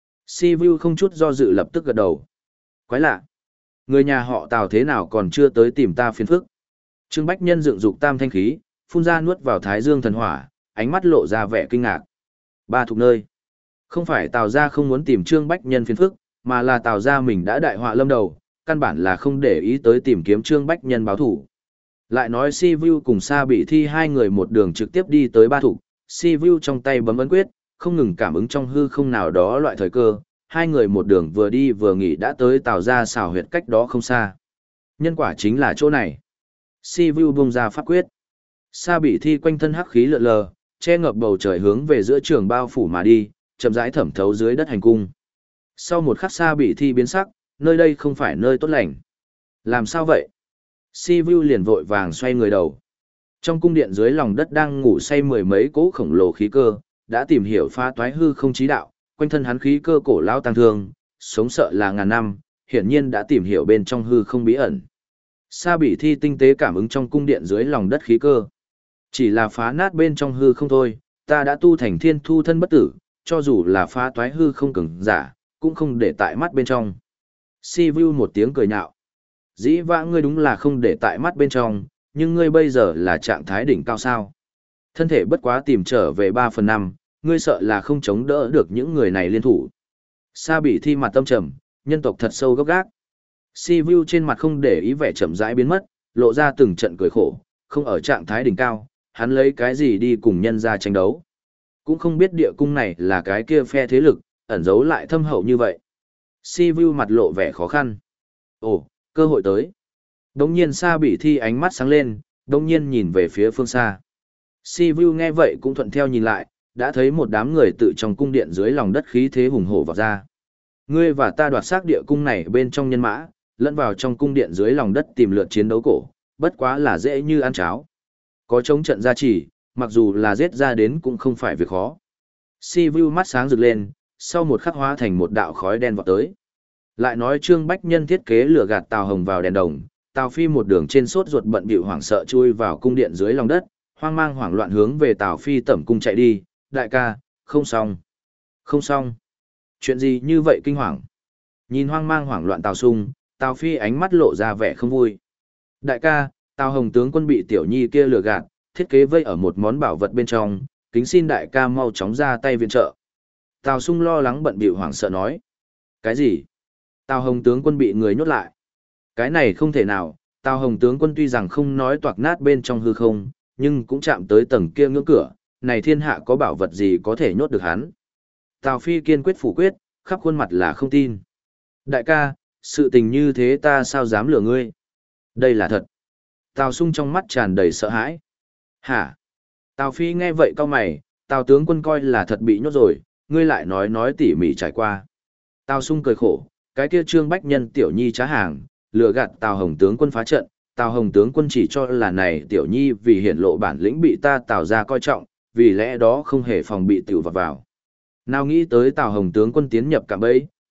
Si Vu không chút do dự lập tức gật đầu. Quái lạ. Người nhà họ Tào thế nào còn chưa tới tìm ta phiền phức. Trương Bách Nhân dựng dục tam thanh khí, phun ra nuốt vào thái dương thần hỏa, ánh mắt lộ ra vẻ kinh ngạc. Ba thuộc nơi. Không phải Tào gia không muốn tìm Trương Bách Nhân phiền phức, mà là Tào gia mình đã đại họa lâm đầu, căn bản là không để ý tới tìm kiếm Trương Bách Nhân báo thủ. Lại nói Si Vu cùng Sa Bỉ Thi hai người một đường trực tiếp đi tới ba thuộc, Si Vu trong tay bấm ấn quyết, không ngừng cảm ứng trong hư không nào đó loại thời cơ, hai người một đường vừa đi vừa nghỉ đã tới Tào gia xảo huyệt cách đó không xa. Nhân quả chính là chỗ này. Si Vu bung ra pháp quyết. Sa Bỉ Thi quanh thân hắc khí lượn lờ, che ngập bầu trời hướng về giữa trường bao phủ mà đi, chậm rãi thẩm thấu dưới đất hành cung. Sau một khắc Sa Bỉ Thi biến sắc, nơi đây không phải nơi tốt lành. Làm sao vậy? Si Vu liền vội vàng xoay người đầu. Trong cung điện dưới lòng đất đang ngủ say mười mấy cỗ khổng lồ khí cơ, đã tìm hiểu phá toái hư không chí đạo, quanh thân hắn khí cơ cổ lao tăng thương, sống sợ là ngàn năm, hiển nhiên đã tìm hiểu bên trong hư không bí ẩn. Sa Bỉ Thi tinh tế cảm ứng trong cung điện dưới lòng đất khí cơ. Chỉ là phá nát bên trong hư không thôi, ta đã tu thành thiên thu thân bất tử, cho dù là phá toái hư không cường giả, cũng không để tại mắt bên trong. Si Vu một tiếng cười nhạo. Dĩ vãng ngươi đúng là không để tại mắt bên trong, nhưng ngươi bây giờ là trạng thái đỉnh cao sao. Thân thể bất quá tìm trở về ba phần năm, ngươi sợ là không chống đỡ được những người này liên thủ. Sa Bỉ Thi mặt tâm trầm, nhân tộc thật sâu gốc gác. Si Vu trên mặt không để ý vẻ chậm rãi biến mất, lộ ra từng trận cười khổ, không ở trạng thái đỉnh cao, hắn lấy cái gì đi cùng nhân ra tranh đấu. Cũng không biết địa cung này là cái kia phe thế lực, ẩn giấu lại thâm hậu như vậy. Si Vu mặt lộ vẻ khó khăn. Ồ, cơ hội tới. Đống nhiên Sa Bỉ Thi ánh mắt sáng lên, đống nhiên nhìn về phía phương xa. Si Vu nghe vậy cũng thuận theo nhìn lại, đã thấy một đám người tự trong cung điện dưới lòng đất khí thế hùng hổ vào ra. Ngươi và ta đoạt xác địa cung này bên trong nhân mã, lẫn vào trong cung điện dưới lòng đất tìm lượt chiến đấu cổ, bất quá là dễ như ăn cháo. Có chống trận gia trì, mặc dù là giết ra đến cũng không phải việc khó. Si Vu mắt sáng rực lên, sau một khắc hóa thành một đạo khói đen vọt tới. Lại nói Trương Bách Nhân thiết kế lừa gạt Tào Hồng vào đèn đồng, Tào Phi một đường trên sốt ruột bận bịu hoảng sợ chui vào cung điện dưới lòng đất, hoang mang hoảng loạn hướng về Tào Phi tẩm cung chạy đi, đại ca, không xong, không xong. Chuyện gì như vậy kinh hoàng? Nhìn hoang mang hoảng loạn Tào Sung, Tào Phi ánh mắt lộ ra vẻ không vui. Đại ca, Tào Hồng tướng quân bị tiểu nhi kia lừa gạt, thiết kế vây ở một món bảo vật bên trong, kính xin đại ca mau chóng ra tay viện trợ. Tào Sung lo lắng bận bịu hoảng sợ nói. Cái gì? Tào Hồng tướng quân bị người nhốt lại. Cái này không thể nào, Tào Hồng tướng quân tuy rằng không nói toạc nát bên trong hư không, nhưng cũng chạm tới tầng kia ngưỡng cửa, này thiên hạ có bảo vật gì có thể nhốt được hắn. Tào Phi kiên quyết phủ quyết, khắp khuôn mặt là không tin. Đại ca, sự tình như thế ta sao dám lừa ngươi? Đây là thật. Tào Sung trong mắt tràn đầy sợ hãi. Hả? Tào Phi nghe vậy cau mày, Tào tướng quân coi là thật bị nhốt rồi, ngươi lại nói nói tỉ mỉ trải qua. Tào Sung cười khổ, cái kia Trương Bách Nhân tiểu nhi trá hàng, lừa gạt Tào Hồng tướng quân phá trận, Tào Hồng tướng quân chỉ cho là này tiểu nhi vì hiển lộ bản lĩnh bị ta Tào ra coi trọng, vì lẽ đó không hề phòng bị tiểu vào vào. Nào nghĩ tới Tào Hồng tướng quân tiến nhập cạm bẫy,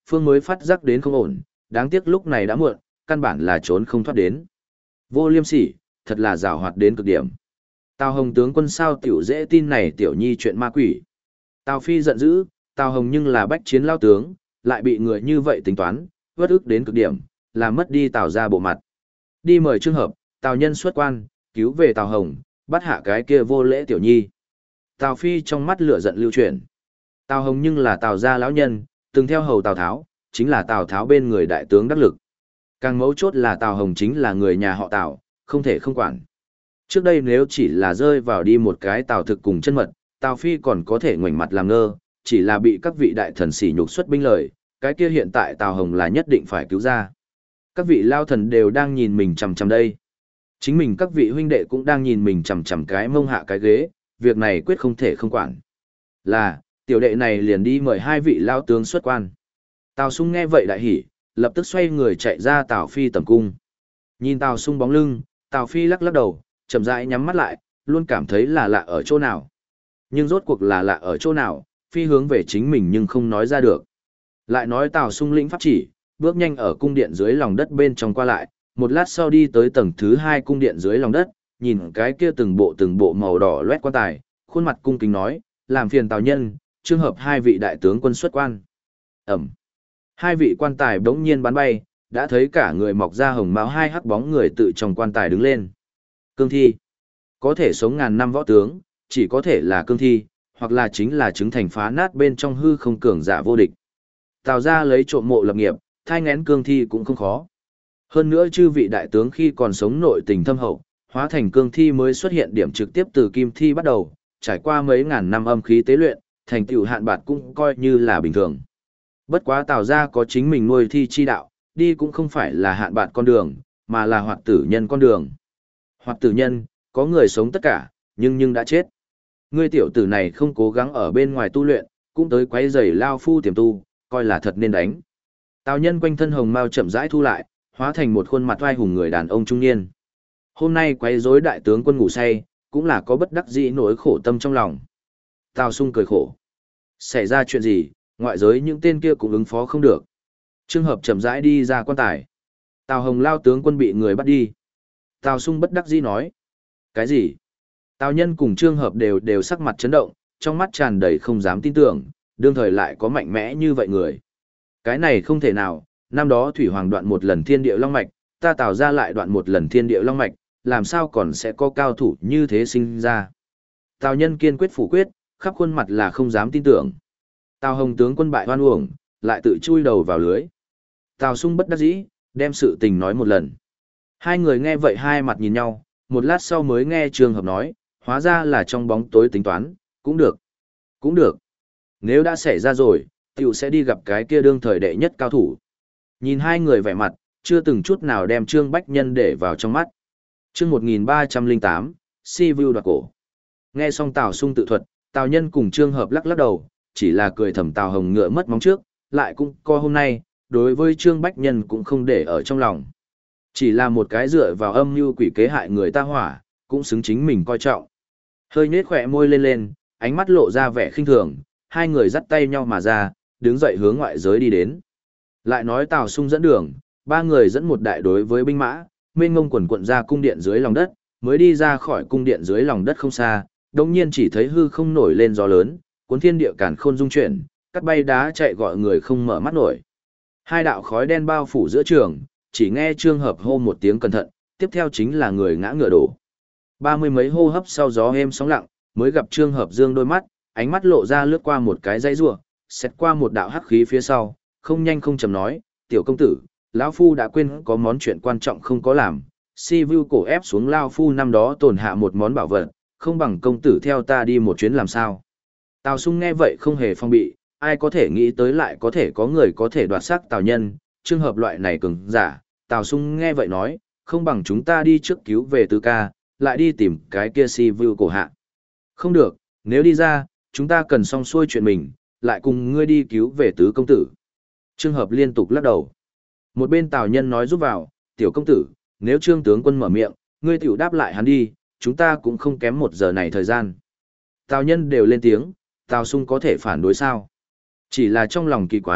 Phương mới phát giác đến không ổn, đáng tiếc lúc này đã muộn, căn bản là trốn không thoát đến. Vô Liêm Sỉ, thật là giàu hoạt đến cực điểm. Tào Hồng tướng quân sao tiểu dễ tin này tiểu nhi chuyện ma quỷ. Tào Phi giận dữ, Tào Hồng nhưng là bách chiến lao tướng, lại bị người như vậy tính toán, vất ức đến cực điểm, làm mất đi Tào ra bộ mặt. Đi mời trường hợp, Tào Nhân xuất quan, cứu về Tào Hồng, bắt hạ cái kia vô lễ tiểu nhi. Tào Phi trong mắt lửa giận lưu chuyển. Tào Hồng nhưng là Tào gia lão nhân, từng theo hầu Tào Tháo, chính là Tào Tháo bên người đại tướng đắc lực. Càng mấu chốt là Tào Hồng chính là người nhà họ Tào, không thể không quản. Trước đây nếu chỉ là rơi vào đi một cái Tào Thực cùng chân mật, Tào Phi còn có thể ngoảnh mặt làm ngơ, chỉ là bị các vị đại thần sỉ nhục xuất binh lời, cái kia hiện tại Tào Hồng là nhất định phải cứu ra. Các vị lao thần đều đang nhìn mình chằm chằm đây. Chính mình các vị huynh đệ cũng đang nhìn mình chằm chằm cái mông hạ cái ghế, việc này quyết không thể không quản. Là, tiểu đệ này liền đi mời hai vị lao tướng xuất quan. Tào Sung nghe vậy đại hỉ, lập tức xoay người chạy ra Tào Phi tầm cung. Nhìn Tào Sung bóng lưng, Tào Phi lắc lắc đầu, chậm rãi nhắm mắt lại, luôn cảm thấy là lạ ở chỗ nào. Nhưng rốt cuộc là lạ ở chỗ nào, Phi hướng về chính mình nhưng không nói ra được. Lại nói Tào Sung lĩnh pháp chỉ, bước nhanh ở cung điện dưới lòng đất bên trong qua lại, một lát sau đi tới tầng thứ hai cung điện dưới lòng đất, nhìn cái kia từng bộ từng bộ màu đỏ loét quan tài, khuôn mặt cung kính nói, làm phiền Tào Nhân, trường hợp hai vị đại tướng quân xuất quan. Ẩm. Hai vị quan tài bỗng nhiên bắn bay, đã thấy cả người mọc ra hồng máu hai hắc bóng người tự trong quan tài đứng lên. Cương thi. Có thể sống ngàn năm võ tướng, chỉ có thể là cương thi, hoặc là chính là chứng thành phá nát bên trong hư không cường giả vô địch. Tào ra lấy trộm mộ lập nghiệp, thai ngén cương thi cũng không khó. Hơn nữa chư vị đại tướng khi còn sống nội tình thâm hậu, hóa thành cương thi mới xuất hiện điểm trực tiếp từ kim thi bắt đầu, trải qua mấy ngàn năm âm khí tế luyện, thành tựu hạn bạt cũng coi như là bình thường. Bất quá Tào ra có chính mình nuôi thi chi đạo, đi cũng không phải là hạn bạt con đường, mà là hoạt tử nhân con đường. Hoạt tử nhân, có người sống tất cả, nhưng nhưng đã chết. Ngươi tiểu tử này không cố gắng ở bên ngoài tu luyện, cũng tới quấy rầy lao phu tiềm tu, coi là thật nên đánh. Tào Nhân quanh thân hồng mao chậm rãi thu lại, hóa thành một khuôn mặt oai hùng người đàn ông trung niên. Hôm nay quấy rối đại tướng quân ngủ say, cũng là có bất đắc dĩ nỗi khổ tâm trong lòng. Tào Sung cười khổ. Xảy ra chuyện gì, ngoại giới những tên kia cũng ứng phó không được. Trường hợp chậm rãi đi ra quan tài. Tào Hồng lao tướng quân bị người bắt đi. Tào Sung bất đắc dĩ nói. Cái gì? Tào Nhân cùng Trương Hợp đều đều sắc mặt chấn động, trong mắt tràn đầy không dám tin tưởng, đương thời lại có mạnh mẽ như vậy người. Cái này không thể nào, năm đó Thủy Hoàng đoạn một lần thiên địa long mạch, ta Tào ra lại đoạn một lần thiên địa long mạch, làm sao còn sẽ có cao thủ như thế sinh ra. Tào Nhân kiên quyết phủ quyết, khắp khuôn mặt là không dám tin tưởng. Tào Hồng tướng quân bại hoan uổng, lại tự chui đầu vào lưới. Tào Sung bất đắc dĩ, đem sự tình nói một lần. Hai người nghe vậy hai mặt nhìn nhau, một lát sau mới nghe Trường Hợp nói, hóa ra là trong bóng tối tính toán, cũng được. Cũng được. Nếu đã xảy ra rồi, tiểu sẽ đi gặp cái kia đương thời đệ nhất cao thủ. Nhìn hai người vẻ mặt, chưa từng chút nào đem Trương Bách Nhân để vào trong mắt. Chương một nghìn ba trăm lẻ tám, Si Vu đoạt cổ. Nghe xong Tào Sung tự thuật, Tào Nhân cùng Trương Hợp lắc lắc đầu, chỉ là cười thầm Tào Hồng ngựa mất móng trước, lại cũng coi hôm nay, đối với Trương Bách Nhân cũng không để ở trong lòng. Chỉ là một cái dựa vào âm mưu quỷ kế hại người ta hỏa, cũng xứng chính mình coi trọng. Hơi nhếch khỏe môi lên lên, ánh mắt lộ ra vẻ khinh thường, hai người dắt tay nhau mà ra, đứng dậy hướng ngoại giới đi đến. Lại nói Tào Sung dẫn đường, ba người dẫn một đại đối với binh mã, mênh ngông quần quận ra cung điện dưới lòng đất, mới đi ra khỏi cung điện dưới lòng đất không xa, đồng nhiên chỉ thấy hư không nổi lên gió lớn, cuốn thiên địa càn khôn dung chuyển, cắt bay đá chạy gọi người không mở mắt nổi. Hai đạo khói đen bao phủ giữa trường, chỉ nghe Trương Hợp hô một tiếng cẩn thận, tiếp theo chính là người ngã ngựa đổ. Ba mươi mấy hô hấp sau gió êm sóng lặng, mới gặp Trương Hợp dương đôi mắt, ánh mắt lộ ra lướt qua một cái dây rùa, xét qua một đạo hắc khí phía sau, không nhanh không chậm nói, tiểu công tử, lão phu đã quên có món chuyện quan trọng không có làm, Si Vu cổ ép xuống lão phu năm đó tổn hạ một món bảo vật, không bằng công tử theo ta đi một chuyến làm sao. Tào Sung nghe vậy không hề phong bị, ai có thể nghĩ tới lại có thể có người có thể đoạt xác Tào Nhân, trường hợp loại này cường giả. Tào Sung nghe vậy nói, không bằng chúng ta đi trước cứu về Tứ Ca, lại đi tìm cái kia Si Vu cổ hạ. Không được, nếu đi ra, chúng ta cần xong xuôi chuyện mình, lại cùng ngươi đi cứu về Tứ công tử. Trường hợp liên tục lắc đầu. Một bên Tào Nhân nói giúp vào, tiểu công tử, nếu Trương tướng quân mở miệng, ngươi tiểu đáp lại hắn đi, chúng ta cũng không kém một giờ này thời gian. Tào Nhân đều lên tiếng, Tào Sung có thể phản đối sao? Chỉ là trong lòng kỳ quái,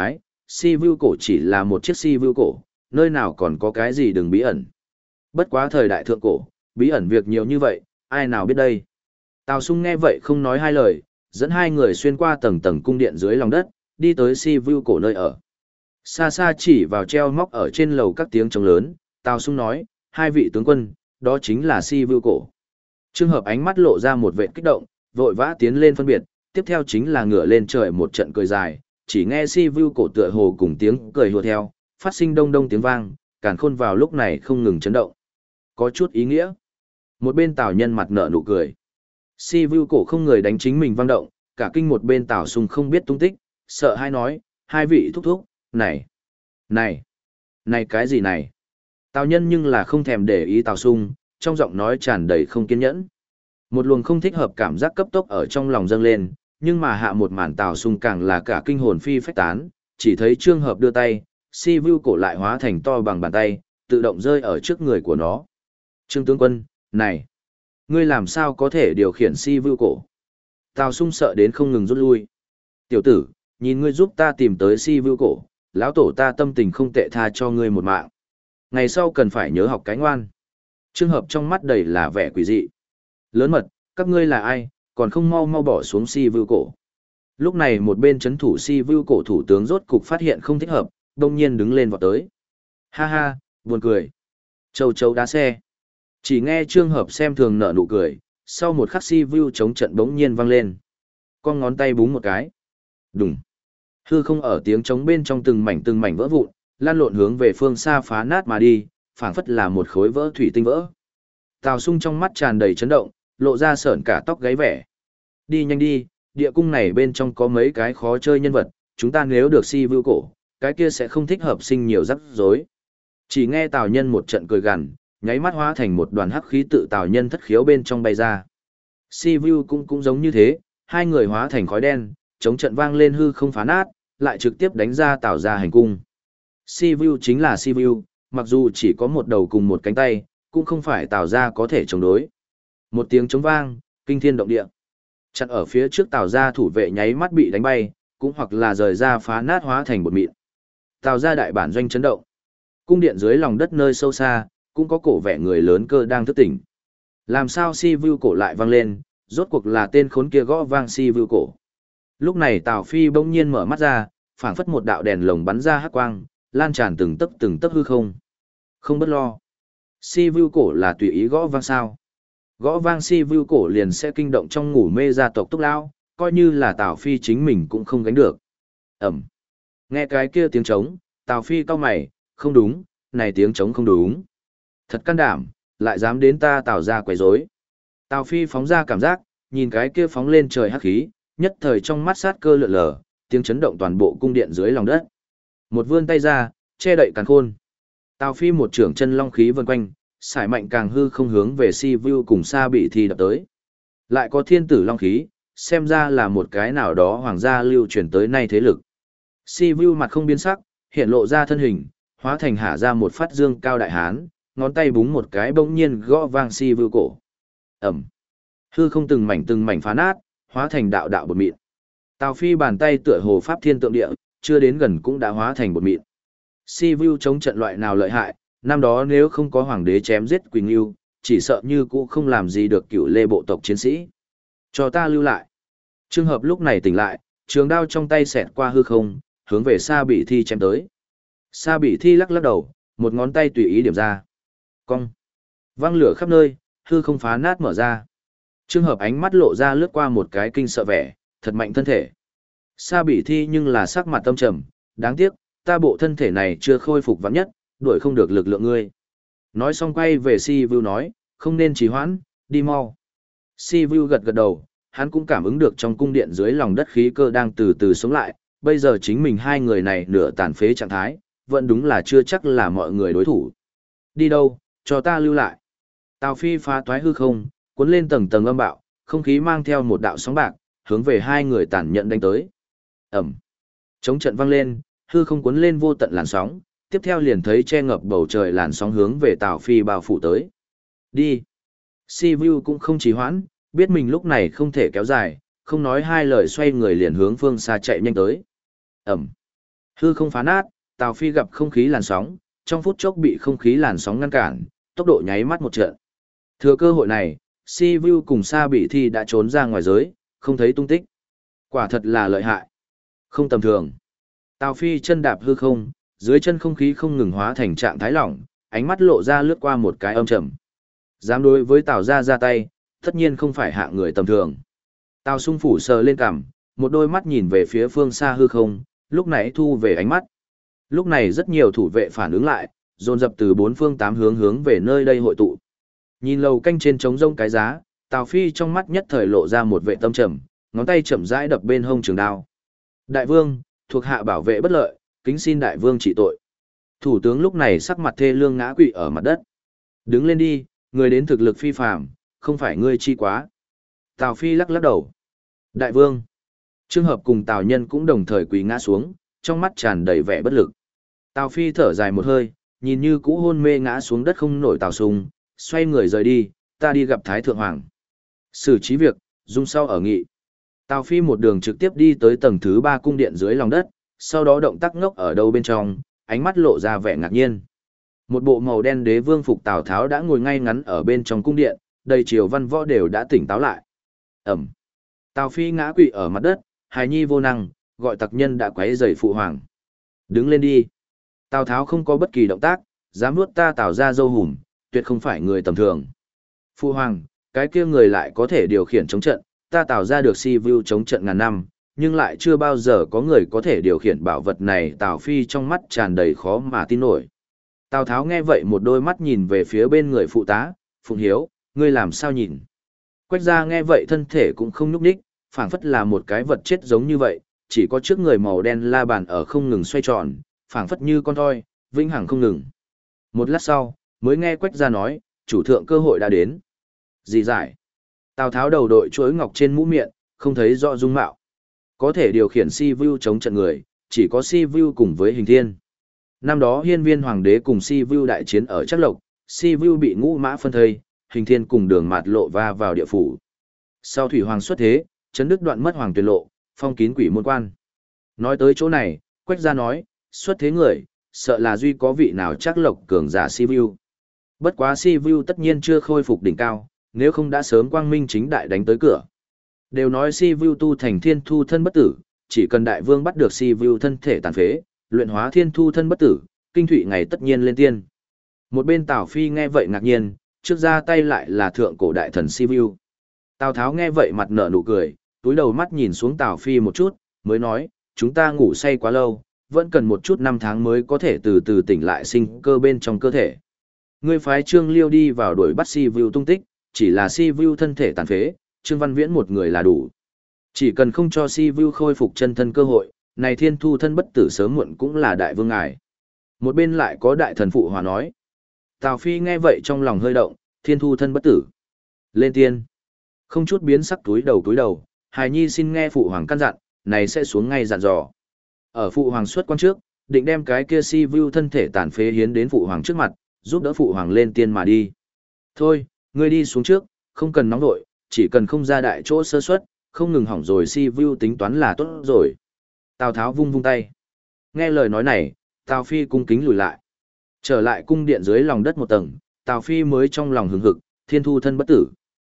si vu cổ chỉ là một chiếc si vu cổ, nơi nào còn có cái gì đừng bí ẩn. Bất quá thời đại thượng cổ, bí ẩn việc nhiều như vậy, ai nào biết đây. Tào Sung nghe vậy không nói hai lời, dẫn hai người xuyên qua tầng tầng cung điện dưới lòng đất, đi tới si vu cổ nơi ở. Xa xa chỉ vào treo móc ở trên lầu các tiếng trống lớn, Tào Sung nói, hai vị tướng quân, đó chính là si vu cổ. Trương Hợp ánh mắt lộ ra một vệt kích động, vội vã tiến lên phân biệt, tiếp theo chính là ngửa lên trời một trận cười dài, chỉ nghe si vu cổ tựa hồ cùng tiếng cười hùa theo, phát sinh đông đông tiếng vang, càn khôn vào lúc này không ngừng chấn động. Có chút ý nghĩa. Một bên Tào Nhân mặt nở nụ cười. Si vu cổ không người đánh chính mình vang động, cả kinh một bên Tào Sung không biết tung tích, sợ hai nói, hai vị thúc thúc, này, này, này cái gì này? Tào Nhân nhưng là không thèm để ý Tào Sung, trong giọng nói tràn đầy không kiên nhẫn. Một luồng không thích hợp cảm giác cấp tốc ở trong lòng dâng lên, nhưng mà hạ một màn Tào Sung càng là cả kinh hồn phi phách tán, chỉ thấy Trương Hợp đưa tay, si vu cổ lại hóa thành to bằng bàn tay, tự động rơi ở trước người của nó. Trương tướng quân, này, ngươi làm sao có thể điều khiển si vu cổ? Tào Sung sợ đến không ngừng rút lui. Tiểu tử, nhìn ngươi giúp ta tìm tới si vu cổ, lão tổ ta tâm tình không tệ tha cho ngươi một mạng. Ngày sau cần phải nhớ học cái ngoan. Trương Hợp trong mắt đầy là vẻ quỷ dị. Lớn mật, các ngươi là ai, còn không mau mau bỏ xuống si vu cổ. Lúc này một bên chấn thủ si vu cổ thủ tướng rốt cục phát hiện không thích hợp, đông nhiên đứng lên vọt tới. Ha ha, buồn cười. Châu châu đá xe. Chỉ nghe Trương Hợp xem thường nở nụ cười, sau một khắc si vu chống trận bỗng nhiên vang lên. Con ngón tay búng một cái. Đùng. Hư không ở tiếng trống bên trong từng mảnh từng mảnh vỡ vụn, lan lộn hướng về phương xa phá nát mà đi, phảng phất là một khối vỡ thủy tinh vỡ. Tào Sung trong mắt tràn đầy chấn động, lộ ra sởn cả tóc gáy vẻ. Đi nhanh đi, địa cung này bên trong có mấy cái khó chơi nhân vật, chúng ta nếu được si vu cổ, cái kia sẽ không thích hợp sinh nhiều rắc rối. Chỉ nghe Tào Nhân một trận cười gằn, nháy mắt hóa thành một đoàn hắc khí tự Tào Nhân thất khiếu bên trong bay ra. Si vu cũng cũng giống như thế, hai người hóa thành khói đen, chống trận vang lên hư không phá nát, lại trực tiếp đánh ra Tào ra hành cung. Si vu chính là si vu, mặc dù chỉ có một đầu cùng một cánh tay, cũng không phải Tào ra có thể chống đối. Một tiếng chống vang, kinh thiên động địa. Chặn ở phía trước Tào ra thủ vệ nháy mắt bị đánh bay, cũng hoặc là rời ra phá nát hóa thành bột mịn. Tào ra đại bản doanh chấn động. Cung điện dưới lòng đất nơi sâu xa, cũng có cổ vẻ người lớn cơ đang thức tỉnh. Làm sao si vu cổ lại vang lên, rốt cuộc là tên khốn kia gõ vang si vu cổ. Lúc này Tào Phi bỗng nhiên mở mắt ra, phảng phất một đạo đèn lồng bắn ra hắc quang, lan tràn từng tấc từng tấc hư không. Không bất lo. Si vu cổ là tùy ý gõ vang sao? Gõ vang si vu cổ liền sẽ kinh động trong ngủ mê gia tộc Túc Lão, coi như là Tào Phi chính mình cũng không gánh được. Ẩm. Nghe cái kia tiếng trống, Tào Phi cau mày, không đúng, này tiếng trống không đúng. Thật can đảm, lại dám đến ta Tào ra quấy rối. Tào Phi phóng ra cảm giác, nhìn cái kia phóng lên trời hắc khí, nhất thời trong mắt sát cơ lượn lờ, tiếng chấn động toàn bộ cung điện dưới lòng đất. Một vươn tay ra, che đậy càn khôn. Tào Phi một trưởng chân long khí vần quanh, sải mạnh càng hư không hướng về si vu cùng Sa Bị Thi đập tới. Lại có thiên tử long khí, xem ra là một cái nào đó hoàng gia lưu truyền tới nay thế lực. Si vu mặt không biến sắc, hiện lộ ra thân hình, hóa thành hạ ra một phát dương cao đại hán, ngón tay búng một cái bỗng nhiên gõ vang si vu cổ. Ẩm. Hư không từng mảnh từng mảnh phá nát, hóa thành đạo đạo bột mịn. Tào Phi bàn tay tựa hồ pháp thiên tượng địa, chưa đến gần cũng đã hóa thành bột mịn. Si vu chống trận loại nào lợi hại, năm đó nếu không có hoàng đế chém giết Quỳnh Yêu, chỉ sợ như cũ không làm gì được cựu lê bộ tộc chiến sĩ. Cho ta lưu lại. Trường hợp lúc này tỉnh lại, trường đao trong tay xẹt qua hư không, hướng về Sa Bị Thi chém tới. Sa Bị Thi lắc lắc đầu, một ngón tay tùy ý điểm ra. Cong. Văng lửa khắp nơi, hư không phá nát mở ra. Trường hợp ánh mắt lộ ra lướt qua một cái kinh sợ vẻ, thật mạnh thân thể. Sa Bị Thi nhưng là sắc mặt tâm trầm, đáng tiếc, ta bộ thân thể này chưa khôi phục vắng nhất, đuổi không được lực lượng ngươi. Nói xong quay về Si Vu nói, không nên trì hoãn, đi mau. Si Vu gật gật đầu, hắn cũng cảm ứng được trong cung điện dưới lòng đất khí cơ đang từ từ sống lại, bây giờ chính mình hai người này nửa tàn phế trạng thái, vẫn đúng là chưa chắc là mọi người đối thủ. Đi đâu, cho ta lưu lại. Tào Phi phá toái hư không, cuốn lên tầng tầng âm bạo, không khí mang theo một đạo sóng bạc, hướng về hai người tàn nhẫn đánh tới. Ẩm. Chống trận vang lên, hư không cuốn lên vô tận làn sóng, tiếp theo liền thấy che ngập bầu trời làn sóng hướng về Tào Phi bao phủ tới. Đi. Si Vu cũng không trì hoãn, biết mình lúc này không thể kéo dài, không nói hai lời xoay người liền hướng phương xa chạy nhanh tới. Ẩm. Hư không phá nát, Tào Phi gặp không khí làn sóng, trong phút chốc bị không khí làn sóng ngăn cản, tốc độ nháy mắt một trận. Thừa cơ hội này, Si Vu cùng Sa Bị Thi đã trốn ra ngoài giới, không thấy tung tích. Quả thật là lợi hại, không tầm thường. Tào Phi chân đạp hư không, dưới chân không khí không ngừng hóa thành trạng thái lỏng, ánh mắt lộ ra lướt qua một cái âm trầm. Dám đối với Tào gia ra tay, tất nhiên không phải hạng người tầm thường. Tào Sung phủ sờ lên cằm, một đôi mắt nhìn về phía phương xa hư không, lúc nãy thu về ánh mắt. Lúc này rất nhiều thủ vệ phản ứng lại, dồn dập từ bốn phương tám hướng hướng về nơi đây hội tụ. Nhìn lầu canh trên trống rông cái giá, Tào Phi trong mắt nhất thời lộ ra một vệ tâm trầm, ngón tay chậm rãi đập bên hông trường đao. Đại vương, thuộc hạ bảo vệ bất lợi, kính xin đại vương trị tội. Thủ tướng lúc này sắc mặt thê lương ngã quỵ ở mặt đất. Đứng lên đi, người đến thực lực phi phàm, không phải ngươi chi quá. Tào Phi lắc lắc đầu. Đại vương. Trương Hợp cùng Tào Nhân cũng đồng thời quỳ ngã xuống, trong mắt tràn đầy vẻ bất lực. Tào Phi thở dài một hơi, nhìn như cũ hôn mê ngã xuống đất không nổi Tào Sung, xoay người rời đi, ta đi gặp Thái Thượng Hoàng. Xử trí việc, dung sau ở nghị. Tào Phi một đường trực tiếp đi tới tầng thứ ba cung điện dưới lòng đất, sau đó động tác ngốc ở đâu bên trong, ánh mắt lộ ra vẻ ngạc nhiên. Một bộ màu đen đế vương phục Tào Tháo đã ngồi ngay ngắn ở bên trong cung điện, đầy triều văn võ đều đã tỉnh táo lại. Ẩm. Tào Phi ngã quỵ ở mặt đất, hài nhi vô năng, gọi tặc nhân đã quấy rầy phụ hoàng. Đứng lên đi. Tào Tháo không có bất kỳ động tác, dám nuốt ta Tào ra dâu hùm, tuyệt không phải người tầm thường. Phụ hoàng, cái kia người lại có thể điều khiển chống trận, ta Tào ra được Si Vu chống trận ngàn năm, nhưng lại chưa bao giờ có người có thể điều khiển bảo vật này. Tào Phi trong mắt tràn đầy khó mà tin nổi. Tào Tháo nghe vậy một đôi mắt nhìn về phía bên người phụ tá, Phụng Hiếu, ngươi làm sao nhìn? Quách gia nghe vậy thân thể cũng không nhúc nhích, phảng phất là một cái vật chết giống như vậy, chỉ có trước người màu đen la bàn ở không ngừng xoay tròn, phảng phất như con thoi, vĩnh hằng không ngừng. Một lát sau, mới nghe Quách gia nói, chủ thượng cơ hội đã đến. Gì giải? Tào Tháo đầu đội chuỗi ngọc trên mũ miệng, không thấy rõ dung mạo. Có thể điều khiển Si Vu chống trận người, chỉ có Si Vu cùng với Hình Thiên. Năm đó Hiên Viên Hoàng đế cùng Si Vu đại chiến ở Trắc Lộc, Si Vu bị ngũ mã phân thây, Hình Thiên cùng Đường Mạt Lộ va vào địa phủ. Sau Thủy Hoàng xuất thế, chấn đức đoạn mất Hoàng Tuyền Lộ, phong kín quỷ môn quan. Nói tới chỗ này, Quách gia nói, xuất thế người, sợ là duy có vị nào Trắc Lộc cường giả Si Vu. Bất quá Si Vu tất nhiên chưa khôi phục đỉnh cao, nếu không đã sớm quang minh chính đại đánh tới cửa. Đều nói Si Vu tu thành thiên thu thân bất tử, chỉ cần đại vương bắt được Si Vu thân thể tàn phế, luyện hóa thiên thu thân bất tử, kinh thụy ngày tất nhiên lên tiên. Một bên Tào Phi nghe vậy ngạc nhiên, trước ra tay lại là thượng cổ đại thần Si Vu. Tào Tháo nghe vậy mặt nở nụ cười, túi đầu mắt nhìn xuống Tào Phi một chút, mới nói, chúng ta ngủ say quá lâu, vẫn cần một chút năm tháng mới có thể từ từ tỉnh lại sinh cơ bên trong cơ thể. Ngươi phái Trương Liêu đi vào đuổi bắt Si Vu tung tích, chỉ là Si Vu thân thể tàn phế, Trương Văn Viễn một người là đủ. Chỉ cần không cho Si Vu khôi phục chân thân cơ hội, này thiên thu thân bất tử sớm muộn cũng là đại vương ngài. Một bên lại có đại thần phụ hòa nói. Tào Phi nghe vậy trong lòng hơi động, thiên thu thân bất tử. Lên tiên. Không chút biến sắc túi đầu túi đầu, hài nhi xin nghe phụ hoàng căn dặn, này sẽ xuống ngay dặn dò. Ở phụ hoàng xuất quan trước, định đem cái kia Si Vu thân thể tàn phế hiến đến phụ hoàng trước mặt, giúp đỡ phụ hoàng lên tiên mà đi. Thôi, ngươi đi xuống trước, không cần nóng vội, chỉ cần không ra đại chỗ sơ suất, không ngừng hỏng rồi Si Vu tính toán là tốt rồi. Tào Tháo vung vung tay. Nghe lời nói này, Tào Phi cung kính lùi lại. Trở lại cung điện dưới lòng đất một tầng, Tào Phi mới trong lòng hừng hực, thiên thu thân bất tử.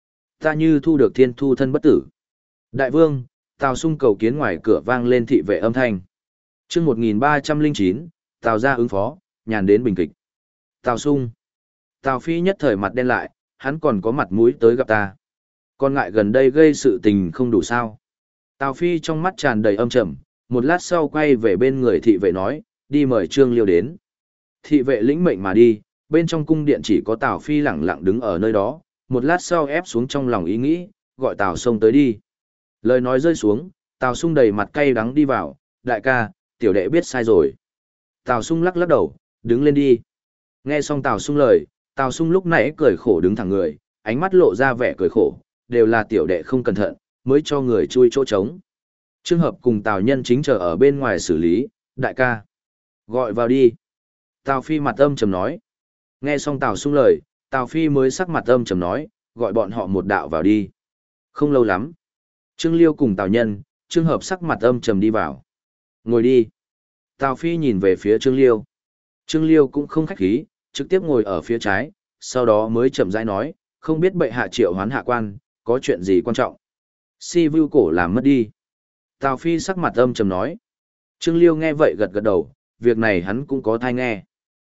Ta như thu được thiên thu thân bất tử. Đại vương, Tào Sung cầu kiến ngoài cửa vang lên thị vệ âm thanh. chương một nghìn ba trăm lẻ chín, Tào ra ứng phó, nhàn đến bình kịch. Tào Sung. Tào Phi nhất thời mặt đen lại, hắn còn có mặt mũi tới gặp ta. Còn ngại gần đây gây sự tình không đủ sao. Tào Phi trong mắt tràn đầy âm trầm, một lát sau quay về bên người thị vệ nói, đi mời Trương Liêu đến. Thị vệ lĩnh mệnh mà đi, bên trong cung điện chỉ có Tào Phi lẳng lặng đứng ở nơi đó, một lát sau ép xuống trong lòng ý nghĩ, gọi Tào Sung tới đi. Lời nói rơi xuống, Tào Sung đầy mặt cay đắng đi vào, đại ca, tiểu đệ biết sai rồi. Tào Sung lắc lắc đầu, đứng lên đi. Nghe xong Tào Sung lời, Tào Sung lúc nãy cười khổ đứng thẳng người, ánh mắt lộ ra vẻ cười khổ, đều là tiểu đệ không cẩn thận, mới cho người chui chỗ trống. Trương Hợp cùng Tào Nhân chính chờ ở bên ngoài xử lý, đại ca. Gọi vào đi. Tào Phi mặt âm trầm nói. Nghe xong Tào Sung lời, Tào Phi mới sắc mặt âm trầm nói, gọi bọn họ một đạo vào đi. Không lâu lắm. Trương Liêu cùng Tào Nhân, Trương Hợp sắc mặt âm trầm đi vào. Ngồi đi. Tào Phi nhìn về phía Trương Liêu. Trương Liêu cũng không khách khí, trực tiếp ngồi ở phía trái, sau đó mới chậm rãi nói, không biết bệ hạ triệu hoán hạ quan, có chuyện gì quan trọng. Si Vu cổ làm mất đi. Tào Phi sắc mặt âm trầm nói. Trương Liêu nghe vậy gật gật đầu, việc này hắn cũng có thai nghe.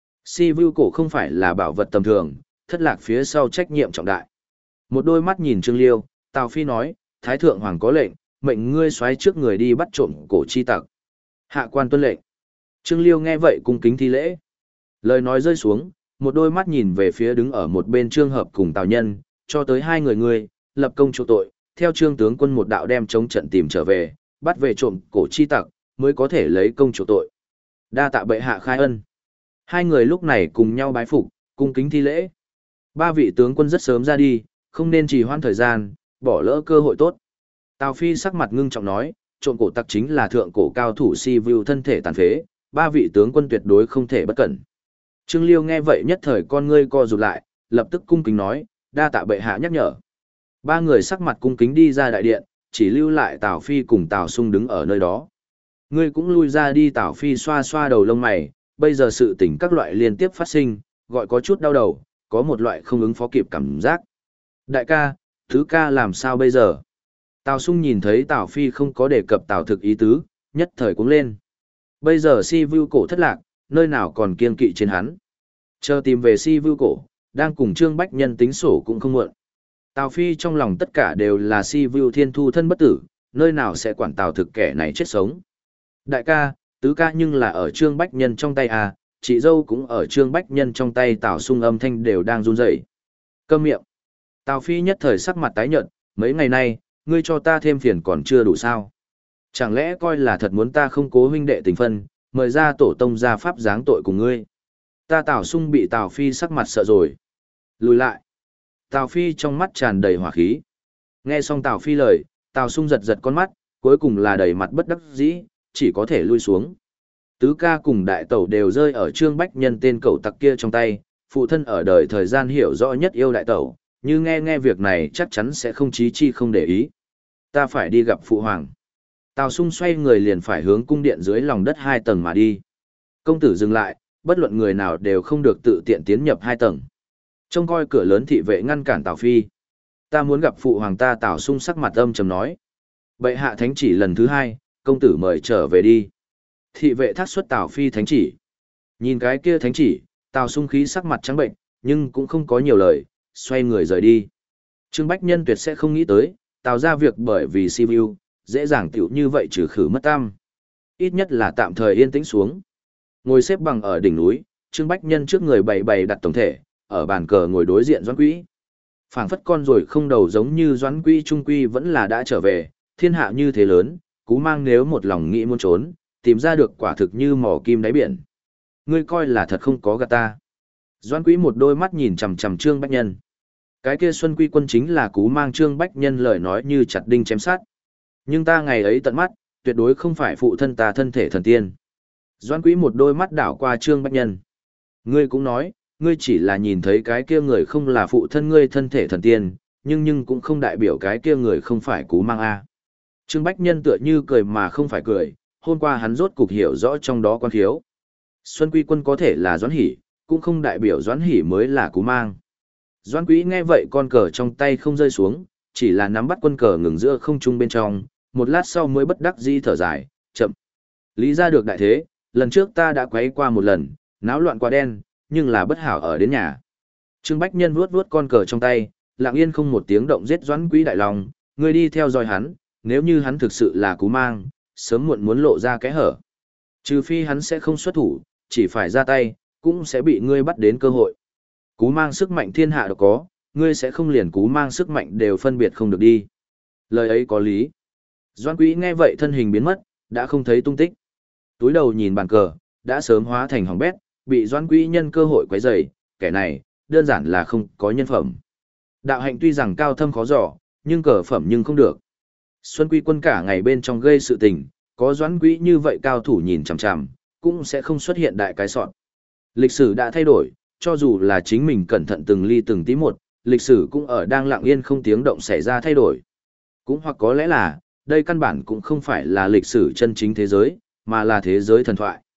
Si Vu cổ không phải là bảo vật tầm thường, thất lạc phía sau trách nhiệm trọng đại. Một đôi mắt nhìn Trương Liêu, Tào Phi nói, Thái Thượng Hoàng có lệnh, mệnh ngươi xoáy trước người đi bắt trộm cổ chi tặc. Hạ quan tuân lệnh. Trương Liêu nghe vậy cung kính thi lễ. Lời nói rơi xuống, một đôi mắt nhìn về phía đứng ở một bên Trương Hợp cùng Tào Nhân, cho tới hai người ngươi, lập công chỗ tội, theo Trương tướng quân một đạo đem chống trận tìm trở về, bắt về trộm cổ chi tặc, mới có thể lấy công chỗ tội. Đa tạ bệ hạ khai ân. Hai người lúc này cùng nhau bái phục, cung kính thi lễ. Ba vị tướng quân rất sớm ra đi, không nên trì hoãn thời gian, bỏ lỡ cơ hội tốt. Tào Phi sắc mặt ngưng trọng nói, trộm cổ tặc chính là thượng cổ cao thủ Si Vu thân thể tàn phế, ba vị tướng quân tuyệt đối không thể bất cẩn. Trương Liêu nghe vậy nhất thời con ngươi co rụt lại, lập tức cung kính nói, đa tạ bệ hạ nhắc nhở. Ba người sắc mặt cung kính đi ra đại điện, chỉ lưu lại Tào Phi cùng Tào Sung đứng ở nơi đó. Ngươi cũng lui ra đi. Tào Phi xoa xoa đầu lông mày, bây giờ sự tình các loại liên tiếp phát sinh, gọi có chút đau đầu, có một loại không ứng phó kịp cảm giác. Đại ca, thứ ca làm sao bây giờ? Tào Sung nhìn thấy Tào Phi không có đề cập Tào Thực ý tứ, nhất thời cũng lên. Bây giờ Si Vu cổ thất lạc, nơi nào còn kiên kỵ trên hắn. Chờ tìm về Si Vu cổ, đang cùng Trương Bách Nhân tính sổ cũng không muộn. Tào Phi trong lòng tất cả đều là Si Vu Thiên Thu thân bất tử, nơi nào sẽ quản Tào Thực kẻ này chết sống. Đại ca, tứ ca nhưng là ở Trương Bách Nhân trong tay à, chị dâu cũng ở Trương Bách Nhân trong tay. Tào Sung âm thanh đều đang run rẩy. Câm miệng. Tào Phi nhất thời sắc mặt tái nhợt, mấy ngày nay, ngươi cho ta thêm phiền còn chưa đủ sao? Chẳng lẽ coi là thật muốn ta không cố huynh đệ tình phân, mời ra tổ tông ra pháp giáng tội cùng ngươi? Ta Tào Sung bị Tào Phi sắc mặt sợ rồi. Lùi lại. Tào Phi trong mắt tràn đầy hỏa khí. Nghe xong Tào Phi lời, Tào Sung giật giật con mắt, cuối cùng là đầy mặt bất đắc dĩ, chỉ có thể lui xuống. Tứ ca cùng đại tẩu đều rơi ở Trương Bách Nhân tên cẩu tặc kia trong tay, phụ thân ở đời thời gian hiểu rõ nhất yêu đại tẩu, như nghe nghe việc này chắc chắn sẽ không chí chi không để ý. Ta phải đi gặp phụ hoàng. Tào Sung xoay người liền phải hướng cung điện dưới lòng đất hai tầng mà đi. Công tử dừng lại, bất luận người nào đều không được tự tiện tiến nhập hai tầng. Trông coi cửa lớn thị vệ ngăn cản Tào Phi. Ta muốn gặp phụ hoàng. Ta Tào Sung sắc mặt âm trầm nói. Bệ hạ thánh chỉ lần thứ hai, công tử mời trở về đi. Thị vệ thác xuất Tào Phi thánh chỉ. Nhìn cái kia thánh chỉ, Tào Sung khí sắc mặt trắng bệnh, nhưng cũng không có nhiều lời, xoay người rời đi. Trương Bách Nhân tuyệt sẽ không nghĩ tới, Tào ra việc bởi vì Si Vu, dễ dàng tiểu như vậy trừ khử mất tam. Ít nhất là tạm thời yên tĩnh xuống. Ngồi xếp bằng ở đỉnh núi, Trương Bách Nhân trước người bày bày đặt tổng thể, ở bàn cờ ngồi đối diện Doãn Quỹ. Phảng phất con rồi không đầu giống như Doãn Quỹ trung quy vẫn là đã trở về, thiên hạ như thế lớn, Cú Mang nếu một lòng nghĩ muốn trốn, tìm ra được quả thực như mỏ kim đáy biển. Ngươi coi là thật không có gạt ta. Doãn Quỹ một đôi mắt nhìn chằm chằm Trương Bách Nhân. Cái kia Xuân Quy quân chính là Cú Mang. Trương Bách Nhân lời nói như chặt đinh chém sát. Nhưng ta ngày ấy tận mắt, tuyệt đối không phải phụ thân ta thân thể thần tiên. Doãn Quỹ một đôi mắt đảo qua Trương Bách Nhân. Ngươi cũng nói, ngươi chỉ là nhìn thấy cái kia người không là phụ thân ngươi thân thể thần tiên, nhưng nhưng cũng không đại biểu cái kia người không phải Cú Mang a. Trương Bách Nhân tựa như cười mà không phải cười, hôm qua hắn rốt cục hiểu rõ trong đó quan khiếu. Xuân Quy quân có thể là Doãn Hỷ, cũng không đại biểu Doãn Hỷ mới là Cú Mang. Doãn Quỹ nghe vậy con cờ trong tay không rơi xuống, chỉ là nắm bắt quân cờ ngừng giữa không trung bên trong, một lát sau mới bất đắc dĩ thở dài, chậm. Lý ra được đại thế, lần trước ta đã quấy qua một lần, náo loạn quá đen, nhưng là bất hảo ở đến nhà. Trương Bách Nhân vuốt vuốt con cờ trong tay, lặng yên không một tiếng động giết Doãn Quỹ đại lòng, ngươi đi theo dõi hắn, nếu như hắn thực sự là Cú Mang, sớm muộn muốn lộ ra cái hở. Trừ phi hắn sẽ không xuất thủ, chỉ phải ra tay, cũng sẽ bị ngươi bắt đến cơ hội. Cú Mang sức mạnh thiên hạ đâu có, ngươi sẽ không liền Cú Mang sức mạnh đều phân biệt không được đi. Lời ấy có lý. Doãn Quỹ nghe vậy thân hình biến mất, đã không thấy tung tích. Túi đầu nhìn bàn cờ, đã sớm hóa thành hỏng bét, bị Doãn Quỹ nhân cơ hội quấy rầy, kẻ này, đơn giản là không có nhân phẩm. Đạo hạnh tuy rằng cao thâm khó dò, nhưng cờ phẩm nhưng không được. Xuân Quy quân cả ngày bên trong gây sự tình, có Doãn Quỹ như vậy cao thủ nhìn chằm chằm, cũng sẽ không xuất hiện đại cái sọn. Lịch sử đã thay đổi, cho dù là chính mình cẩn thận từng ly từng tí một, lịch sử cũng ở đang lặng yên không tiếng động xảy ra thay đổi. Cũng hoặc có lẽ là, đây căn bản cũng không phải là lịch sử chân chính thế giới, mà là thế giới thần thoại.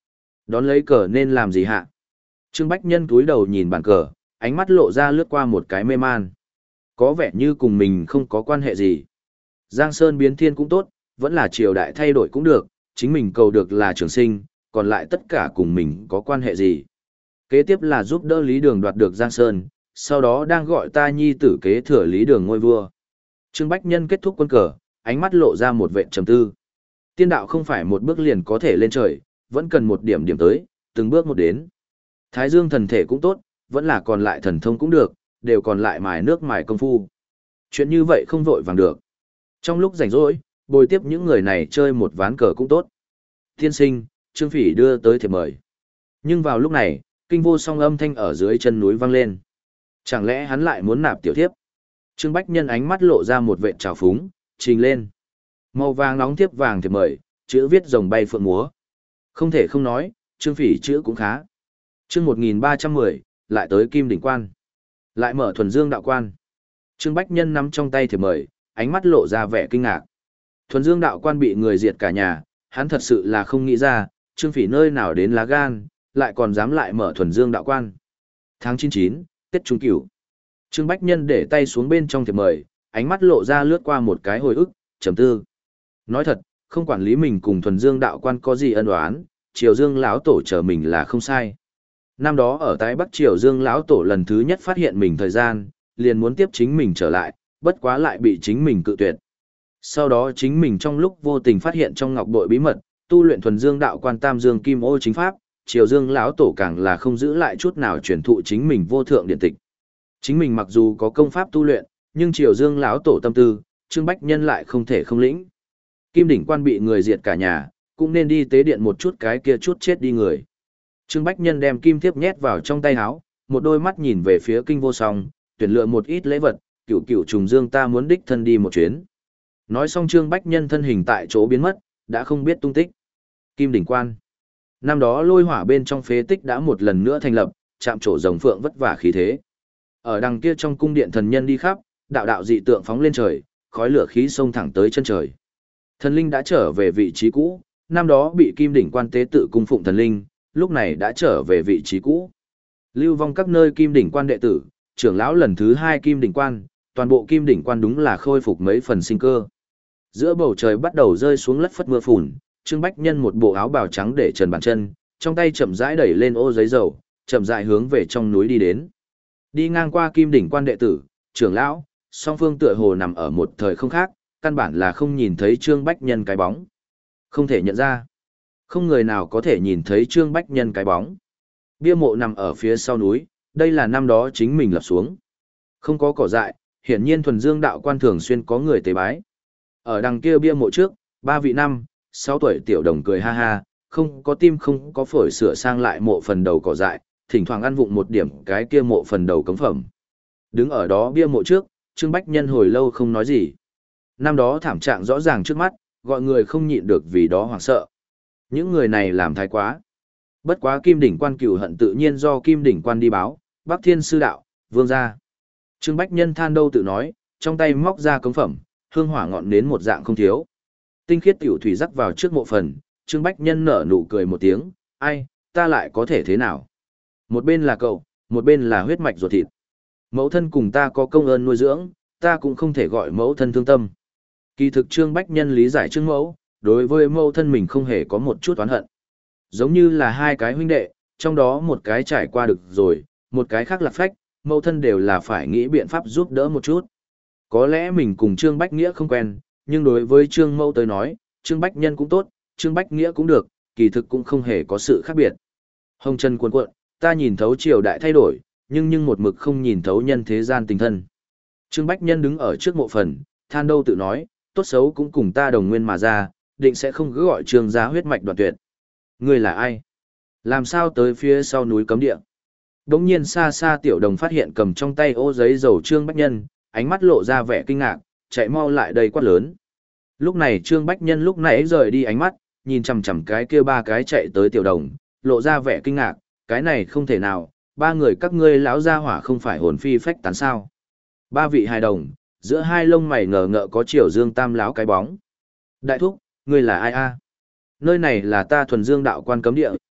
Đón lấy cờ nên làm gì hạ? Trương Bách Nhân cúi đầu nhìn bàn cờ, ánh mắt lộ ra lướt qua một cái mê man. Có vẻ như cùng mình không có quan hệ gì. Giang Sơn biến thiên cũng tốt, vẫn là triều đại thay đổi cũng được, chính mình cầu được là trường sinh, còn lại tất cả cùng mình có quan hệ gì. Kế tiếp là giúp đỡ Lý Đường đoạt được Giang Sơn, sau đó đang gọi ta nhi tử kế thừa Lý Đường ngôi vua. Trương Bách Nhân kết thúc quân cờ, ánh mắt lộ ra một vệ trầm tư. Tiên đạo không phải một bước liền có thể lên trời, vẫn cần một điểm điểm tới, từng bước một đến. Thái Dương thần thể cũng tốt, vẫn là còn lại thần thông cũng được, đều còn lại mài nước mài công phu. Chuyện như vậy không vội vàng được. Trong lúc rảnh rỗi, bồi tiếp những người này chơi một ván cờ cũng tốt. Tiên sinh, Trương Phỉ đưa tới thiệp mời. Nhưng vào lúc này, kinh vô song âm thanh ở dưới chân núi vang lên. Chẳng lẽ hắn lại muốn nạp tiểu thiếp? Trương Bách Nhân ánh mắt lộ ra một vệt trào phúng, trình lên. Màu vàng nóng thiếp vàng thiệp mời, chữ viết rồng bay phượng múa. Không thể không nói, Trương Phỉ chữ cũng khá. Chương một nghìn ba trăm mười, lại tới Kim Đỉnh Quan. Lại mở thuần dương đạo quan. Trương Bách Nhân nắm trong tay thiệp mời, ánh mắt lộ ra vẻ kinh ngạc. Thuần dương đạo quan bị người diệt cả nhà, hắn thật sự là không nghĩ ra, Trương Phỉ nơi nào đến lá gan, lại còn dám lại mở thuần dương đạo quan. Tháng chín chín, Tết Trung Cửu. Trương Bách Nhân để tay xuống bên trong thiệp mời, ánh mắt lộ ra lướt qua một cái hồi ức, trầm tư. Nói thật, không quản lý mình cùng thuần dương đạo quan có gì ân oán, Triều Dương lão tổ chờ mình là không sai. Năm đó ở tái Bắc Triều Dương lão tổ lần thứ nhất phát hiện mình thời gian, liền muốn tiếp chính mình trở lại, bất quá lại bị chính mình cự tuyệt. Sau đó chính mình trong lúc vô tình phát hiện trong ngọc bội bí mật, tu luyện thuần dương đạo quan tam dương kim ô chính pháp, Triều Dương lão tổ càng là không giữ lại chút nào truyền thụ chính mình vô thượng điện tịch. Chính mình mặc dù có công pháp tu luyện, nhưng Triều Dương lão tổ tâm tư, Trương Bách Nhân lại không thể không lĩnh. Kim đỉnh quan bị người diệt cả nhà, cũng nên đi tế điện một chút cái kia chút chết đi người. Trương Bách Nhân đem kim thiếp nhét vào trong tay áo, một đôi mắt nhìn về phía kinh vô song, tuyển lựa một ít lễ vật, cửu cửu trùng dương ta muốn đích thân đi một chuyến. Nói xong Trương Bách Nhân thân hình tại chỗ biến mất, đã không biết tung tích. Kim đỉnh quan. Năm đó lôi hỏa bên trong phế tích đã một lần nữa thành lập, chạm trổ rồng phượng vất vả khí thế. Ở đằng kia trong cung điện thần nhân đi khắp, đạo đạo dị tượng phóng lên trời, khói lửa khí xông thẳng tới chân trời. Thần linh đã trở về vị trí cũ, năm đó bị kim đỉnh quan tế tự cung phụng thần linh, lúc này đã trở về vị trí cũ. Lưu vong các nơi kim đỉnh quan đệ tử, trưởng lão lần thứ hai kim đỉnh quan, toàn bộ kim đỉnh quan đúng là khôi phục mấy phần sinh cơ. Giữa bầu trời bắt đầu rơi xuống lất phất mưa phùn, Trương Bách Nhân một bộ áo bào trắng để trần bàn chân, trong tay chậm rãi đẩy lên ô giấy dầu, chậm rãi hướng về trong núi đi đến. Đi ngang qua kim đỉnh quan đệ tử, trưởng lão, song phương tựa hồ nằm ở một thời không khác, căn bản là không nhìn thấy Trương Bách Nhân cái bóng. Không thể nhận ra. Không người nào có thể nhìn thấy Trương Bách Nhân cái bóng. Bia mộ nằm ở phía sau núi, đây là năm đó chính mình lập xuống. Không có cỏ dại, hiển nhiên thuần dương đạo quan thường xuyên có người tế bái. Ở đằng kia bia mộ trước, ba vị năm, sáu tuổi tiểu đồng cười ha ha, không có tim không có phổi sửa sang lại mộ phần đầu cỏ dại, thỉnh thoảng ăn vụng một điểm cái kia mộ phần đầu cống phẩm. Đứng ở đó bia mộ trước, Trương Bách Nhân hồi lâu không nói gì. Năm đó thảm trạng rõ ràng trước mắt, gọi người không nhịn được vì đó hoảng sợ. Những người này làm thái quá. Bất quá Kim đỉnh quan cửu hận tự nhiên do Kim đỉnh quan đi báo, Bắc Thiên sư đạo, vương gia. Trương Bách Nhân than đâu tự nói, trong tay móc ra cống phẩm, hương hỏa ngọn nến một dạng không thiếu. Tinh khiết tiểu thủy rắc vào trước mộ phần, Trương Bách Nhân nở nụ cười một tiếng, ai, ta lại có thể thế nào? Một bên là cậu, một bên là huyết mạch ruột thịt. Mẫu thân cùng ta có công ơn nuôi dưỡng, ta cũng không thể gọi mẫu thân thương tâm. Kỳ thực Trương Bách Nhân lý giải Trương mẫu, đối với mẫu thân mình không hề có một chút oán hận. Giống như là hai cái huynh đệ, trong đó một cái trải qua được rồi, một cái khác lạc phách, mẫu thân đều là phải nghĩ biện pháp giúp đỡ một chút. Có lẽ mình cùng Trương Bách Nghĩa không quen, nhưng đối với Trương mẫu tới nói, Trương Bách Nhân cũng tốt, Trương Bách Nghĩa cũng được, kỳ thực cũng không hề có sự khác biệt. Hồng chân cuồn cuộn, ta nhìn thấu triều đại thay đổi, nhưng nhưng một mực không nhìn thấu nhân thế gian tình thân. Trương Bách Nhân đứng ở trước mộ phần, than đâu tự nói, tốt xấu cũng cùng ta đồng nguyên mà ra, định sẽ không cứ gọi Trương gia huyết mạch đoạn tuyệt. Ngươi là ai? Làm sao tới phía sau núi cấm địa? Đống nhiên xa xa tiểu đồng phát hiện cầm trong tay ô giấy dầu Trương Bách Nhân, ánh mắt lộ ra vẻ kinh ngạc, chạy mau lại đây quát lớn. Lúc này Trương Bách Nhân lúc nãy rời đi ánh mắt, nhìn chằm chằm cái kia ba cái chạy tới tiểu đồng, lộ ra vẻ kinh ngạc, cái này không thể nào, ba người các ngươi lão gia hỏa không phải hồn phi phách tán sao? Ba vị hài đồng, giữa hai lông mày ngờ ngợ có Triều Dương Tam lão cái bóng. Đại thúc, ngươi là ai a? Nơi này là ta thuần dương đạo quan cấm địa,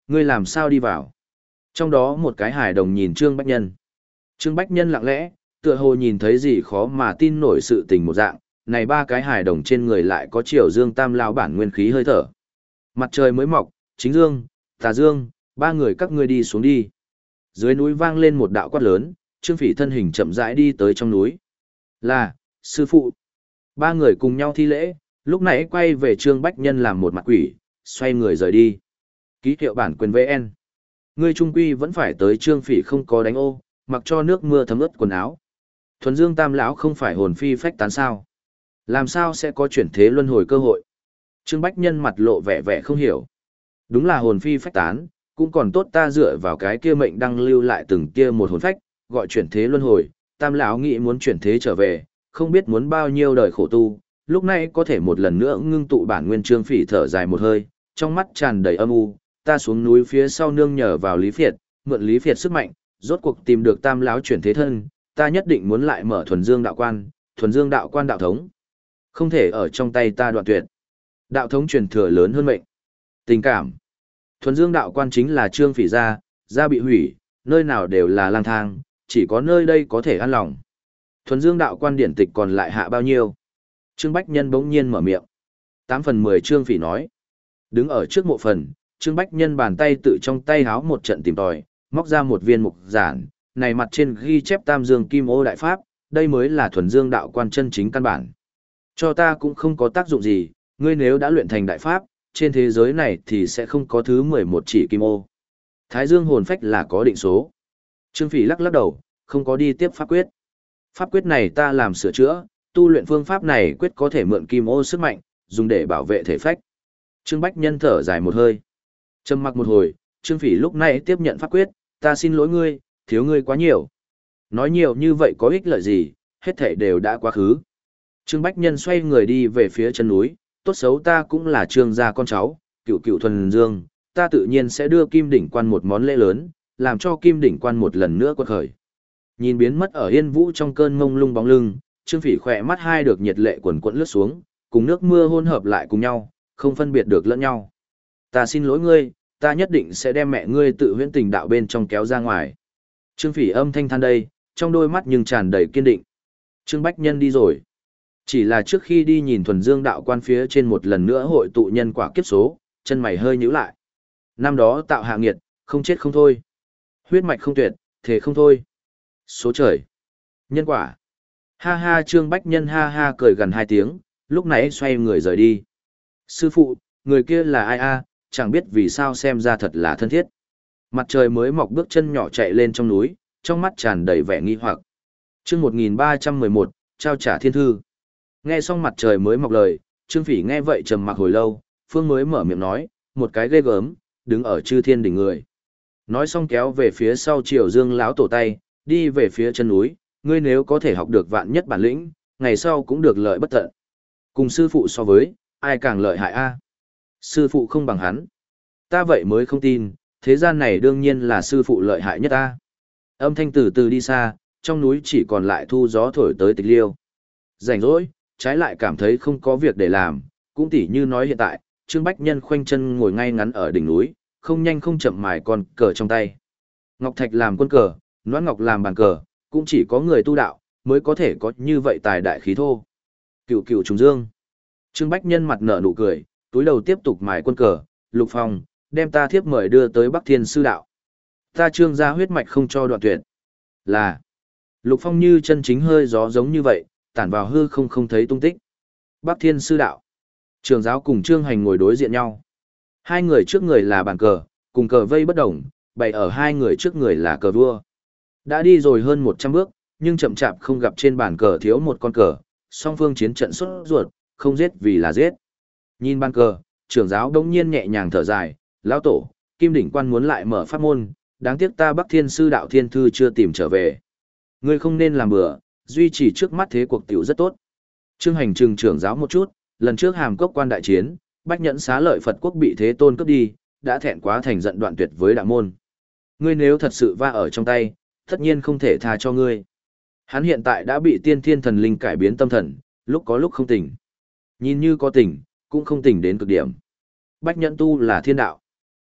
ngươi làm sao đi vào? Trong đó một cái hài đồng nhìn Trương Bách Nhân. Trương Bách Nhân lặng lẽ, tựa hồ nhìn thấy gì khó mà tin nổi sự tình một dạng, này ba cái hài đồng trên người lại có Triều Dương Tam lão bản nguyên khí hơi thở. Mặt trời mới mọc, Chính Dương, Tà Dương, ba người các ngươi đi xuống đi. Dưới núi vang lên một đạo quát lớn, Trương Phỉ thân hình chậm rãi đi tới trong núi. Là, sư phụ. Ba người cùng nhau thi lễ, lúc nãy quay về Trương Bách Nhân làm một mặt quỷ, xoay người rời đi. Ký hiệu bản quyền vê en. Ngươi trung quy vẫn phải tới Trương Phỉ không có đánh ô, mặc cho nước mưa thấm ướt quần áo. Thuần Dương Tam lão không phải hồn phi phách tán sao? Làm sao sẽ có chuyển thế luân hồi cơ hội? Trương Bách Nhân mặt lộ vẻ vẻ không hiểu. Đúng là hồn phi phách tán, cũng còn tốt ta dựa vào cái kia mệnh đăng lưu lại từng kia một hồn phách, gọi chuyển thế luân hồi. Tam lão nghĩ muốn chuyển thế trở về, không biết muốn bao nhiêu đời khổ tu, lúc này có thể một lần nữa ngưng tụ bản nguyên. Trương Phỉ thở dài một hơi, trong mắt tràn đầy âm u. Ta xuống núi phía sau nương nhờ vào Lý Phiệt, mượn Lý Phiệt sức mạnh, rốt cuộc tìm được Tam lão chuyển thế thân, ta nhất định muốn lại mở thuần dương đạo quan, thuần dương đạo quan đạo thống. Không thể ở trong tay ta đoạn tuyệt. Đạo thống truyền thừa lớn hơn mệnh. Tình cảm. Thuần dương đạo quan chính là Trương Phỉ gia, gia bị hủy, nơi nào đều là lang thang, chỉ có nơi đây có thể an lòng. Thuần dương đạo quan điển tịch còn lại hạ bao nhiêu? Trương Bách Nhân bỗng nhiên mở miệng. Tám phần mười Trương Phỉ nói. Đứng ở trước mộ phần, Trương Bách Nhân bàn tay tự trong tay háo một trận tìm tòi, móc ra một viên mục giản, này mặt trên ghi chép Tam Dương Kim Ô Đại Pháp, đây mới là thuần dương đạo quan chân chính căn bản. Cho ta cũng không có tác dụng gì, ngươi nếu đã luyện thành Đại Pháp, trên thế giới này thì sẽ không có thứ mười một chỉ Kim Ô. Thái Dương hồn phách là có định số. Trương Phỉ lắc lắc đầu, không có đi tiếp pháp quyết. Pháp quyết này ta làm sửa chữa, tu luyện phương pháp này quyết có thể mượn Kim Ô sức mạnh, dùng để bảo vệ thể phách. Trương Bách Nhân thở dài một hơi. Trầm mặc một hồi, Trương Phỉ lúc này tiếp nhận pháp quyết, ta xin lỗi ngươi, thiếu ngươi quá nhiều. Nói nhiều như vậy có ích lợi gì, hết thảy đều đã quá khứ. Trương Bách Nhân xoay người đi về phía chân núi, tốt xấu ta cũng là Trương gia con cháu, cựu cựu thuần dương, ta tự nhiên sẽ đưa Kim Đỉnh Quan một món lễ lớn, làm cho Kim Đỉnh Quan một lần nữa quật khởi. Nhìn biến mất ở Yên Vũ trong cơn mông lung bóng lưng, Trương Phỉ khỏe mắt hai được nhiệt lệ quần quẫn lướt xuống, cùng nước mưa hỗn hợp lại cùng nhau, không phân biệt được lẫn nhau. Ta xin lỗi ngươi, ta nhất định sẽ đem mẹ ngươi tự huyễn tình đạo bên trong kéo ra ngoài. Trương Phỉ âm thanh than đây, trong đôi mắt nhưng tràn đầy kiên định. Trương Bách Nhân đi rồi. Chỉ là trước khi đi nhìn thuần dương đạo quan phía trên một lần nữa hội tụ nhân quả kiếp số, chân mày hơi nhíu lại. Năm đó tạo hạ nghiệt, không chết không thôi. Huyết mạch không tuyệt, thể không thôi. Số trời. Nhân quả. Ha ha Trương Bách Nhân ha ha cười gần hai tiếng, lúc nãy xoay người rời đi. Sư phụ, người kia là ai a? Chẳng biết vì sao xem ra thật là thân thiết. Mặt trời mới mọc bước chân nhỏ chạy lên trong núi, trong mắt tràn đầy vẻ nghi hoặc. Chương một nghìn ba trăm mười một, trao trả thiên thư. Nghe xong mặt trời mới mọc lời, Trương Phỉ nghe vậy trầm mặc hồi lâu, Phương mới mở miệng nói, một cái ghê gớm, đứng ở chư thiên đỉnh người. Nói xong kéo về phía sau Triều Dương lão tổ tay, đi về phía chân núi, ngươi nếu có thể học được vạn nhất bản lĩnh, ngày sau cũng được lợi bất tận. Cùng sư phụ so với, ai càng lợi hại a? Sư phụ không bằng hắn. Ta vậy mới không tin, thế gian này đương nhiên là sư phụ lợi hại nhất ta. Âm thanh từ từ đi xa, trong núi chỉ còn lại thu gió thổi tới tịch liêu. Rảnh rỗi, trái lại cảm thấy không có việc để làm, cũng tỉ như nói hiện tại, Trương Bách Nhân khoanh chân ngồi ngay ngắn ở đỉnh núi, không nhanh không chậm mài con cờ trong tay. Ngọc Thạch làm quân cờ, Noãn Ngọc làm bàn cờ, cũng chỉ có người tu đạo, mới có thể có như vậy tài đại khí thô. Cựu cựu trùng dương. Trương Bách Nhân mặt nở nụ cười, túi đầu tiếp tục mài quân cờ, Lục Phong, đem ta thiếp mời đưa tới Bắc Thiên Sư Đạo. Ta Trương gia huyết mạch không cho đoạn tuyệt. Là. Lục Phong như chân chính hơi gió giống như vậy, tản vào hư không không thấy tung tích. Bắc Thiên Sư Đạo. Trường giáo cùng Trương Hành ngồi đối diện nhau. Hai người trước người là bàn cờ, cùng cờ vây bất đồng, bày ở hai người trước người là cờ vua. Đã đi rồi hơn một trăm bước, nhưng chậm chạp không gặp trên bàn cờ thiếu một con cờ, song phương chiến trận xuất ruột, không giết vì là giết. Nhìn bàn cờ, trưởng giáo đống nhiên nhẹ nhàng thở dài, lão tổ, Kim Đỉnh Quan muốn lại mở pháp môn, đáng tiếc ta Bắc Thiên Sư Đạo thiên thư chưa tìm trở về. Ngươi không nên làm bừa, duy trì trước mắt thế cuộc tiểu rất tốt. Trương Hành trừng trưởng giáo một chút, lần trước Hàm Cốc quan đại chiến, Bách Nhẫn Xá Lợi Phật quốc bị Thế Tôn cướp đi, đã thẹn quá thành giận đoạn tuyệt với đạo môn. Ngươi nếu thật sự va ở trong tay, tất nhiên không thể tha cho ngươi. Hắn hiện tại đã bị tiên thiên thần linh cải biến tâm thần, lúc có lúc không tỉnh. Nhìn như có tỉnh, cũng không tỉnh đến cực điểm. Bách Nhẫn tu là thiên đạo.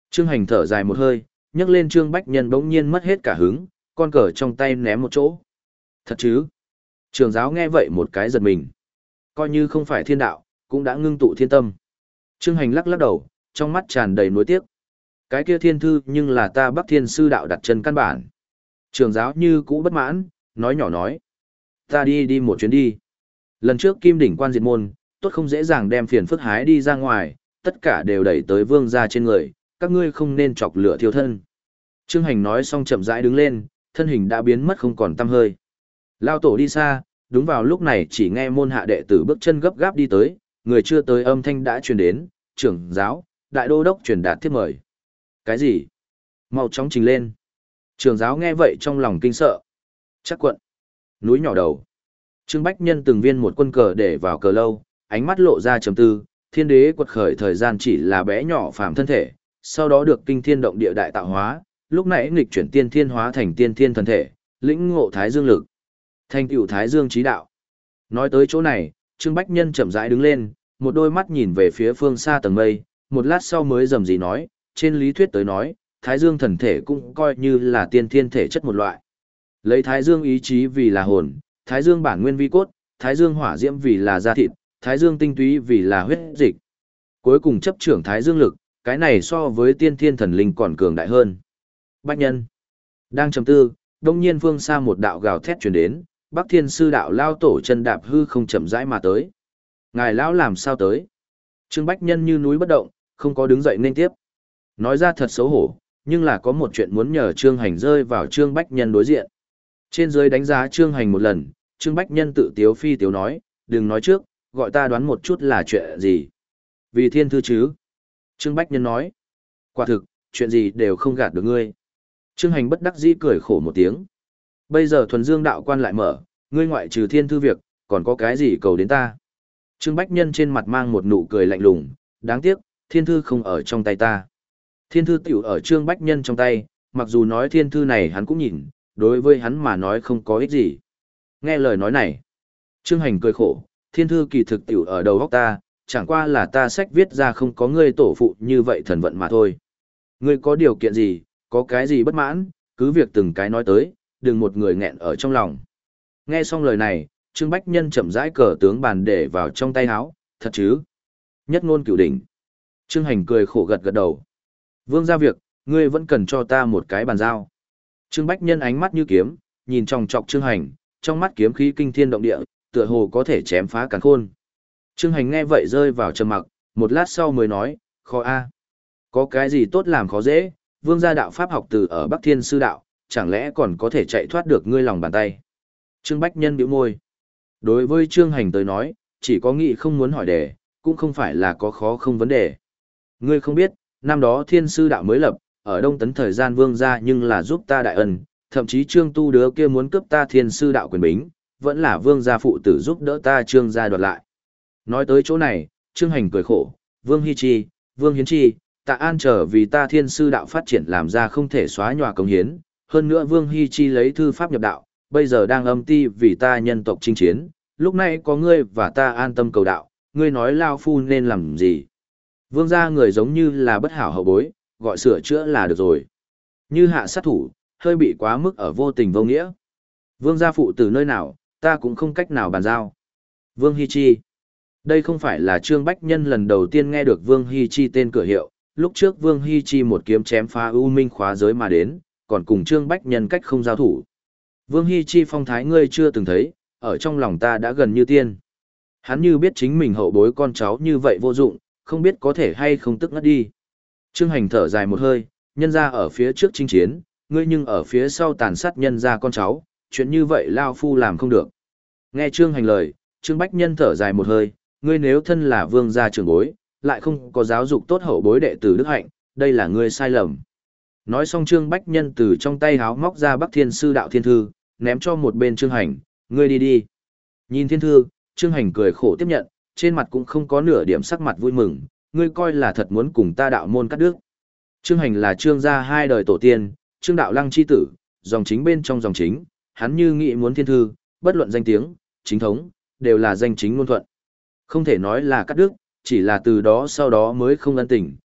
Trương Hành thở dài một hơi, nhấc lên Trương Bách Nhân bỗng nhiên mất hết cả hứng, con cờ trong tay ném một chỗ. Thật chứ? Trường giáo nghe vậy một cái giật mình. Coi như không phải thiên đạo, cũng đã ngưng tụ thiên tâm. Trương Hành lắc lắc đầu, trong mắt tràn đầy nuối tiếc. Cái kia thiên thư nhưng là ta Bắc Thiên sư đạo đặt chân căn bản. Trường giáo như cũ bất mãn, nói nhỏ nói. Ta đi đi một chuyến đi. Lần trước Kim Đỉnh quan diệt môn, tốt không dễ dàng đem phiền phức hái đi ra ngoài, tất cả đều đẩy tới vương gia trên người, các ngươi không nên chọc lửa thiêu thân. Trương Hành nói xong chậm rãi đứng lên, thân hình đã biến mất không còn tăm hơi. Lao tổ đi xa, đúng vào lúc này chỉ nghe môn hạ đệ tử bước chân gấp gáp đi tới, người chưa tới âm thanh đã truyền đến, trưởng giáo, đại đô đốc truyền đạt thiếp mời. Cái gì? Mau chóng trình lên. Trưởng giáo nghe vậy trong lòng kinh sợ. Chắc quận. Núi nhỏ đầu. Trương Bách Nhân từng viên một quân cờ để vào cờ lâu, ánh mắt lộ ra trầm tư, thiên đế quật khởi thời gian chỉ là bé nhỏ phàm thân thể, sau đó được kinh thiên động địa đại tạo hóa, lúc nãy nghịch chuyển tiên thiên hóa thành tiên thiên thần thể, lĩnh ngộ thái dương lực. Thành tựu thái dương trí đạo. Nói tới chỗ này, Trương Bách Nhân chậm rãi đứng lên, một đôi mắt nhìn về phía phương xa tầng mây, một lát sau mới rầm rì nói, trên lý thuyết tới nói, thái dương thần thể cũng coi như là tiên thiên thể chất một loại. Lấy thái dương ý chí vì là hồn, thái dương bản nguyên vi cốt, thái dương hỏa diễm vì là da thịt, thái dương tinh túy vì là huyết dịch. Cuối cùng chấp trưởng thái dương lực, cái này so với tiên thiên thần linh còn cường đại hơn. Bách Nhân đang trầm tư, đông nhiên phương xa một đạo gào thét truyền đến, Bắc Thiên sư đạo lao tổ chân đạp hư không chậm rãi mà tới. Ngài lão làm sao tới? Trương Bách Nhân như núi bất động, không có đứng dậy nên tiếp. Nói ra thật xấu hổ, nhưng là có một chuyện muốn nhờ Trương Hành rơi vào Trương Bách Nhân đối diện. Trên dưới đánh giá Trương Hành một lần, Trương Bách Nhân tự tiếu phi tiếu nói, đừng nói trước, gọi ta đoán một chút là chuyện gì. Vì thiên thư chứ? Trương Bách Nhân nói, quả thực, chuyện gì đều không gạt được ngươi. Trương Hành bất đắc dĩ cười khổ một tiếng. Bây giờ thuần dương đạo quan lại mở, ngươi ngoại trừ thiên thư việc, còn có cái gì cầu đến ta? Trương Bách Nhân trên mặt mang một nụ cười lạnh lùng, đáng tiếc, thiên thư không ở trong tay ta. Thiên thư tiểu ở Trương Bách Nhân trong tay, mặc dù nói thiên thư này hắn cũng nhìn, đối với hắn mà nói không có ích gì. Nghe lời nói này, Trương Hành cười khổ, thiên thư kỳ thực tiểu ở đầu óc ta, chẳng qua là ta sách viết ra không có ngươi tổ phụ như vậy thần vận mà thôi. Ngươi có điều kiện gì, có cái gì bất mãn, cứ việc từng cái nói tới, đừng một người nghẹn ở trong lòng. Nghe xong lời này, Trương Bách Nhân chậm rãi cờ tướng bàn để vào trong tay áo, thật chứ? Nhất ngôn cửu đỉnh. Trương Hành cười khổ gật gật đầu. Vương gia việc, ngươi vẫn cần cho ta một cái bàn giao. Trương Bách Nhân ánh mắt như kiếm, nhìn chòng chọc Trương Hành, trong mắt kiếm khí kinh thiên động địa, tựa hồ có thể chém phá càn khôn. Trương Hành nghe vậy rơi vào trầm mặc, một lát sau mới nói, khó a, có cái gì tốt làm khó dễ, vương gia đạo pháp học từ ở Bắc Thiên sư đạo, chẳng lẽ còn có thể chạy thoát được ngươi lòng bàn tay. Trương Bách Nhân bĩu môi. Đối với Trương Hành tới nói, chỉ có nghĩ không muốn hỏi đề, cũng không phải là có khó không vấn đề. Ngươi không biết, năm đó Thiên sư đạo mới lập, ở Đông Tấn thời gian vương gia nhưng là giúp ta đại ân, thậm chí Trương Tu đứa kia muốn cướp ta Thiên sư đạo quyền bính, vẫn là vương gia phụ tử giúp đỡ ta Trương gia đoạt lại. Nói tới chỗ này, Trương Hành cười khổ, Vương Hi Chi, Vương Hiến Chi, Tạ An trở vì ta Thiên sư đạo phát triển làm ra không thể xóa nhòa công hiến, hơn nữa Vương Hi Chi lấy thư pháp nhập đạo, bây giờ đang âm ti vì ta nhân tộc chinh chiến, lúc này có ngươi và ta an tâm cầu đạo, ngươi nói lao phu nên làm gì? Vương gia người giống như là bất hảo hậu bối, gọi sửa chữa là được rồi. Như hạ sát thủ, hơi bị quá mức ở vô tình vô nghĩa. Vương gia phụ từ nơi nào, ta cũng không cách nào bàn giao. Vương Hi Chi. Đây không phải là Trương Bách Nhân lần đầu tiên nghe được Vương Hi Chi tên cửa hiệu, lúc trước Vương Hi Chi một kiếm chém phá U Minh khóa giới mà đến, còn cùng Trương Bách Nhân cách không giao thủ. Vương Hi Chi phong thái ngươi chưa từng thấy, ở trong lòng ta đã gần như tiên. Hắn như biết chính mình hậu bối con cháu như vậy vô dụng, không biết có thể hay không tức ngất đi. Trương Hành thở dài một hơi, nhân ra ở phía trước chinh chiến, ngươi nhưng ở phía sau tàn sát nhân ra con cháu, chuyện như vậy lao phu làm không được. Nghe Trương Hành lời, Trương Bách Nhân thở dài một hơi, ngươi nếu thân là vương gia trưởng bối, lại không có giáo dục tốt hậu bối đệ tử đức hạnh, đây là ngươi sai lầm. Nói xong Trương Bách Nhân từ trong tay háo móc ra Bắc Thiên sư đạo thiên thư, ném cho một bên Trương Hành, ngươi đi đi. Nhìn thiên thư, Trương Hành cười khổ tiếp nhận, trên mặt cũng không có nửa điểm sắc mặt vui mừng, ngươi coi là thật muốn cùng ta đạo môn cắt đứt. Trương Hành là Trương gia hai đời tổ tiên, Trương đạo lăng chi tử, dòng chính bên trong dòng chính, hắn như nghĩ muốn thiên thư, bất luận danh tiếng, chính thống, đều là danh chính ngôn thuận. Không thể nói là cắt đứt, chỉ là từ đó sau đó mới không ân tình,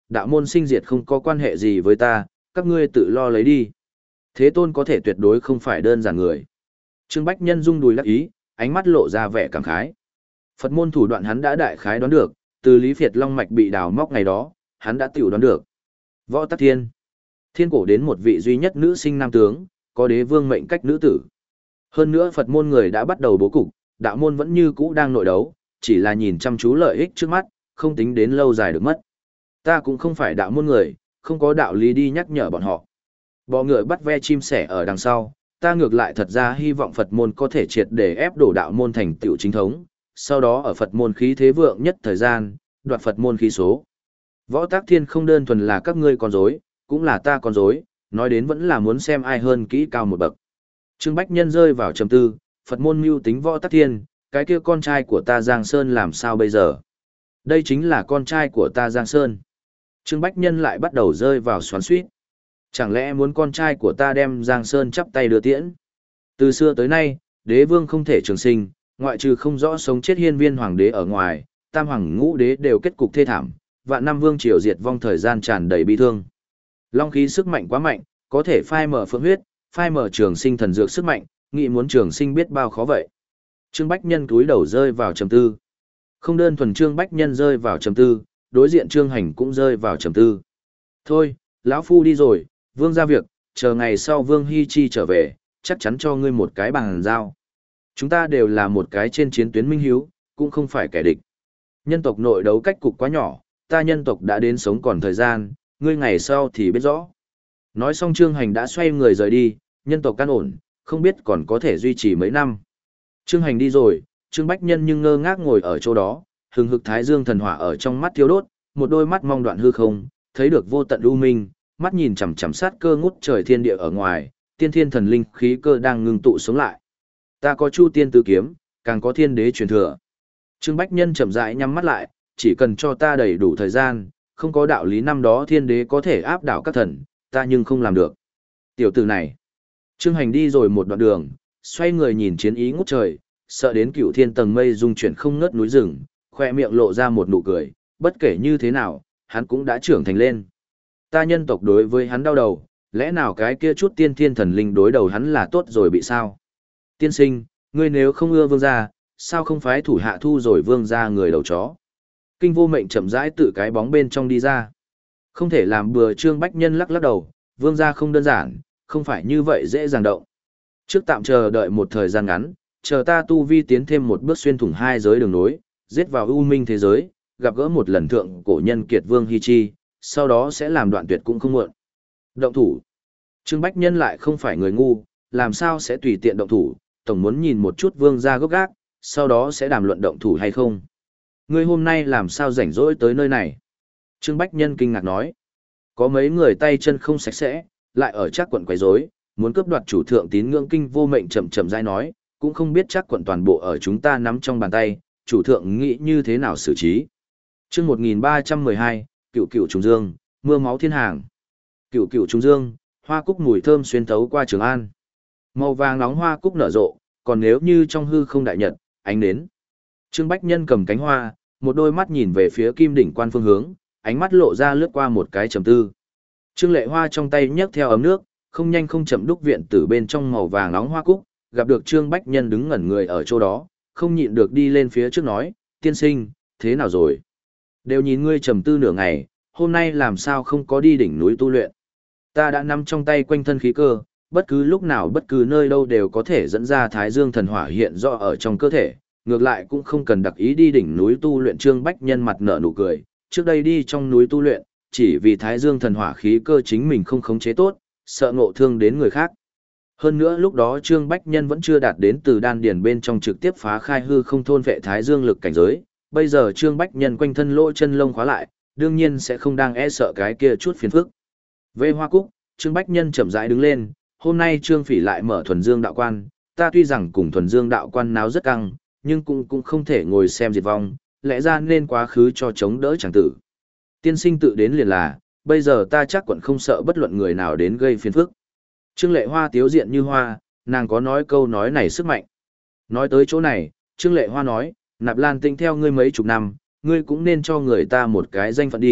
đạo môn sinh diệt không có quan hệ gì với ta, các ngươi tự lo lấy đi. Thế Tôn có thể tuyệt đối không phải đơn giản người. Trương Bách Nhân rung đùi lắc ý, ánh mắt lộ ra vẻ cảm khái. Phật môn thủ đoạn hắn đã đại khái đoán được, từ Lý Việt Long Mạch bị đào móc ngày đó, hắn đã tiểu đoán được. Võ Tắc Thiên. Thiên cổ đến một vị duy nhất nữ sinh nam tướng, có đế vương mệnh cách nữ tử. Hơn nữa Phật môn người đã bắt đầu bố cục, đạo môn vẫn như cũ đang nội đấu, chỉ là nhìn chăm chú lợi ích trước mắt, không tính đến lâu dài được mất. Ta cũng không phải đạo môn người, không có đạo lý đi nhắc nhở bọn họ. Bọ ngựa bắt ve chim sẻ ở đằng sau, ta ngược lại thật ra hy vọng Phật môn có thể triệt để ép đổ đạo môn thành tựu chính thống, sau đó ở Phật môn khí thế vượng nhất thời gian, đoạt Phật môn khí số. Võ Tắc Thiên không đơn thuần là các ngươi con rối, cũng là ta con rối, nói đến vẫn là muốn xem ai hơn kỹ cao một bậc. Trương Bách Nhân rơi vào trầm tư, Phật môn mưu tính Võ Tắc Thiên, cái kia con trai của ta Giang Sơn làm sao bây giờ? Đây chính là con trai của ta Giang Sơn. Trương Bách Nhân lại bắt đầu rơi vào xoắn xuýt. Chẳng lẽ muốn con trai của ta đem Giang Sơn chắp tay đưa tiễn? Từ xưa tới nay, đế vương không thể trường sinh, ngoại trừ không rõ sống chết hiên viên hoàng đế ở ngoài, tam hoàng ngũ đế đều kết cục thê thảm, vạn năm vương triều diệt vong thời gian tràn đầy bi thương. Long khí sức mạnh quá mạnh, có thể phai mở phượng huyết, phai mở trường sinh thần dược sức mạnh, nghĩ muốn trường sinh biết bao khó vậy. Trương Bách Nhân cúi đầu rơi vào trầm tư. Không đơn thuần Trương Bách Nhân rơi vào trầm tư, đối diện Trương Hành cũng rơi vào trầm tư. Thôi, lão phu đi rồi, vương ra việc, chờ ngày sau vương Hy Chi trở về, chắc chắn cho ngươi một cái bàn giao. Chúng ta đều là một cái trên chiến tuyến minh hiếu, cũng không phải kẻ địch. Nhân tộc nội đấu cách cục quá nhỏ, ta nhân tộc đã đến sống còn thời gian, ngươi ngày sau thì biết rõ. Nói xong Trương Hành đã xoay người rời đi, nhân tộc căn ổn, không biết còn có thể duy trì mấy năm. Trương Hành đi rồi, Trương Bách Nhân nhưng ngơ ngác ngồi ở chỗ đó, hừng hực thái dương thần hỏa ở trong mắt thiêu đốt, một đôi mắt mong đoạn hư không, thấy được vô tận u minh, mắt nhìn chằm chằm sát cơ ngút trời thiên địa ở ngoài, tiên thiên thần linh khí cơ đang ngưng tụ sống lại. Ta có Chu Tiên tứ kiếm, càng có thiên đế truyền thừa. Trương Bách Nhân chậm rãi nhắm mắt lại, chỉ cần cho ta đầy đủ thời gian, không có đạo lý năm đó thiên đế có thể áp đảo các thần, ta nhưng không làm được. Tiểu tử này. Trương Hành đi rồi một đoạn đường, xoay người nhìn chiến ý ngút trời, sợ đến cựu thiên tầng mây rung chuyển không ngớt núi rừng, khoe miệng lộ ra một nụ cười, bất kể như thế nào, hắn cũng đã trưởng thành lên. Ta nhân tộc đối với hắn đau đầu, lẽ nào cái kia chút tiên thiên thần linh đối đầu hắn là tốt rồi bị sao? Tiên sinh, ngươi nếu không ưa vương gia, sao không phái thủ hạ thu rồi vương gia người đầu chó? Kinh Vô Mệnh chậm rãi tự cái bóng bên trong đi ra. Không thể làm bừa. Trương Bách Nhân lắc lắc đầu, vương gia không đơn giản, không phải như vậy dễ dàng động. Trước tạm chờ đợi một thời gian ngắn, chờ ta tu vi tiến thêm một bước xuyên thủng hai giới đường nối, giết vào u minh thế giới, gặp gỡ một lần thượng cổ nhân kiệt vương Hy Chi, sau đó sẽ làm đoạn tuyệt cũng không muộn. Động thủ. Trương Bách Nhân lại không phải người ngu, làm sao sẽ tùy tiện động thủ, tổng muốn nhìn một chút vương gia gốc gác, sau đó sẽ đàm luận động thủ hay không. Ngươi hôm nay làm sao rảnh rỗi tới nơi này? Trương Bách Nhân kinh ngạc nói. Có mấy người tay chân không sạch sẽ, lại ở chắc quận quấy rối, muốn cướp đoạt chủ thượng tín ngưỡng. Kinh Vô Mệnh chậm chậm rãi nói, cũng không biết chắc quận toàn bộ ở chúng ta nắm trong bàn tay, chủ thượng nghĩ như thế nào xử trí. Chương một nghìn ba trăm mười hai, Cựu Cựu Trùng Dương, mưa máu thiên hàng. Cựu Cựu Trùng Dương, hoa cúc mùi thơm xuyên thấu qua Trường An. Màu vàng nóng hoa cúc nở rộ, còn nếu như trong hư không đại nhật, ánh nến. Trương Bách Nhân cầm cánh hoa, một đôi mắt nhìn về phía Kim Đỉnh Quan phương hướng, ánh mắt lộ ra lướt qua một cái trầm tư. Trương Lệ Hoa trong tay nhấc theo ấm nước, không nhanh không chậm đúc viện tử bên trong màu vàng nóng hoa cúc, gặp được Trương Bách Nhân đứng ngẩn người ở chỗ đó, không nhịn được đi lên phía trước nói, tiên sinh, thế nào rồi? Đều nhìn ngươi trầm tư nửa ngày, hôm nay làm sao không có đi đỉnh núi tu luyện? Ta đã nắm trong tay quanh thân khí cơ, bất cứ lúc nào bất cứ nơi đâu đều có thể dẫn ra Thái Dương thần hỏa hiện rõ ở trong cơ thể, ngược lại cũng không cần đặc ý đi đỉnh núi tu luyện. Trương Bách Nhân mặt nở nụ cười, trước đây đi trong núi tu luyện, chỉ vì Thái Dương thần hỏa khí cơ chính mình không khống chế tốt, sợ ngộ thương đến người khác. Hơn nữa lúc đó Trương Bách Nhân vẫn chưa đạt đến từ đan điền bên trong trực tiếp phá khai hư không thôn vệ Thái Dương lực cảnh giới, bây giờ Trương Bách Nhân quanh thân lỗ chân lông khóa lại, đương nhiên sẽ không đang e sợ cái kia chút phiền phức. Về Hoa Cúc, Trương Bách Nhân chậm rãi đứng lên, hôm nay Trương Phỉ lại mở Thuần Dương đạo quan, ta tuy rằng cùng Thuần Dương đạo quan náo rất căng, nhưng cũng cũng không thể ngồi xem diệt vong, lẽ ra nên quá khứ cho chống đỡ chẳng tử. Tiên sinh tự đến liền là, bây giờ ta chắc quận không sợ bất luận người nào đến gây phiền phức. Trương Lệ Hoa tiếu diện như hoa, nàng có nói câu nói này sức mạnh. Nói tới chỗ này, Trương Lệ Hoa nói, Nạp Lan Tĩnh theo ngươi mấy chục năm, ngươi cũng nên cho người ta một cái danh phận đi,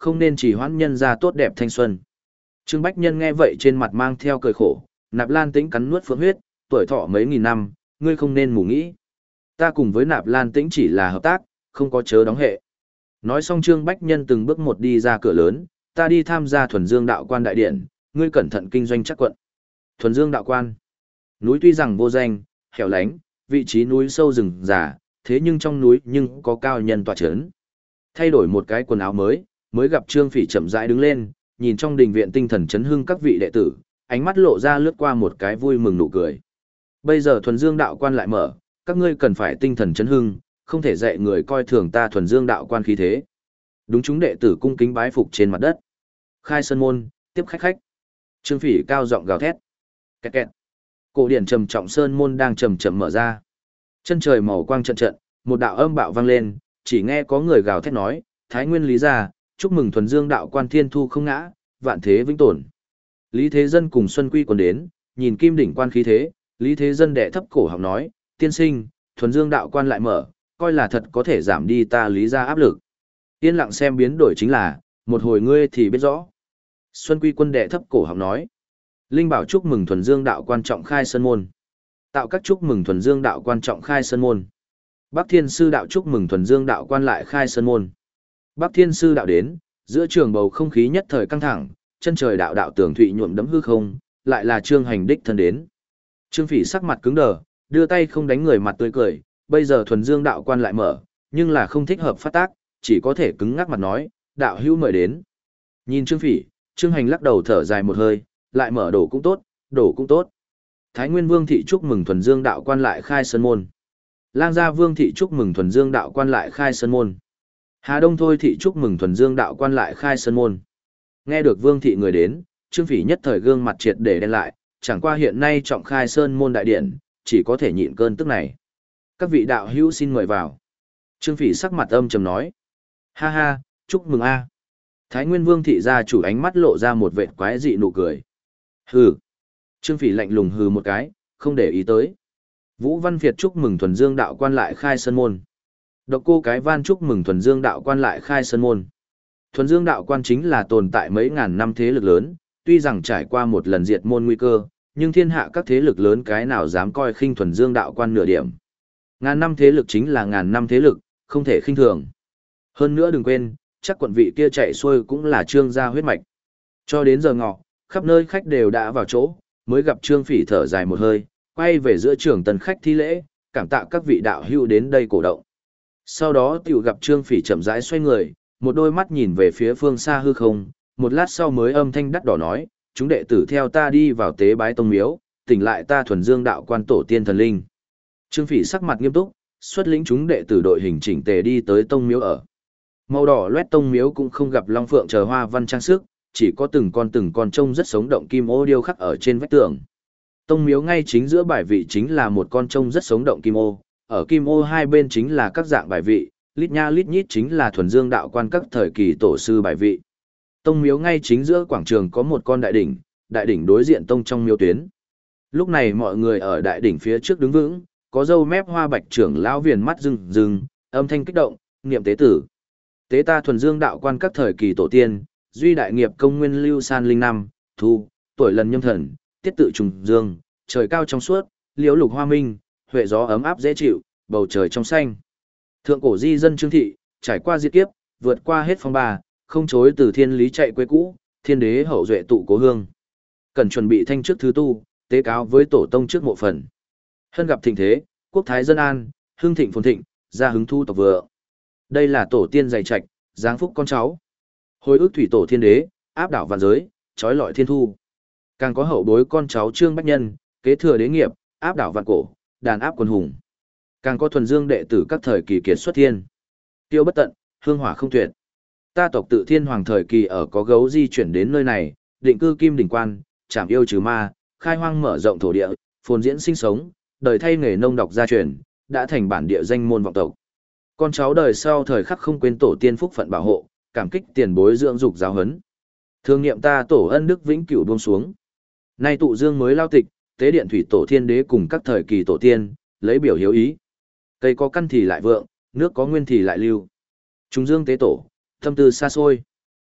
không nên chỉ hoãn nhân ra tốt đẹp thanh xuân. Trương Bách Nhân nghe vậy trên mặt mang theo cười khổ, Nạp Lan Tĩnh cắn nuốt phượng huyết, tuổi thọ mấy nghìn năm, ngươi không nên mù nghĩ. Ta cùng với Nạp Lan Tĩnh chỉ là hợp tác, không có chớ đóng hệ. Nói xong Trương Bách Nhân từng bước một đi ra cửa lớn, ta đi tham gia thuần dương đạo quan đại điện, ngươi cẩn thận kinh doanh chắc quận. Thuần dương đạo quan. Núi tuy rằng vô danh, hẻo lánh, vị trí núi sâu rừng già, thế nhưng trong núi nhưng có cao nhân tọa chấn. Thay đổi một cái quần áo mới, mới gặp Trương Phỉ chậm rãi đứng lên, nhìn trong đình viện tinh thần chấn hưng các vị đệ tử, ánh mắt lộ ra lướt qua một cái vui mừng nụ cười. Bây giờ thuần dương đạo quan lại mở, các ngươi cần phải tinh thần chấn hưng, không thể dạy người coi thường ta thuần dương đạo quan khí thế. Đúng chúng đệ tử cung kính bái phục trên mặt đất. Khai sơn môn, tiếp khách khách. Trương Phỉ cao giọng gào thét. Kẹt kẹt. Cổ điển trầm trọng sơn môn đang chậm chậm mở ra. Chân trời màu quang trận trận, một đạo âm bạo vang lên, chỉ nghe có người gào thét nói, Thái Nguyên Lý gia, chúc mừng thuần dương đạo quan thiên thu không ngã, vạn thế vĩnh tồn. Lý Thế Dân cùng Xuân Quy còn đến, nhìn kim đỉnh quan khí thế, Lý Thế Dân đệ thấp cổ họng nói, tiên sinh, thuần dương đạo quan lại mở, coi là thật có thể giảm đi ta Lý gia áp lực. Yên lặng xem biến đổi chính là, một hồi ngươi thì biết rõ. Xuân Quy quân đệ thấp cổ họng nói, Linh Bảo chúc mừng thuần dương đạo quan trọng khai sơn môn. Tạo các chúc mừng thuần dương đạo quan trọng khai sơn môn. Bắc Thiên Sư đạo chúc mừng thuần dương đạo quan lại khai sơn môn. Bắc Thiên Sư đạo đến, giữa trường bầu không khí nhất thời căng thẳng, chân trời đạo đạo tường thụy nhuộm đẫm hư không, lại là Trương Hành đích thân đến. Trương Phỉ sắc mặt cứng đờ, đưa tay không đánh người mặt tươi cười, bây giờ thuần dương đạo quan lại mở, nhưng là không thích hợp phát tác, chỉ có thể cứng ngắc mặt nói, đạo hữu mời đến. Nhìn Trương Phỉ, Trương Hành lắc đầu thở dài một hơi, lại mở đổ cũng tốt, đổ cũng tốt. Thái Nguyên Vương thị chúc mừng thuần dương đạo quan lại khai sơn môn. Lang Gia Vương thị chúc mừng thuần dương đạo quan lại khai sơn môn. Hà Đông Thôi thị chúc mừng thuần dương đạo quan lại khai sơn môn. Nghe được Vương thị người đến, Trương Phỉ nhất thời gương mặt triệt để đen lại, chẳng qua hiện nay trọng khai sơn môn đại điện, chỉ có thể nhịn cơn tức này. Các vị đạo hữu xin mời vào. Trương Phỉ sắc mặt âm trầm nói. Ha ha, chúc mừng a. Thái Nguyên Vương thị gia chủ ánh mắt lộ ra một vệt quái dị nụ cười. Hừ. Trương Phỉ lạnh lùng hừ một cái, không để ý tới. Vũ Văn Việt chúc mừng thuần dương đạo quan lại khai sơn môn. Độc Cô Cái Van chúc mừng thuần dương đạo quan lại khai sơn môn. Thuần dương đạo quan chính là tồn tại mấy ngàn năm thế lực lớn, tuy rằng trải qua một lần diệt môn nguy cơ, nhưng thiên hạ các thế lực lớn cái nào dám coi khinh thuần dương đạo quan nửa điểm. Ngàn năm thế lực chính là ngàn năm thế lực, không thể khinh thường. Hơn nữa đừng quên, chắc quận vị kia chạy xuôi cũng là Trương gia huyết mạch. Cho đến giờ ngọ, khắp nơi khách đều đã vào chỗ, mới gặp Trương Phỉ thở dài một hơi, quay về giữa trường tần khách thi lễ, cảm tạ các vị đạo hữu đến đây cổ động. Sau đó tiểu gặp Trương Phỉ chậm rãi xoay người, một đôi mắt nhìn về phía phương xa hư không, một lát sau mới âm thanh đắt đỏ nói, chúng đệ tử theo ta đi vào tế bái tông miếu, tỉnh lại ta thuần dương đạo quan tổ tiên thần linh. Trương Phỉ sắc mặt nghiêm túc, xuất lĩnh chúng đệ tử đội hình chỉnh tề đi tới tông miếu ở. Màu đỏ loét tông miếu cũng không gặp long phượng chờ hoa văn trang sức, chỉ có từng con từng con trông rất sống động kim ô điêu khắc ở trên vách tường. Tông miếu ngay chính giữa bài vị chính là một con trông rất sống động kim ô, ở kim ô hai bên chính là các dạng bài vị, lít nha lít nhít chính là thuần dương đạo quan các thời kỳ tổ sư bài vị. Tông miếu ngay chính giữa quảng trường có một con đại đỉnh, đại đỉnh đối diện tông trong miếu tuyến. Lúc này mọi người ở đại đỉnh phía trước đứng vững, có râu mép hoa bạch trưởng lão viền mắt rừng rừng, âm thanh kích động, niệm tế tử. Tế ta thuần dương đạo quan các thời kỳ tổ tiên, duy đại nghiệp công nguyên lưu san linh năm, thu, tuổi lần nhâm thần, tiết tự trùng dương, trời cao trong suốt, liễu lục hoa minh, huệ gió ấm áp dễ chịu, bầu trời trong xanh. Thượng cổ di dân Trương thị, trải qua diệt kiếp, vượt qua hết phong ba, không chối từ thiên lý chạy quê cũ, thiên đế hậu duệ tụ cố hương. Cần chuẩn bị thanh trước thứ tu, tế cáo với tổ tông trước mộ phần. Hân gặp thịnh thế, quốc thái dân an, hương thịnh phồn thịnh, gia hứng thu tộc vợ. Đây là tổ tiên dày trạch, giáng phúc con cháu. Hồi ức thủy tổ thiên đế, áp đảo vạn giới, trói lọi thiên thu. Càng có hậu bối con cháu Trương Bách Nhân, kế thừa đế nghiệp, áp đảo vạn cổ, đàn áp quân hùng. Càng có thuần dương đệ tử các thời kỳ kiệt xuất thiên. Tiêu bất tận, hương hỏa không tuyệt. Ta tộc tự thiên hoàng thời kỳ ở có gấu di chuyển đến nơi này, định cư kim đỉnh quan, trảm yêu trừ ma, khai hoang mở rộng thổ địa, phồn diễn sinh sống, đời thay nghề nông đọc gia truyền, đã thành bản địa danh môn vọng tộc. Con cháu đời sau thời khắc không quên tổ tiên phúc phận bảo hộ, cảm kích tiền bối dưỡng dục giáo huấn. Thương niệm ta tổ ân đức vĩnh cửu buông xuống. Nay tụ dương mới lao tịch, tế điện thủy tổ thiên đế cùng các thời kỳ tổ tiên, lấy biểu hiếu ý. Cây có căn thì lại vượng, nước có nguyên thì lại lưu. Trung dương tế tổ, tâm tư xa xôi.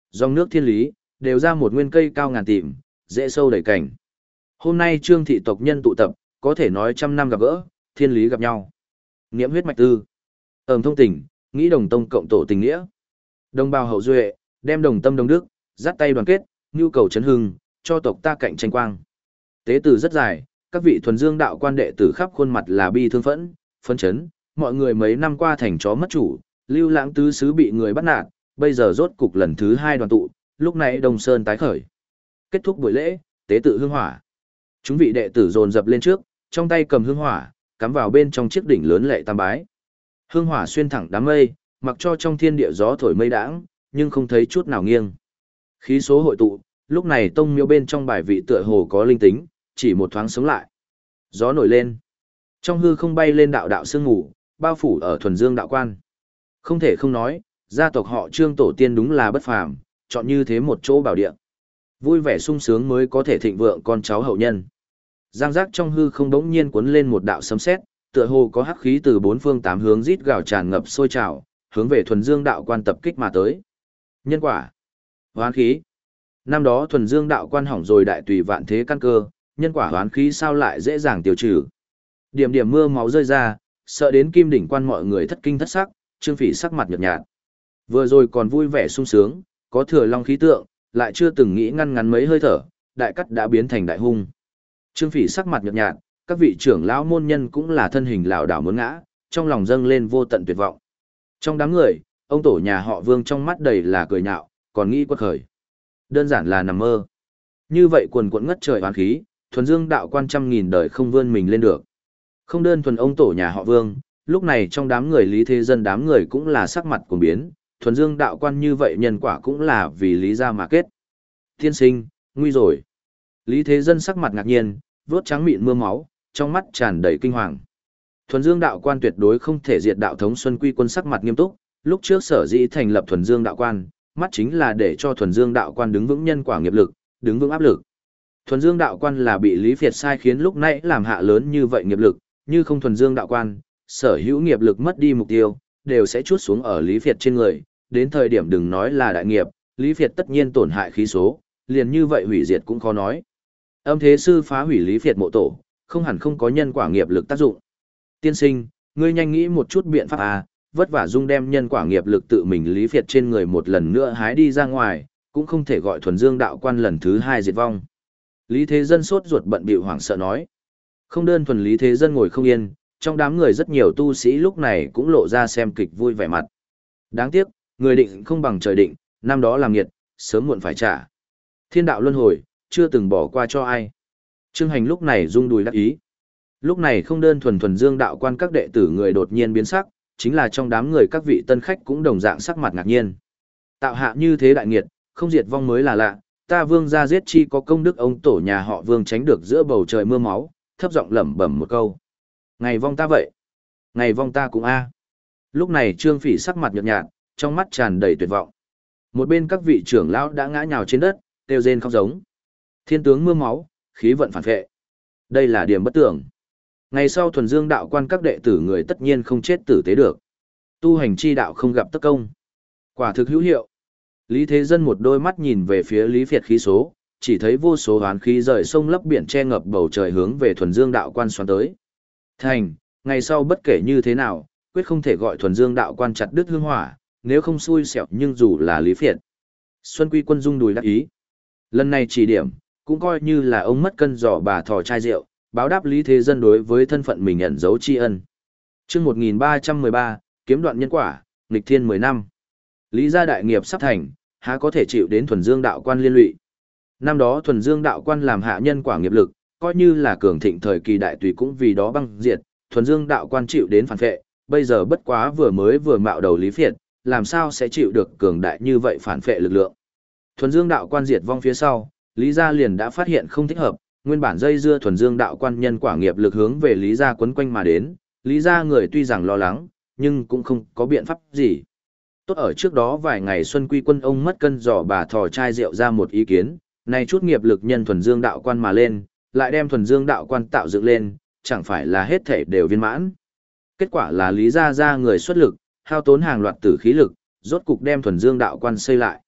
Dòng nước thiên lý, đều ra một nguyên cây cao ngàn tìm, dễ sâu đầy cảnh. Hôm nay Trương thị tộc nhân tụ tập, có thể nói trăm năm gặp gỡ, thiên lý gặp nhau. Niệm huyết mạch tư. Ẩm thông tình, nghĩ đồng tông cộng tổ tình nghĩa. Đồng bào hậu duệ, đem đồng tâm đồng đức, dắt tay đoàn kết, nhu cầu chấn hưng, cho tộc ta cạnh tranh quang. Tế từ rất dài, các vị thuần dương đạo quan đệ tử khắp khuôn mặt là bi thương phẫn, phấn chấn, mọi người mấy năm qua thành chó mất chủ, lưu lãng tứ xứ bị người bắt nạt, bây giờ rốt cục lần thứ hai đoàn tụ, lúc này Đông Sơn tái khởi. Kết thúc buổi lễ, tế tự hương hỏa. Chúng vị đệ tử dồn dập lên trước, trong tay cầm hương hỏa, cắm vào bên trong chiếc đỉnh lớn lệ tam bái. Hương hỏa xuyên thẳng đám mây, mặc cho trong thiên địa gió thổi mây đãng, nhưng không thấy chút nào nghiêng. Khí số hội tụ, lúc này tông miếu bên trong bài vị tựa hồ có linh tính, chỉ một thoáng sống lại. Gió nổi lên. Trong hư không bay lên đạo đạo sương ngủ, bao phủ ở thuần dương đạo quan. Không thể không nói, gia tộc họ Trương tổ tiên đúng là bất phàm, chọn như thế một chỗ bảo địa. Vui vẻ sung sướng mới có thể thịnh vượng con cháu hậu nhân. Giang giác trong hư không đống nhiên cuốn lên một đạo sấm sét, tựa hồ có hắc khí từ bốn phương tám hướng rít gào tràn ngập sôi trào, hướng về thuần dương đạo quan tập kích mà tới. Nhân quả, hoán khí. Năm đó thuần dương đạo quan hỏng rồi đại tùy vạn thế căn cơ, nhân quả hoán khí sao lại dễ dàng tiêu trừ. Điểm điểm mưa máu rơi ra, sợ đến kim đỉnh quan mọi người thất kinh thất sắc, Trương Phỉ sắc mặt nhợt nhạt. Vừa rồi còn vui vẻ sung sướng, có thừa long khí tượng, lại chưa từng nghĩ ngăn ngắn mấy hơi thở, đại cắt đã biến thành đại hung. Trương Phỉ sắc mặt nhợt nhạt, các vị trưởng lão môn nhân cũng là thân hình lảo đảo muốn ngã, trong lòng dâng lên vô tận tuyệt vọng. Trong đám người, ông tổ nhà họ Vương trong mắt đầy là cười nhạo, còn nghĩ quật khởi. Đơn giản là nằm mơ. Như vậy quần quẫn ngất trời oán khí, thuần dương đạo quan trăm nghìn đời không vươn mình lên được. Không đơn thuần ông tổ nhà họ Vương, lúc này trong đám người Lý Thế Dân đám người cũng là sắc mặt cuồng biến, thuần dương đạo quan như vậy nhân quả cũng là vì lý gia mà kết. Tiên sinh, nguy rồi. Lý Thế Dân sắc mặt ngạc nhiên, vuốt trắng mịn mưa máu, trong mắt tràn đầy kinh hoàng. Thuần Dương đạo quan tuyệt đối không thể diệt đạo thống Xuân Quy quân sắc mặt nghiêm túc, lúc trước sở dĩ thành lập Thuần Dương đạo quan, mắt chính là để cho Thuần Dương đạo quan đứng vững nhân quả nghiệp lực, đứng vững áp lực. Thuần Dương đạo quan là bị Lý Việt sai khiến lúc nãy làm hạ lớn như vậy nghiệp lực, như không Thuần Dương đạo quan, sở hữu nghiệp lực mất đi mục tiêu, đều sẽ chuốt xuống ở Lý Việt trên người, đến thời điểm đừng nói là đại nghiệp, Lý Việt tất nhiên tổn hại khí số, liền như vậy hủy diệt cũng khó nói. Âm thế sư phá hủy Lý Việt mộ tổ, không hẳn không có nhân quả nghiệp lực tác dụng. Tiên sinh, ngươi nhanh nghĩ một chút biện pháp à, vất vả dung đem nhân quả nghiệp lực tự mình Lý Việt trên người một lần nữa hái đi ra ngoài, cũng không thể gọi Thuần Dương đạo quan lần thứ hai diệt vong. Lý Thế Dân sốt ruột bận bịu hoảng sợ nói. Không đơn thuần Lý Thế Dân ngồi không yên, trong đám người rất nhiều tu sĩ lúc này cũng lộ ra xem kịch vui vẻ mặt. Đáng tiếc, người định không bằng trời định, năm đó làm nghiệt, sớm muộn phải trả. Thiên đạo luân hồi, chưa từng bỏ qua cho ai. Trương Hành lúc này rung đùi đắc ý. Lúc này không đơn thuần thuần dương đạo quan các đệ tử người đột nhiên biến sắc, chính là trong đám người các vị tân khách cũng đồng dạng sắc mặt ngạc nhiên. Tạo hạ như thế đại nghiệt, không diệt vong mới là lạ, ta Vương gia giết chi có công đức, ông tổ nhà họ Vương tránh được giữa bầu trời mưa máu, thấp giọng lẩm bẩm một câu. Ngày vong ta vậy, ngày vong ta cũng a. Lúc này Trương Phỉ sắc mặt nhợt nhạt, trong mắt tràn đầy tuyệt vọng. Một bên các vị trưởng lão đã ngã nhào trên đất, kêu rên khóc giống. Thiên tướng mưa máu, khí vận phản vệ. Đây là điểm bất tưởng. Ngày sau thuần dương đạo quan các đệ tử người tất nhiên không chết tử tế được. Tu hành chi đạo không gặp tất công. Quả thực hữu hiệu. Lý Thế Dân một đôi mắt nhìn về phía Lý Việt khí số, chỉ thấy vô số hoán khí rời sông lấp biển che ngập bầu trời hướng về thuần dương đạo quan xoắn tới. Thành, ngày sau bất kể như thế nào, quyết không thể gọi thuần dương đạo quan chặt đứt hương hỏa, nếu không xui xẻo nhưng dù là Lý Việt. Xuân Quy quân rung đùi đắc ý. Lần này chỉ điểm, cũng coi như là ông mất cân giỏ bà thò chai rượu, báo đáp Lý Thế Dân đối với thân phận mình ẩn giấu tri ân. Chương một nghìn ba trăm mười ba, kiếm đoạn nhân quả, nghịch thiên mười năm. Lý gia đại nghiệp sắp thành, há có thể chịu đến thuần dương đạo quan liên lụy. Năm đó thuần dương đạo quan làm hạ nhân quả nghiệp lực, coi như là cường thịnh thời kỳ đại tùy cũng vì đó băng diệt, thuần dương đạo quan chịu đến phản phệ, bây giờ bất quá vừa mới vừa mạo đầu Lý Việt, làm sao sẽ chịu được cường đại như vậy phản phệ lực lượng. Thuần dương đạo quan diệt vong phía sau, Lý gia liền đã phát hiện không thích hợp, nguyên bản dây dưa thuần dương đạo quan nhân quả nghiệp lực hướng về Lý gia quấn quanh mà đến, Lý gia người tuy rằng lo lắng, nhưng cũng không có biện pháp gì. Tốt ở trước đó vài ngày Xuân Quy quân ông mất cân giỏ bà thò chai rượu ra một ý kiến, này chút nghiệp lực nhân thuần dương đạo quan mà lên, lại đem thuần dương đạo quan tạo dựng lên, chẳng phải là hết thể đều viên mãn. Kết quả là Lý gia gia người xuất lực, hao tốn hàng loạt tử khí lực, rốt cục đem thuần dương đạo quan xây lại.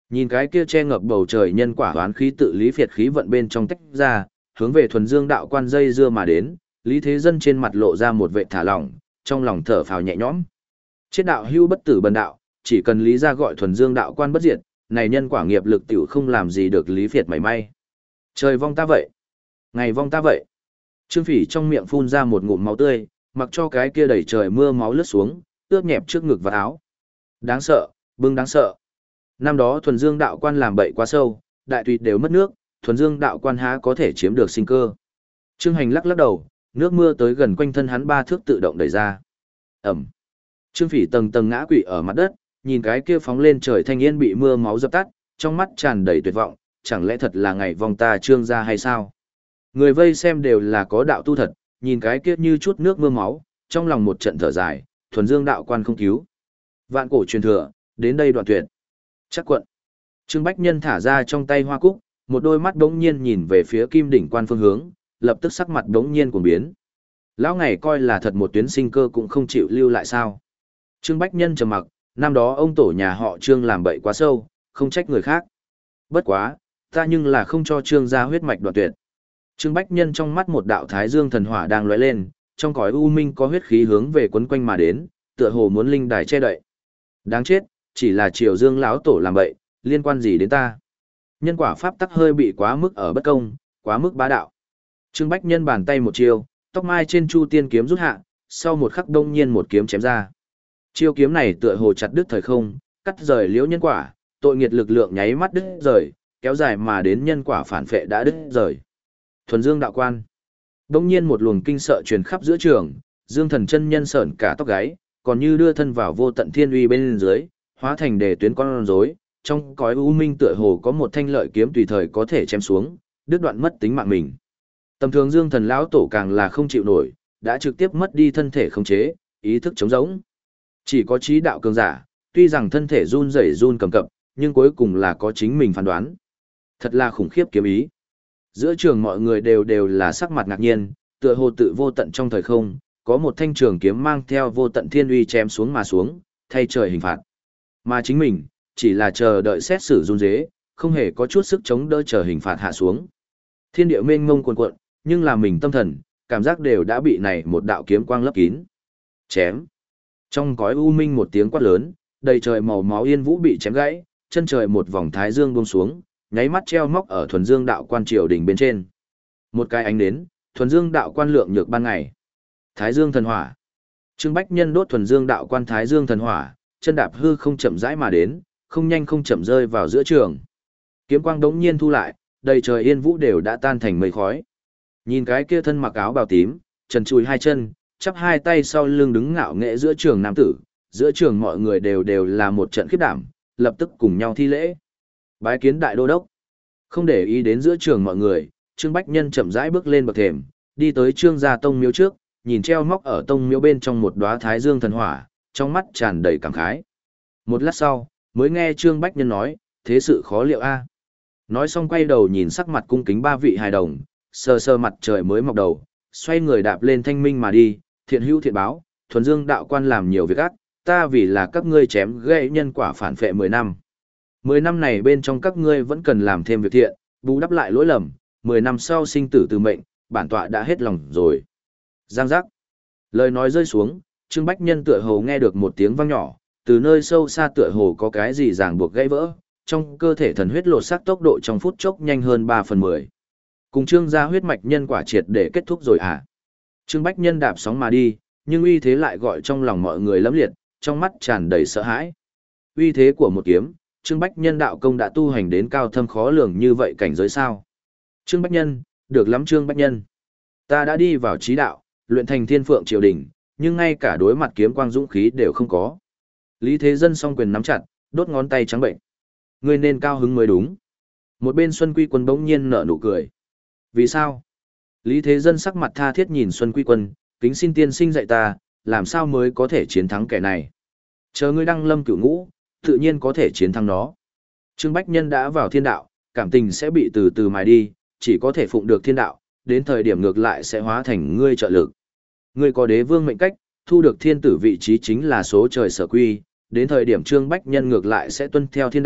Nhìn cái kia che ngập bầu trời nhân quả hoán khí tự lý phiệt khí vận bên trong tách ra, hướng về thuần dương đạo quan dây dưa mà đến, Lý Thế Dân trên mặt lộ ra một vệ thả lỏng, trong lòng thở phào nhẹ nhõm. Chết đạo hưu bất tử bần đạo, chỉ cần Lý gia gọi thuần dương đạo quan bất diệt, này nhân quả nghiệp lực tiểu không làm gì được Lý Phiệt mảy may. Trời vong ta vậy, ngày vong ta vậy. Trương Phỉ trong miệng phun ra một ngụm máu tươi, mặc cho cái kia đẩy trời mưa máu lướt xuống, ướt nhẹp trước ngực và áo. Đáng sợ, bưng đáng sợ. Năm đó thuần dương đạo quan làm bậy quá sâu, đại tùy đều mất nước, thuần dương đạo quan há có thể chiếm được sinh cơ. Trương Hành lắc lắc đầu, nước mưa tới gần quanh thân hắn ba thước tự động đẩy ra. Ẩm. Trương Phỉ tầng tầng ngã quỵ ở mặt đất, nhìn cái kia phóng lên trời thanh niên bị mưa máu dập tắt, trong mắt tràn đầy tuyệt vọng, chẳng lẽ thật là ngày vong ta Trương gia hay sao? Người vây xem đều là có đạo tu thật, nhìn cái kia như chút nước mưa máu, trong lòng một trận thở dài, thuần dương đạo quan không cứu. Vạn cổ truyền thừa, đến đây đoạn tuyệt. Chắc quận. Trương Bách Nhân thả ra trong tay hoa cúc, một đôi mắt đống nhiên nhìn về phía kim đỉnh quan phương hướng, lập tức sắc mặt đống nhiên cuồng biến. Lão ngày coi là thật một tuyến sinh cơ cũng không chịu lưu lại sao. Trương Bách Nhân trầm mặc, năm đó ông tổ nhà họ Trương làm bậy quá sâu, không trách người khác. Bất quá, ta nhưng là không cho Trương gia huyết mạch đoạn tuyệt. Trương Bách Nhân trong mắt một đạo thái dương thần hỏa đang lóe lên, trong cõi u minh có huyết khí hướng về quấn quanh mà đến, tựa hồ muốn linh đài che đậy. Đáng chết, chỉ là Triều Dương lão tổ làm bậy, liên quan gì đến ta? Nhân quả pháp tắc hơi bị quá mức ở bất công, quá mức bá đạo. Trương Bách Nhân bàn tay một chiêu, tóc mai trên Chu Tiên kiếm rút hạ, sau một khắc đông nhiên một kiếm chém ra. Chiêu kiếm này tựa hồ chặt đứt thời không, cắt rời liễu nhân quả, tội nghiệt lực lượng nháy mắt đứt rời, kéo dài mà đến nhân quả phản phệ đã đứt rời. Thuần Dương đạo quan. Đông nhiên một luồng kinh sợ truyền khắp giữa trường, Dương Thần chân nhân sởn cả tóc gáy, còn như đưa thân vào vô tận thiên uy bên dưới, hóa thành đề tuyến con rối, trong cõi u minh tựa hồ có một thanh lợi kiếm tùy thời có thể chém xuống, đứt đoạn mất tính mạng mình. Tầm thường Dương Thần lão tổ càng là không chịu nổi, đã trực tiếp mất đi thân thể khống chế, ý thức trống rỗng. Chỉ có trí đạo cường giả, tuy rằng thân thể run rẩy run cầm cập, nhưng cuối cùng là có chính mình phán đoán. Thật là khủng khiếp kiếm ý. Giữa trường mọi người đều đều là sắc mặt ngạc nhiên, tựa hồ tự vô tận trong thời không, có một thanh trường kiếm mang theo vô tận thiên uy chém xuống mà xuống, thay trời hình phạt. Mà chính mình, chỉ là chờ đợi xét xử run rế, không hề có chút sức chống đỡ chờ hình phạt hạ xuống. Thiên địa mênh mông cuồn cuộn, nhưng là mình tâm thần, cảm giác đều đã bị này một đạo kiếm quang lấp kín. Chém. Trong cõi u minh một tiếng quát lớn, đầy trời màu máu yên vũ bị chém gãy, chân trời một vòng thái dương buông xuống, nháy mắt treo móc ở thuần dương đạo quan triều đỉnh bên trên. Một cái ánh đến, thuần dương đạo quan lượng nhược ban ngày. Thái dương thần hỏa. Trương Bách Nhân đốt thuần dương đạo quan thái dương thần hỏa, chân đạp hư không chậm rãi mà đến, không nhanh không chậm rơi vào giữa trường. Kiếm quang đống nhiên thu lại, đầy trời yên vũ đều đã tan thành mây khói. Nhìn cái kia thân mặc áo bào tím, trần trùi hai chân, chắp hai tay sau lưng đứng ngạo nghễ giữa trường nam tử, giữa trường mọi người đều đều là một trận khiếp đảm, lập tức cùng nhau thi lễ. Bái kiến đại đô đốc. Không để ý đến giữa trường mọi người, Trương Bách Nhân chậm rãi bước lên bậc thềm, đi tới Trương gia tông miếu trước, nhìn treo móc ở tông miếu bên trong một đóa thái dương thần hỏa, trong mắt tràn đầy cảm khái. Một lát sau, mới nghe Trương Bách Nhân nói, thế sự khó liệu a. Nói xong quay đầu nhìn sắc mặt cung kính ba vị hài đồng, sờ sờ mặt trời mới mọc đầu, xoay người đạp lên thanh minh mà đi, thiện hữu thiện báo, thuần dương đạo quan làm nhiều việc ác, ta vì là các ngươi chém gãy nhân quả phản phệ mười năm. Mười năm này bên trong các ngươi vẫn cần làm thêm việc thiện, bù đắp lại lỗi lầm, mười năm sau sinh tử từ mệnh, bản tọa đã hết lòng rồi. Giang giác. Lời nói rơi xuống, Trương Bách Nhân tựa hồ nghe được một tiếng vang nhỏ, từ nơi sâu xa tựa hồ có cái gì ràng buộc gãy vỡ, trong cơ thể thần huyết lột xác tốc độ trong phút chốc nhanh hơn ba phần mười. Cùng Trương gia huyết mạch nhân quả triệt để kết thúc rồi à? Trương Bách Nhân đạp sóng mà đi, nhưng uy thế lại gọi trong lòng mọi người lẫm liệt, trong mắt tràn đầy sợ hãi. Uy thế của một kiếm, Trương Bách Nhân đạo công đã tu hành đến cao thâm khó lường như vậy cảnh giới sao? Trương Bách Nhân, được lắm Trương Bách Nhân. Ta đã đi vào trí đạo, luyện thành thiên phượng triều đình, nhưng ngay cả đối mặt kiếm quang dũng khí đều không có. Lý Thế Dân song quyền nắm chặt, đốt ngón tay trắng bệnh. Ngươi nên cao hứng mới đúng. Một bên Xuân Quy Quân bỗng nhiên nở nụ cười. Vì sao? Lý Thế Dân sắc mặt tha thiết nhìn Xuân Quy Quân, kính xin tiên sinh dạy ta, làm sao mới có thể chiến thắng kẻ này. Chờ ngươi đăng lâm cửu ngũ, tự nhiên có thể chiến thắng nó. Trương Bách Nhân đã vào thiên đạo, cảm tình sẽ bị từ từ mài đi, chỉ có thể phụng được thiên đạo, đến thời điểm ngược lại sẽ hóa thành ngươi trợ lực. Ngươi có đế vương mệnh cách, thu được thiên tử vị trí chính là số trời sở quy, đến thời điểm Trương Bách Nhân ngược lại sẽ tuân theo thiên đạo,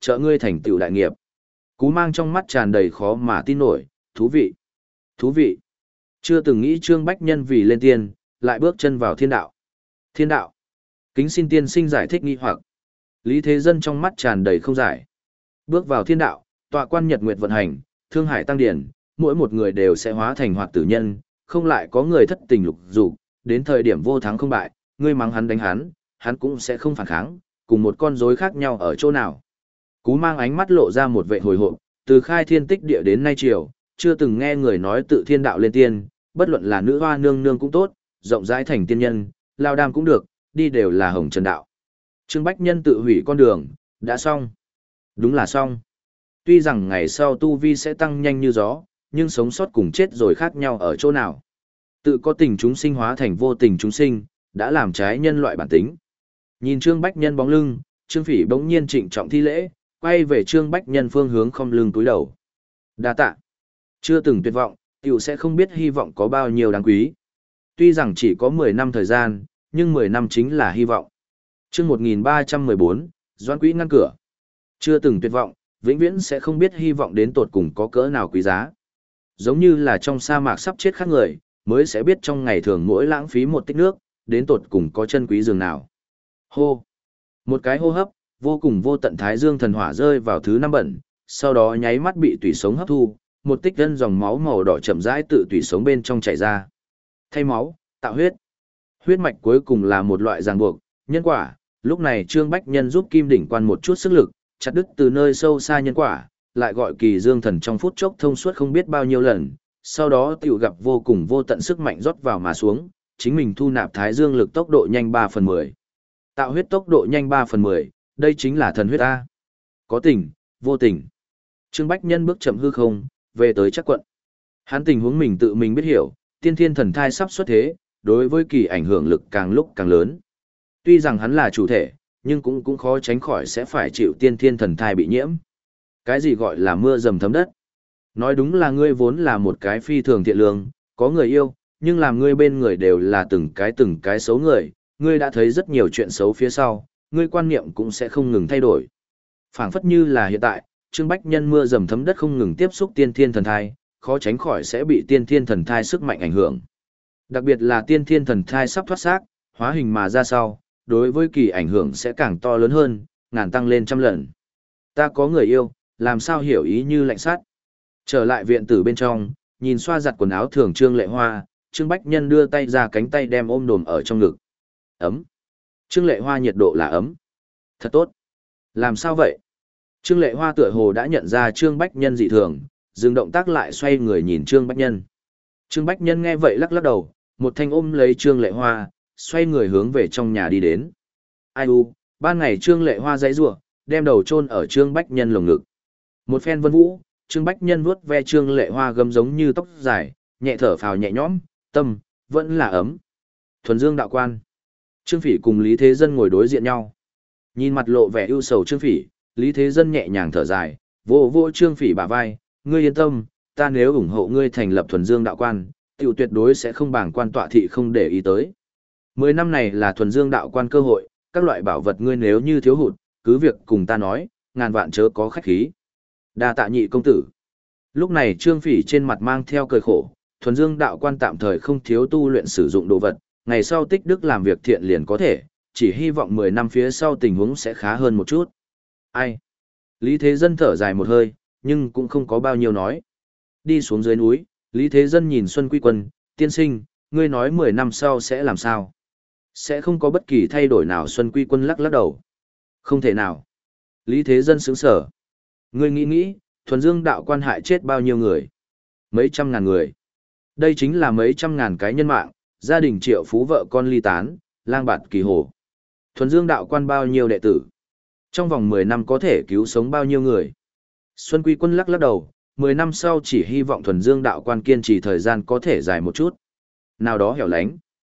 trợ ngươi thành tựu đại nghiệp. Cú Mang trong mắt tràn đầy khó mà tin nổi, thú vị, thú vị. Chưa từng nghĩ Trương Bách Nhân vì lên tiên, lại bước chân vào thiên đạo. Thiên đạo. Kính xin tiên sinh giải thích nghi hoặc. Lý Thế Dân trong mắt tràn đầy không giải. Bước vào thiên đạo, tọa quan nhật nguyệt vận hành, thương hải tăng điển, mỗi một người đều sẽ hóa thành hoạt tử nhân, không lại có người thất tình lục dục, đến thời điểm vô thắng không bại, ngươi mắng hắn đánh hắn, hắn cũng sẽ không phản kháng, cùng một con rối khác nhau ở chỗ nào. Cú Mang ánh mắt lộ ra một vẻ hồi hộp, từ khai thiên tích địa đến nay triều, chưa từng nghe người nói tự thiên đạo lên tiên, bất luận là nữ hoa nương nương cũng tốt, rộng rãi thành tiên nhân, lao đam cũng được, đi đều là hồng trần đạo. Trương Bách Nhân tự hủy con đường, đã xong. Đúng là xong. Tuy rằng ngày sau tu vi sẽ tăng nhanh như gió, nhưng sống sót cùng chết rồi khác nhau ở chỗ nào. Tự có tình chúng sinh hóa thành vô tình chúng sinh, đã làm trái nhân loại bản tính. Nhìn Trương Bách Nhân bóng lưng, Trương Phỉ bỗng nhiên trịnh trọng thi lễ, quay về Trương Bách Nhân phương hướng không lưng túi đầu. Đa tạ. Chưa từng tuyệt vọng, tiểu sẽ không biết hy vọng có bao nhiêu đáng quý. Tuy rằng chỉ có mười năm thời gian, nhưng mười năm chính là hy vọng. Chương một nghìn ba trăm mười bốn, Doãn Quý ngăn cửa. Chưa từng tuyệt vọng, vĩnh viễn sẽ không biết hy vọng đến tột cùng có cỡ nào quý giá. Giống như là trong sa mạc sắp chết khác người, mới sẽ biết trong ngày thường mỗi lãng phí một tích nước, đến tột cùng có chân quý dường nào. Hô. Một cái hô hấp, vô cùng vô tận thái dương thần hỏa rơi vào thứ năm bẩn, sau đó nháy mắt bị tủy sống hấp thu, một tích gân dòng máu màu đỏ chậm rãi tự tủy sống bên trong chảy ra. Thay máu, tạo huyết. Huyết mạch cuối cùng là một loại ràng buộc, nhân quả. Lúc này Trương Bách Nhân giúp Kim Đỉnh Quan một chút sức lực, chặt đứt từ nơi sâu xa nhân quả, lại gọi Kỳ Dương Thần trong phút chốc thông suốt không biết bao nhiêu lần, sau đó tiểu gặp vô cùng vô tận sức mạnh rót vào mà xuống, chính mình thu nạp thái dương lực tốc độ nhanh ba phần mười. Tạo huyết tốc độ nhanh ba phần mười, đây chính là thần huyết A. Có tình, vô tình. Trương Bách Nhân bước chậm hư không, về tới chắc quận. Hắn tình huống mình tự mình biết hiểu, tiên thiên thần thai sắp xuất thế, đối với Kỳ ảnh hưởng lực càng lúc càng lớn. Tuy rằng hắn là chủ thể, nhưng cũng cũng khó tránh khỏi sẽ phải chịu tiên thiên thần thai bị nhiễm. Cái gì gọi là mưa dầm thấm đất? Nói đúng là ngươi vốn là một cái phi thường thiện lương, có người yêu, nhưng làm ngươi bên người đều là từng cái từng cái xấu người, ngươi đã thấy rất nhiều chuyện xấu phía sau, ngươi quan niệm cũng sẽ không ngừng thay đổi. Phảng phất như là hiện tại, Trương Bách Nhân mưa dầm thấm đất không ngừng tiếp xúc tiên thiên thần thai, khó tránh khỏi sẽ bị tiên thiên thần thai sức mạnh ảnh hưởng. Đặc biệt là tiên thiên thần thai sắp thoát xác, hóa hình mà ra sau, đối với Kỳ ảnh hưởng sẽ càng to lớn hơn, ngàn tăng lên trăm lần. Ta có người yêu, làm sao hiểu ý như lạnh sát. Trở lại viện tử bên trong, nhìn xoa giặt quần áo thường Trương Lệ Hoa, Trương Bách Nhân đưa tay ra cánh tay đem ôm đồm ở trong ngực. Ấm. Trương Lệ Hoa nhiệt độ là ấm. Thật tốt. Làm sao vậy? Trương Lệ Hoa tựa hồ đã nhận ra Trương Bách Nhân dị thường, dừng động tác lại xoay người nhìn Trương Bách Nhân. Trương Bách Nhân nghe vậy lắc lắc đầu, một thanh ôm lấy Trương Lệ Hoa, xoay người hướng về trong nhà đi đến. Ai u, ban ngày Trương Lệ Hoa giãy giụa, đem đầu chôn ở Trương Bách Nhân lồng ngực. Một phen vân vũ, Trương Bách Nhân vuốt ve Trương Lệ Hoa gấm giống như tóc dài, nhẹ thở phào nhẹ nhõm, tâm vẫn là ấm. Thuần Dương đạo quan. Trương Phỉ cùng Lý Thế Dân ngồi đối diện nhau. Nhìn mặt lộ vẻ ưu sầu Trương Phỉ, Lý Thế Dân nhẹ nhàng thở dài, vỗ vỗ Trương Phỉ bả vai, ngươi yên tâm, ta nếu ủng hộ ngươi thành lập Thuần Dương đạo quan, tiểu tuyệt đối sẽ không bảng quan tọa thị không để ý tới. Mười năm này là Thuần Dương đạo quan cơ hội, các loại bảo vật ngươi nếu như thiếu hụt, cứ việc cùng ta nói, ngàn vạn chớ có khách khí. Đa tạ nhị công tử. Lúc này Trương Phỉ trên mặt mang theo cười khổ, Thuần Dương đạo quan tạm thời không thiếu tu luyện sử dụng đồ vật, ngày sau tích đức làm việc thiện liền có thể, chỉ hy vọng mười năm phía sau tình huống sẽ khá hơn một chút. Ai? Lý Thế Dân thở dài một hơi, nhưng cũng không có bao nhiêu nói. Đi xuống dưới núi, Lý Thế Dân nhìn Xuân Quy Quân, tiên sinh, ngươi nói mười năm sau sẽ làm sao? Sẽ không có bất kỳ thay đổi nào. Xuân Quy Quân lắc lắc đầu. Không thể nào. Lý Thế Dân sững sờ. Ngươi nghĩ nghĩ, Thuần Dương đạo quan hại chết bao nhiêu người? Mấy trăm ngàn người. Đây chính là mấy trăm ngàn cái nhân mạng, gia đình triệu phú vợ con ly tán, lang bạt kỳ hồ. Thuần Dương đạo quan bao nhiêu đệ tử? Trong vòng mười năm có thể cứu sống bao nhiêu người? Xuân Quy Quân lắc lắc đầu, mười năm sau chỉ hy vọng Thuần Dương đạo quan kiên trì thời gian có thể dài một chút. Nào đó hẻo lánh.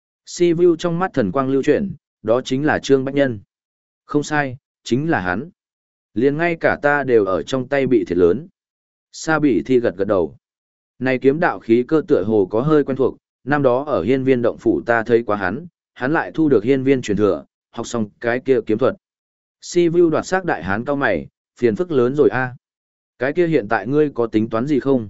Si Vu trong mắt thần quang lưu chuyển, đó chính là Trương Bách Nhân. Không sai, chính là hắn. Liền ngay cả ta đều ở trong tay bị thiệt lớn. Sa Bỉ Thi gật gật đầu. Này kiếm đạo khí cơ tựa hồ có hơi quen thuộc, năm đó ở hiên viên động phủ ta thấy quá hắn, hắn lại thu được hiên viên truyền thừa, học xong cái kia kiếm thuật. Si Vu đoạt xác đại hán cao mày, Phiền phức lớn rồi a. Cái kia hiện tại ngươi có tính toán gì không?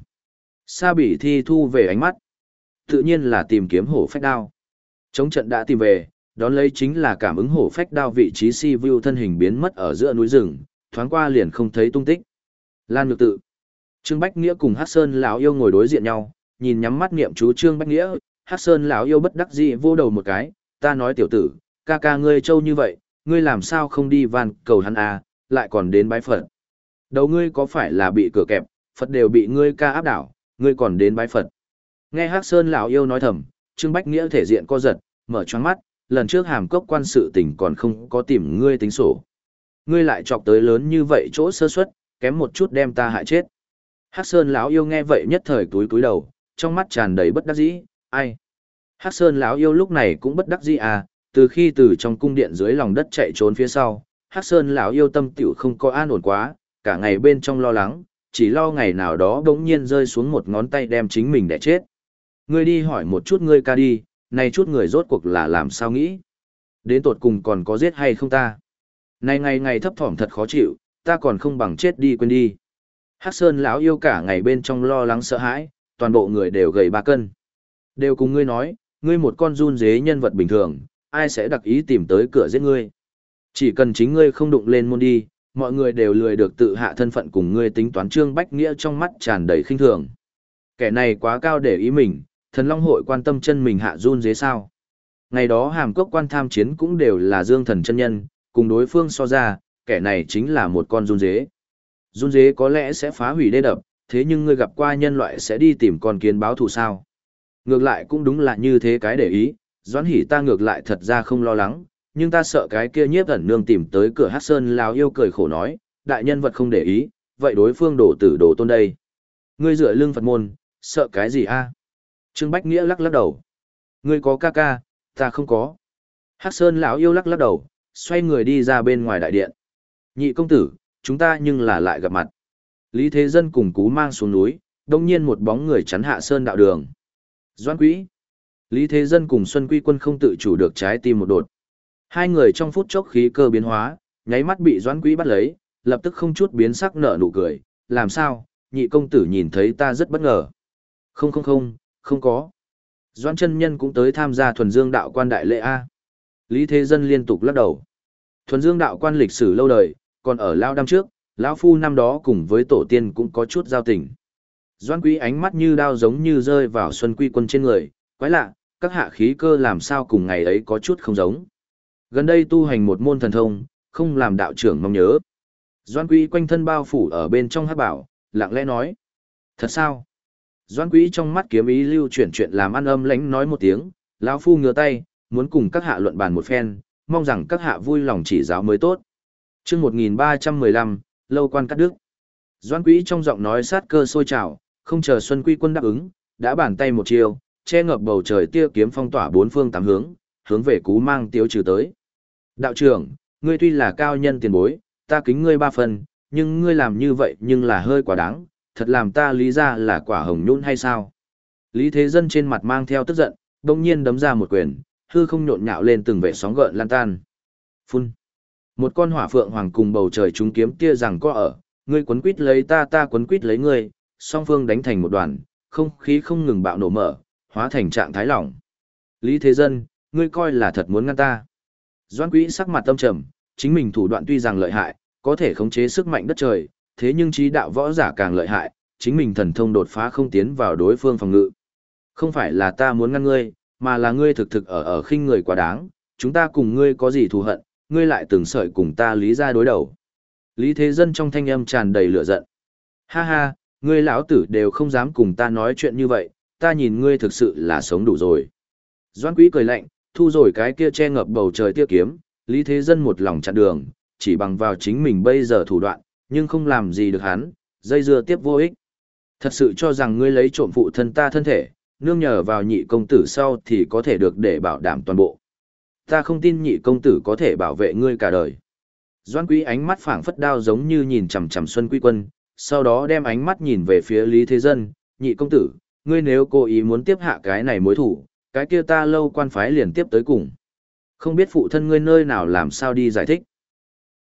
Sa Bỉ Thi thu về ánh mắt. Tự nhiên là tìm kiếm hổ phách đao. Chống trận đã tìm về, đón lấy chính là cảm ứng hổ phách đao vị trí si vu thân hình biến mất ở giữa núi rừng, thoáng qua liền không thấy tung tích. Lan Nhược Tự. Trương Bách Nghĩa cùng Hắc Sơn lão yêu ngồi đối diện nhau, nhìn nhắm mắt niệm chú Trương Bách Nghĩa, Hắc Sơn lão yêu bất đắc dĩ vô đầu một cái, ta nói tiểu tử, ca ca ngươi trâu như vậy, ngươi làm sao không đi van cầu hắn à, lại còn đến bái Phật. Đầu ngươi có phải là bị cửa kẹp, Phật đều bị ngươi ca áp đảo, ngươi còn đến bái Phật. Nghe Hắc Sơn lão yêu nói thầm, Trương Bách Nghĩa thể diện co giật, mở choáng mắt, lần trước hàm cốc quan sự tình còn không có tìm ngươi tính sổ. Ngươi lại chọc tới lớn như vậy chỗ sơ suất, kém một chút đem ta hại chết. Hắc Sơn lão yêu nghe vậy nhất thời túi túi đầu, trong mắt tràn đầy bất đắc dĩ, ai? Hắc Sơn lão yêu lúc này cũng bất đắc dĩ à, từ khi từ trong cung điện dưới lòng đất chạy trốn phía sau, Hắc Sơn lão yêu tâm tiểu không có an ổn quá, cả ngày bên trong lo lắng, chỉ lo ngày nào đó bỗng nhiên rơi xuống một ngón tay đem chính mình đẻ chết. Ngươi đi hỏi một chút ngươi ca đi, này chút người rốt cuộc là làm sao nghĩ? Đến tột cùng còn có giết hay không ta? Này ngày ngày thấp thỏm thật khó chịu, ta còn không bằng chết đi quên đi. Hắc Sơn lão yêu cả ngày bên trong lo lắng sợ hãi, toàn bộ người đều gầy ba cân. Đều cùng ngươi nói, ngươi một con run dế nhân vật bình thường, ai sẽ đặc ý tìm tới cửa giết ngươi. Chỉ cần chính ngươi không đụng lên môn đi, mọi người đều lười được tự hạ thân phận cùng ngươi tính toán. Trương Bách Nghĩa trong mắt tràn đầy khinh thường. Kẻ này quá cao để ý mình, thần long hội quan tâm chân mình hạ run dế sao. Ngày đó hàm cốc quan tham chiến cũng đều là dương thần chân nhân, cùng đối phương so ra, kẻ này chính là một con run dế. Run dế có lẽ sẽ phá hủy đê đập, thế nhưng ngươi gặp qua nhân loại sẽ đi tìm con kiến báo thù sao. Ngược lại cũng đúng là như thế cái để ý, Doãn Hỷ ta ngược lại thật ra không lo lắng, nhưng ta sợ cái kia nhiếp ẩn nương tìm tới cửa Hắc Sơn lão yêu cười khổ nói, đại nhân vật không để ý, vậy đối phương đổ tử đổ tôn đây. Ngươi dựa lưng Phật môn, sợ cái gì a? Trương Bách Nghĩa lắc lắc đầu. Ngươi có ca ca, ta không có. Hắc Sơn lão yêu lắc lắc đầu, xoay người đi ra bên ngoài đại điện. Nhị công tử, chúng ta nhưng là lại gặp mặt. Lý Thế Dân cùng Cú Mang xuống núi, đông nhiên một bóng người chắn hạ sơn đạo đường. Doãn Quý. Lý Thế Dân cùng Xuân Quy Quân không tự chủ được trái tim một đột. Hai người trong phút chốc khí cơ biến hóa, nháy mắt bị Doãn Quý bắt lấy, lập tức không chút biến sắc nở nụ cười. Làm sao, nhị công tử nhìn thấy ta rất bất ngờ. Không không không, không có. Doãn chân nhân cũng tới tham gia thuần dương đạo quan đại lễ A. Lý Thế Dân liên tục lắc đầu. Thuần dương đạo quan lịch sử lâu đời, còn ở lao năm trước, lão phu năm đó cùng với tổ tiên cũng có chút giao tình. Doãn Quý ánh mắt như đao giống như rơi vào Xuân Quy Quân trên người, quái lạ, các hạ khí cơ làm sao cùng ngày ấy có chút không giống. Gần đây tu hành một môn thần thông, không làm đạo trưởng mong nhớ. Doãn Quý quanh thân bao phủ ở bên trong hắc bảo, lặng lẽ nói. Thật sao? Doãn Quý trong mắt kiếm ý lưu chuyển chuyện làm ăn âm lãnh nói một tiếng, lão phu ngửa tay, muốn cùng các hạ luận bàn một phen, mong rằng các hạ vui lòng chỉ giáo mới tốt. Chương một nghìn ba trăm mười lăm, lâu quan cắt đứt. Doãn Quý trong giọng nói sát cơ sôi trào, không chờ Xuân Quy Quân đáp ứng, đã bàn tay một chiều, che ngập bầu trời tia kiếm phong tỏa bốn phương tám hướng, hướng về Cú Mang tiêu trừ tới. Đạo trưởng, ngươi tuy là cao nhân tiền bối, ta kính ngươi ba phần, nhưng ngươi làm như vậy nhưng là hơi quá đáng, thật làm ta lý ra là quả hồng nhũn hay sao? Lý Thế Dân trên mặt mang theo tức giận, đông nhiên đấm ra một quyền, hư không nhộn nhạo lên từng vệ sóng gợn lan tan. Phun. Một con hỏa phượng hoàng cùng bầu trời chúng kiếm tia rằng có ở, ngươi quấn quýt lấy ta ta quấn quýt lấy ngươi, song phương đánh thành một đoàn, không khí không ngừng bạo nổ mở, hóa thành trạng thái lỏng. Lý Thế Dân, ngươi coi là thật muốn ngăn ta. Doãn Quý sắc mặt tâm trầm, chính mình thủ đoạn tuy rằng lợi hại, có thể khống chế sức mạnh đất trời, thế nhưng trí đạo võ giả càng lợi hại, chính mình thần thông đột phá không tiến vào đối phương phòng ngự. Không phải là ta muốn ngăn ngươi, mà là ngươi thực thực ở ở khinh người quá đáng, chúng ta cùng ngươi có gì thù hận, ngươi lại từng sợi cùng ta lý ra đối đầu. Lý Thế Dân trong thanh âm tràn đầy lửa giận. Ha ha, ngươi lão tử đều không dám cùng ta nói chuyện như vậy, ta nhìn ngươi thực sự là sống đủ rồi. Doãn Quý cười lạnh, thu rồi cái kia che ngập bầu trời tia kiếm, Lý Thế Dân một lòng chặn đường, chỉ bằng vào chính mình bây giờ thủ đoạn, nhưng không làm gì được hắn, dây dưa tiếp vô ích. Thật sự cho rằng ngươi lấy trộm phụ thân ta thân thể, nương nhờ vào nhị công tử sau thì có thể được để bảo đảm toàn bộ. Ta không tin nhị công tử có thể bảo vệ ngươi cả đời. Doãn Quý ánh mắt phảng phất đao giống như nhìn chằm chằm Xuân Quy Quân, sau đó đem ánh mắt nhìn về phía Lý Thế Dân, nhị công tử, ngươi nếu cố ý muốn tiếp hạ cái này mối thủ, cái kia ta lâu quan phái liền tiếp tới cùng. Không biết phụ thân ngươi nơi nào làm sao đi giải thích.